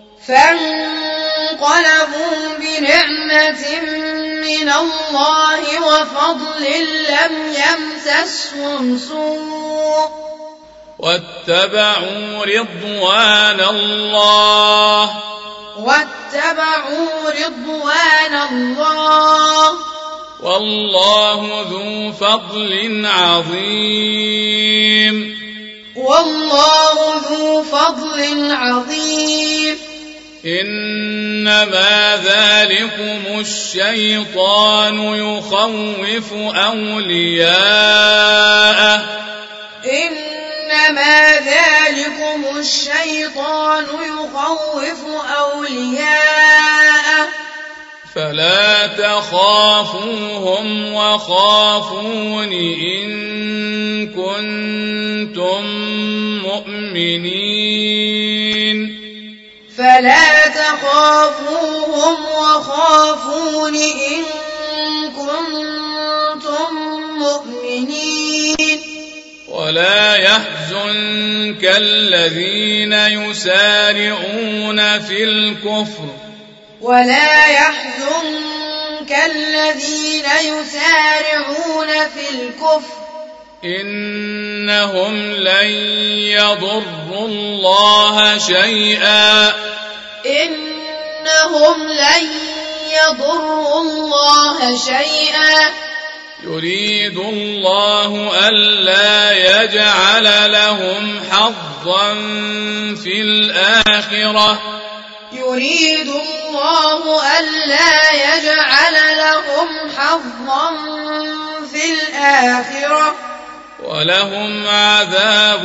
فانقلبوا بنعمة من الله وفضل لم يمسسهم سوء واتبعوا رضوان الله واتبعوا رضوان الله والله ذو فضل عظيم والله ذو فضل عظيم إنما ذلكم الشيطان يخوف أولياءه إنما ذلكم الشيطان يخوف أولياءه فلا تخافوهم وخافون إن كنتم مؤمنين فلا تخافوهم وخافون إن كنتم مؤمنين ولا يحزنك الذين يسارعون في الكفر ولا يحزنك الذين يسارعون في الكفر إنهم لن يضروا الله شيئا إنهم لن يضروا الله شيئا يريد الله ألا يجعل لهم حظا في الآخرة يريد الله ألا يجعل لهم حظا في الآخرة ولهم عذاب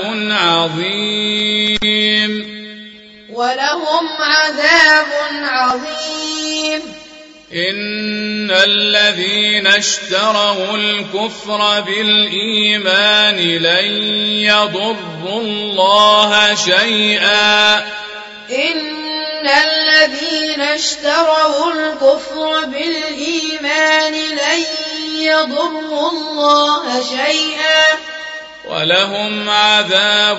عظيم ولهم عذاب عظيم إن الذين اشتروا الكفر بالإيمان لن يضروا الله شيئا إن الذين اشتروا الكفر بالإيمان لن يضروا الله شيئا ولهم عذاب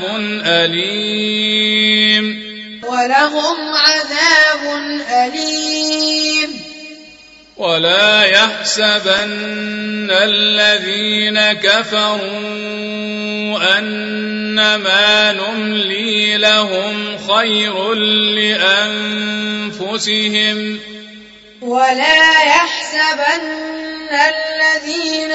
أليم ولهم عذاب أليم ولا يحسبن الذين كفروا أنما نملي لهم خير لأنفسهم ولا يحسبن الذين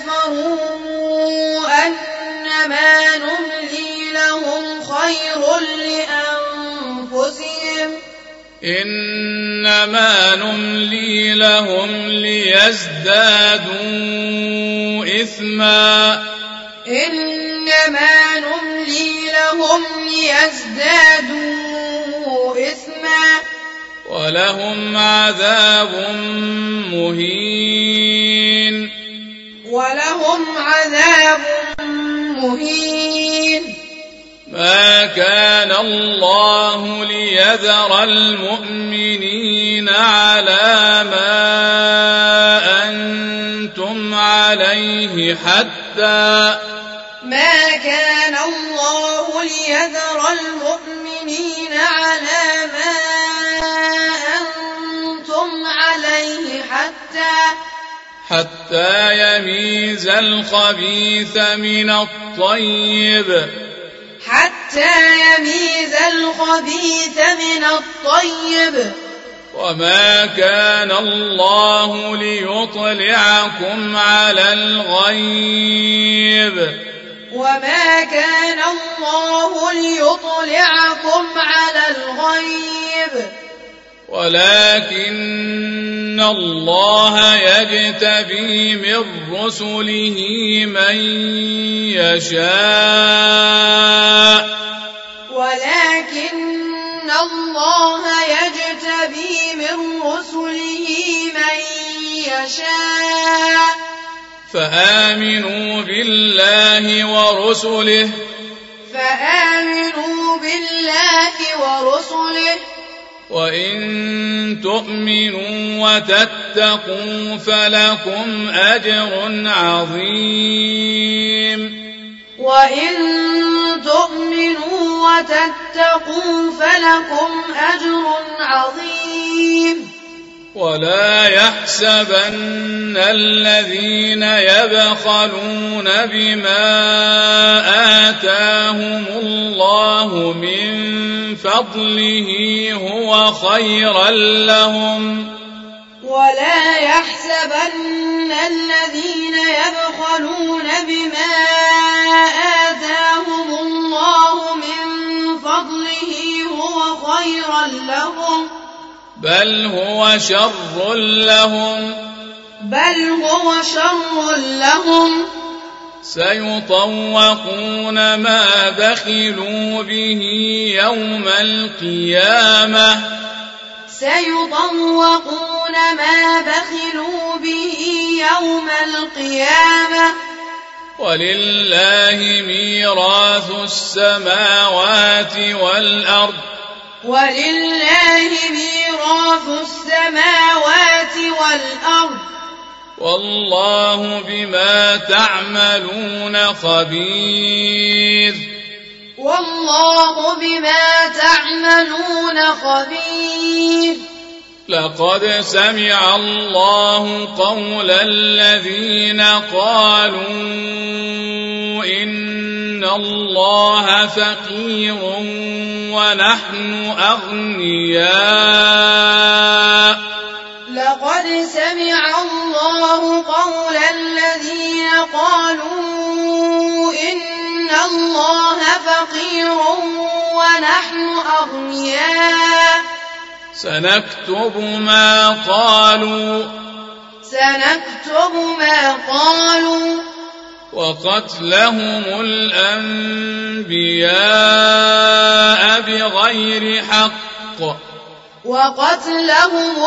كفروا أنما نملي لهم خير لأنفسهم إنما نملي لهم ليزدادوا إثما إنما نملي لهم ليزدادوا إثما ولهم عذاب مهين ولهم عذاب مهين ما كان الله ليذر المؤمنين على ما أنتم عليه حتى ما كان الله ليذر المؤمنين على ما أنتم عليه حتى حتى يميز الخبيث من الطيب حتى يميز الخبيث من الطيب وما كان الله ليطلعكم على الغيب وما كان الله ليطلعكم على الغيب ولكن الله يجتبي من رسله من يشاء ولكن الله يجتبي من رسله من يشاء فآمنوا بالله ورسله فآمنوا بالله ورسله وإن تؤمنوا وتتقوا فلكم أجر عظيم وإن تؤمنوا وتتقوا فلكم أجر عظيم ولا يحسبن الذين يبخلون بما آتاهم الله من فضله هو خيرا لهم ولا يحسبن الذين يبخلون بما آتاهم الله من فضله هو خيرا لهم بل هو شر لهم بل هو شر لهم سيطوقون ما بخلوا به يوم القيامة سيطوقون ما بخلوا به يوم القيامة ولله ميراث السماوات والأرض ولله ميراث السماوات والأرض والله بما تعملون خبير والله بما تعملون خبير لقد سمع الله قول الذين قالوا إن الله فقير ونحن أغنياء لقد سمع الله قول الذين قالوا إن الله فقير ونحن أغنياء سنكتب ما قالوا سنكتب ما قالوا وقتلهم الأنبياء بغير حق وقتلهم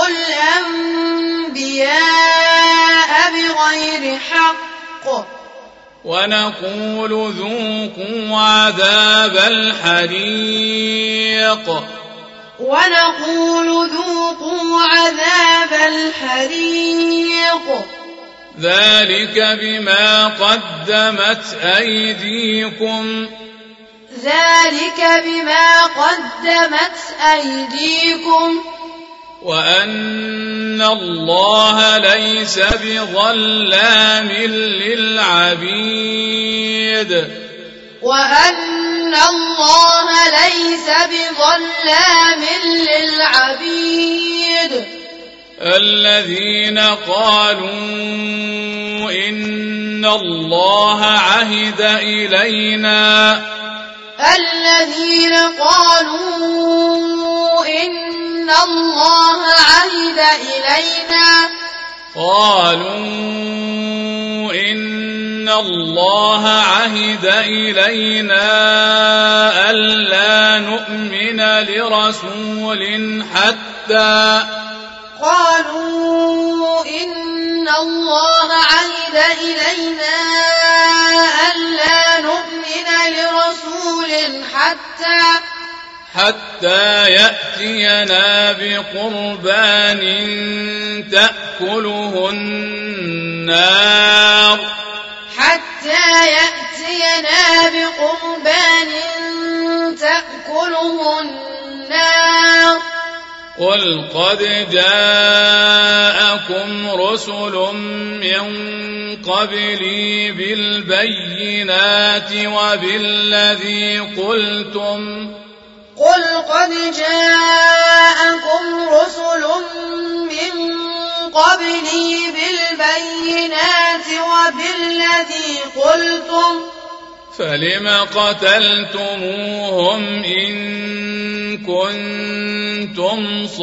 الأنبياء بغير حق ونقول ذوقوا عذاب الحريق ونقول ذوقوا عذاب الحريق ذلك بما قدمت أيديكم ذلك بما قدمت أيديكم وأن الله ليس بظلام للعبيد وأن الله ليس بظلام للعبيد الذين قالوا إن الله عهد إلينا الذين قالوا إن الله عهد إلينا قالوا إن الله عهد إلينا ألا نؤمن لرسول حتى قالوا إن الله عهد إلينا ألا نؤمن لرسول حتى حتى يأتينا بقربان تأكله النار حتى يأتينا بقربان تأكله النار قل قد جاءكم رسل من قبلي بالبينات وبالذي قلتم قل قد جاءكم رسل من قبلي بالبينات وبالذي قلتم فلم قتلتموهم إن كنتم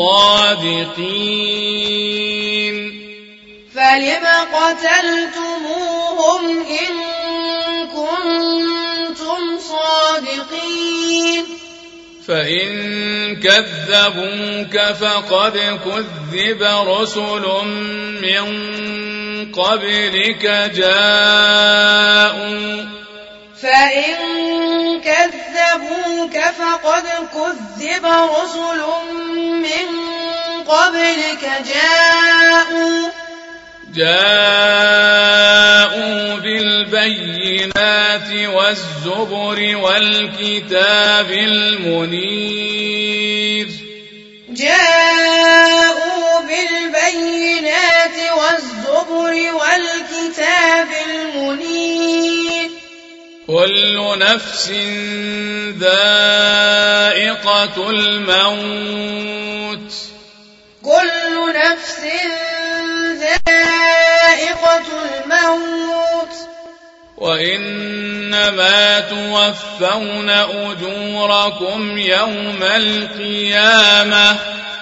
صادقين فلم قتلتموهم إن كنتم صادقين فإن كذبوك فقد كذب رسل من قبلك جاءوا فإن كذبوك فقد كذب رسل من قبلك جاءوا جاءوا بالبينات والزبر والكتاب المنير جاءوا بالبينات والزبر والكتاب المنير كل نفس ذائقة الموت كل نفس ذائقة الموت وإنما توفون أجوركم يوم القيامة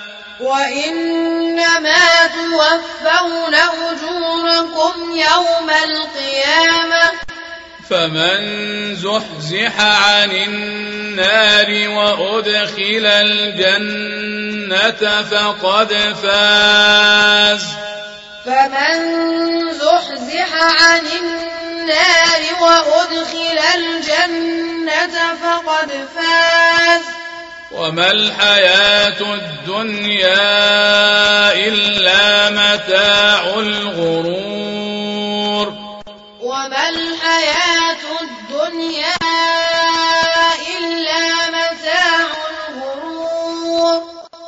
وإنما توفون أجوركم يوم القيامة فمن زحزح عن النار وأدخل الجنة فقد فاز فمن زحزح عن النار وأدخل الجنة فقد فاز وما الحياة الدنيا إلا متاع الغرور وما الحياة الدنيا إلا متاع الغرور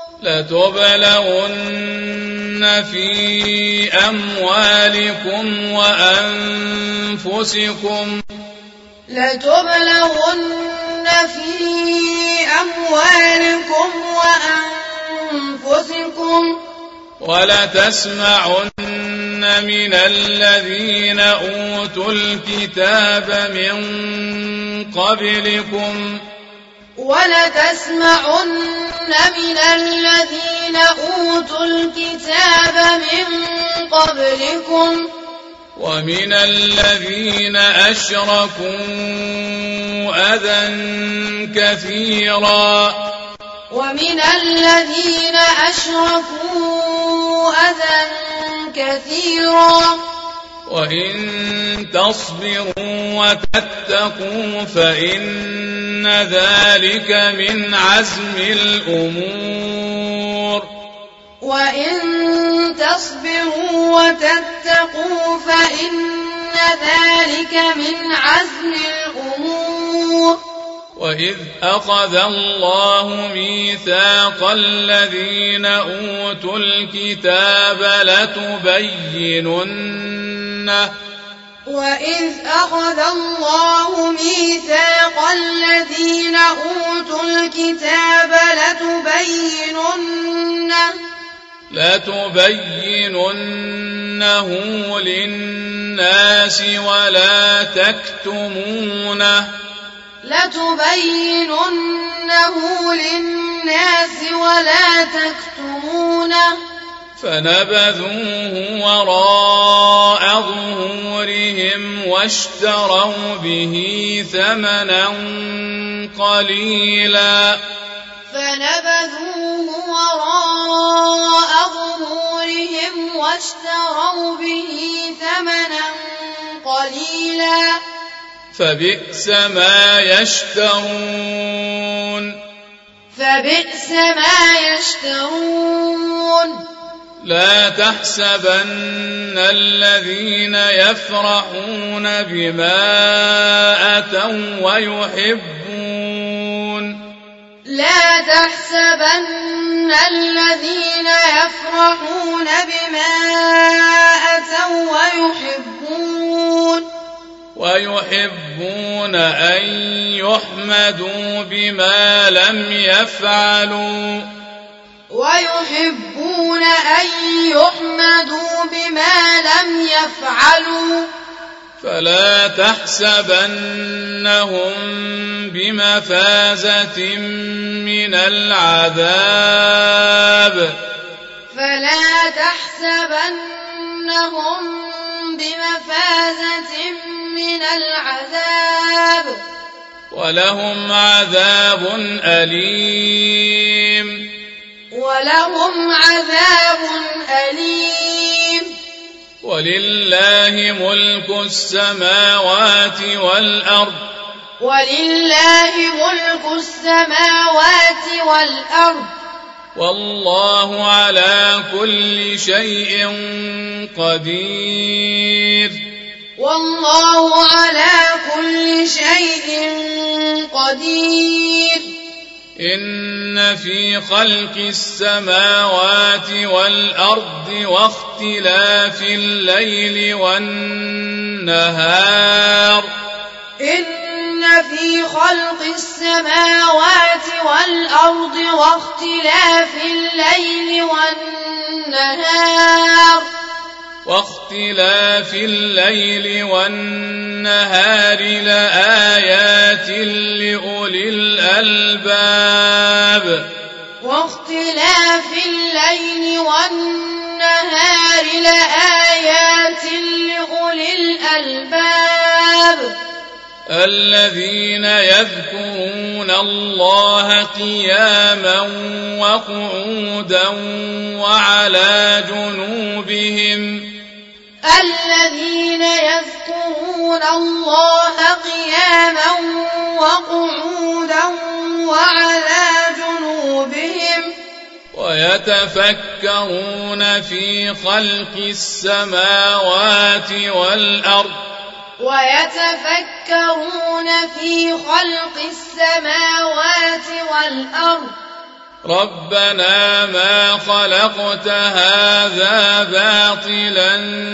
لتبلغن في أموالكم وأنفسكم لتبلغن في أموالكم وأنفسكم ولتسمعن من الذين أوتوا الكتاب من قبلكم ولتسمعن من الذين أوتوا الكتاب من قبلكم ومن الذين أشركوا أذى كثيرا ومن الذين أشركوا أذى كثيرا وإن تصبروا وتتقوا فإن ذلك من عزم الأمور وإن تصبروا وتتقوا فإن ذلك من عزم الأمور وإذ أخذ الله ميثاق الذين أوتوا الكتاب لتبيننه وإذ أخذ الله ميثاق الذين أوتوا الكتاب لتبيننه لتبيننه للناس ولا تكتمونه لتبيننه للناس ولا تكتمونه فنبذوه وراء ظهورهم واشتروا به ثمنا قليلا فنبذوه وراء ظهورهم واشتروا به ثمنا قليلا فبئس ما يشترون فبئس ما يشترون لا تحسبن الذين يفرحون بما أتوا ويحبون لا تحسبن الذين يفرحون بما أتوا ويحبون ويحبون أن يحمدوا بما لم يفعلوا ويحبون أن يحمدوا بما لم يفعلوا فلا تحسبنهم بمفازة من العذاب فلا تحسبنهم بمفازة من العذاب ولهم عذاب أليم ولهم عذاب أليم ولله ملك السماوات والأرض ولله ملك السماوات والأرض والله على كل شيء قدير والله على كل شيء قدير إن في خلق السماوات والأرض واختلاف الليل والنهار إن في خلق السماوات والأرض واختلاف الليل والنهار واختلاف الليل والنهار لآيات لأولي الألباب واختلاف الليل والنهار لآيات لأولي الألباب الذين يذكرون الله قياما وقعودا وعلى جنوبهم الذين يذكرون الله قياما وقعودا وعلى جنوبهم ويتفكرون في خلق السماوات والأرض ويتفكرون في خلق السماوات والأرض ربنا ما خلقت هذا باطلا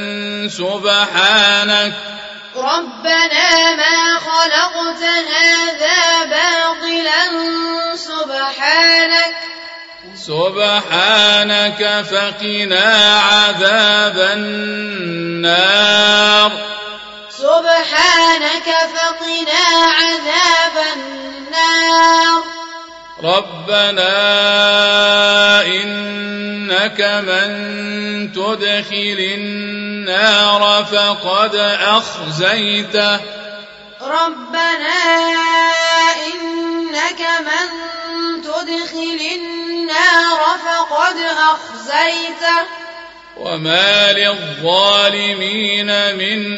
سبحانك ربنا ما خلقت هذا باطلا سبحانك سبحانك فقنا عذاب النار سبحانك فقنا عذاب النار ربنا إنك من تدخل النار فقد أخزيته ربنا إنك من تدخل النار فقد أخزيته وما للظالمين من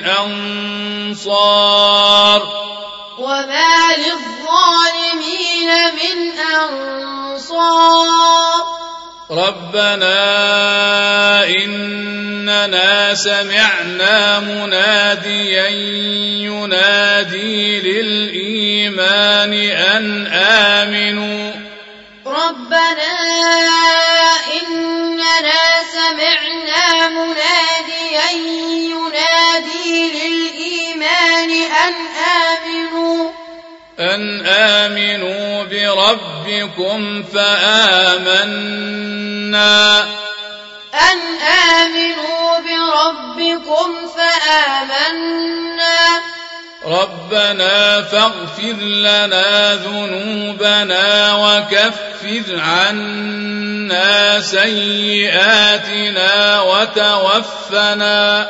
أنصار وما للظالمين من أنصار ربنا إننا سمعنا مناديا ينادي للإيمان أن آمنوا ربنا إننا سمعنا مناديا ينادي للإيمان أن آمنوا أن آمنوا بربكم فآمنا أن آمنوا بربكم فآمنا ربنا فاغفر لنا ذنوبنا وكفر عنا سيئاتنا وتوفنا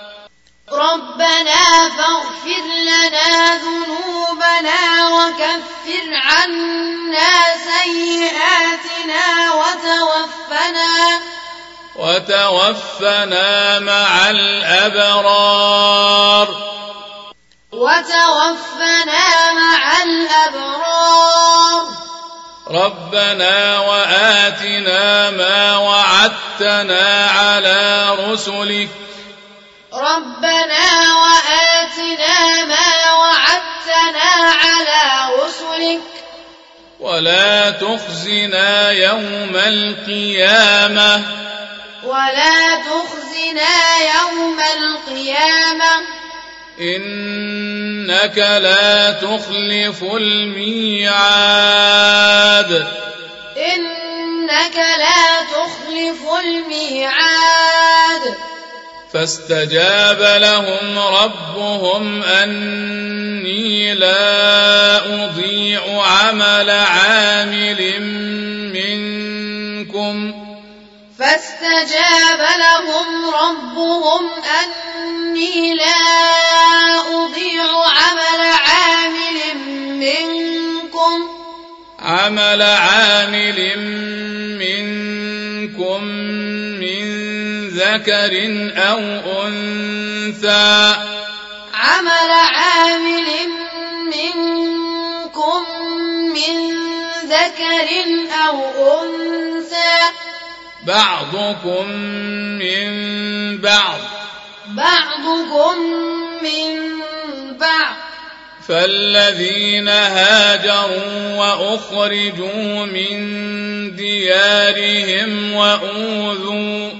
ربنا فاغفر لنا ذنوبنا وكفر عنا سيئاتنا وتوفنا وتوفنا مع الأبرار وتوفنا مع الأبرار ربنا وآتنا ما وعدتنا على رسلك ربنا وآتنا ما وعدتنا على رسلك ولا تخزنا يوم القيامة ولا تخزنا يوم القيامة إنك لا تخلف الميعاد إنك لا تخلف الميعاد فاستجاب لهم ربهم أني لا أضيع عمل عامل منكم فاستجاب لهم ربهم أني لا أضيع عمل عامل منكم عمل عامل منكم من ذكر أو أنثى عمل عامل منكم من ذكر أو أنثى بعضكم من بعض بعضكم من بعض فالذين هاجروا وأخرجوا من ديارهم وأوذوا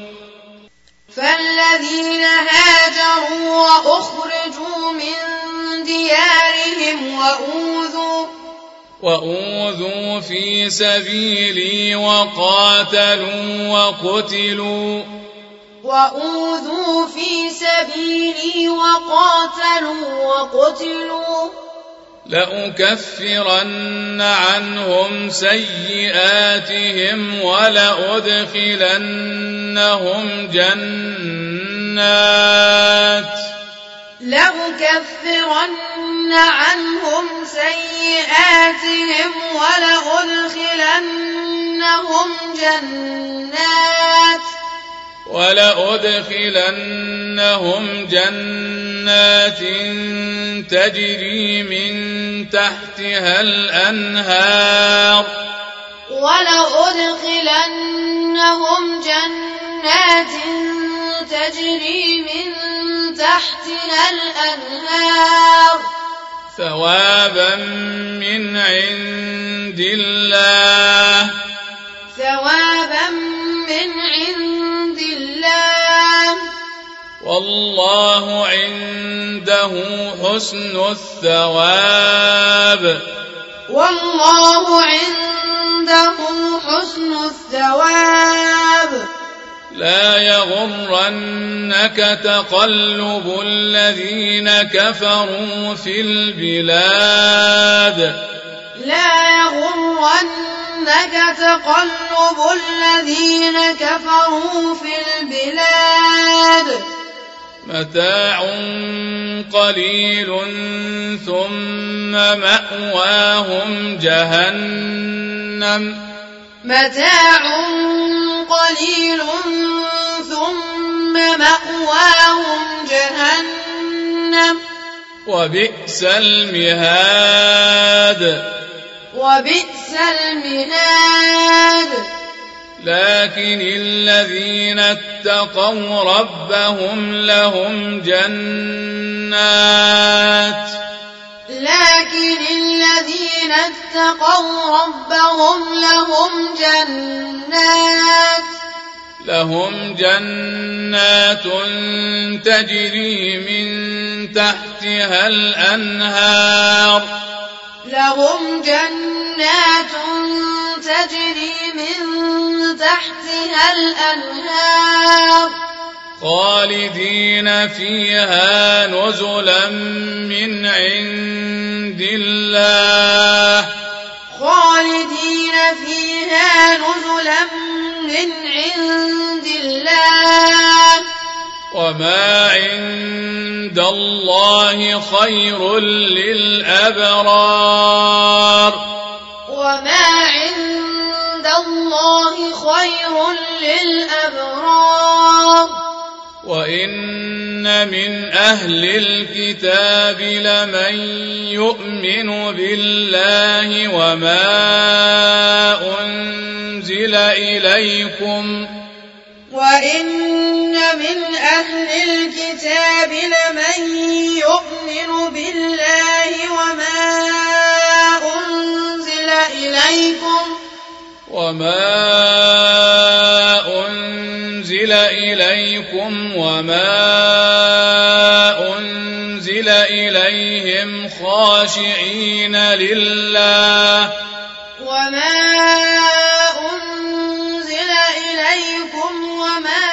فالذين هاجروا وأخرجوا من ديارهم وأوذوا وأوذوا في سبيلي وقاتلوا وقتلوا وأوذوا في سبيلي وقاتلوا وقتلوا لأكفرن عنهم سيئاتهم ولأدخلنهم جنات لأكفرن عنهم سيئاتهم ولأدخلنهم جنات ولأدخلنهم جنات تجري من تحتها الأنهار ولأدخلنهم جنات تجري من تحتها الأنهار ثوابا من عند الله ثوابا من عند الله والله عنده حسن الثواب والله عنده حسن الثواب لا يغرنك تقلب الذين كفروا في البلاد لا يغرنك تقلب الذين كفروا في البلاد متاع قليل ثم مأواهم جهنم متاع قليل ثم مأواهم جهنم وبئس المهاد وبئس المهاد لكن الذين اتقوا ربهم لهم جنات لكن الذين اتقوا ربهم لهم جنات لهم جنات تجري من تحتها الأنهار لهم جنات تجري من تحتها الأنهار خالدين فيها نزلا من عند الله خالدين فيها نزلا من عند الله وما عند الله خير للأبرار وما عند الله خير للأبرار وإن من أهل الكتاب لمن يؤمن بالله وما أنزل إليكم وإن من أهل الكتاب لمن يؤمن بالله وما أنزل إليكم وما أنزل إليكم وما أنزل إليهم خاشعين لله وما أنزل إليكم وما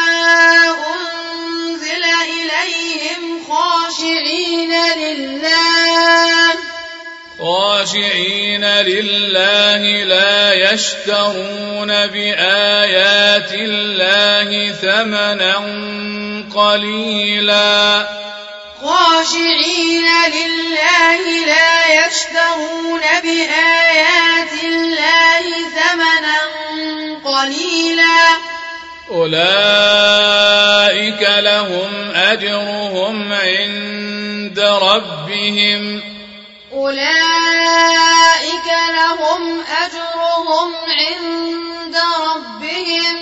أنزل إليهم خاشعين لله خاشعين لله لا يشترون بآيات الله ثمنا قليلا خاشعين لله لا يشترون بآيات الله ثمنا قليلا أولئك لهم أجرهم عند ربهم أولئك لهم أجرهم عند ربهم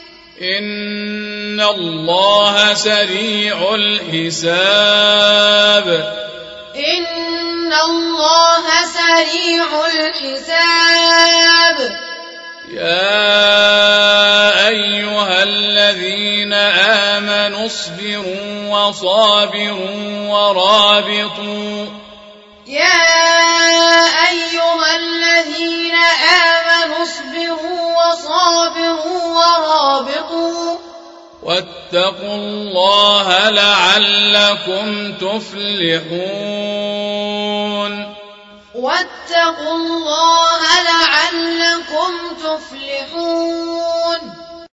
إن الله سريع الحساب إن الله سريع الحساب يا أيها الذين آمنوا اصبروا وصابروا ورابطوا يا أيها الذين آمنوا اصبروا وصابروا ورابطوا واتقوا الله لعلكم تفلحون واتقوا الله لعلكم تفلحون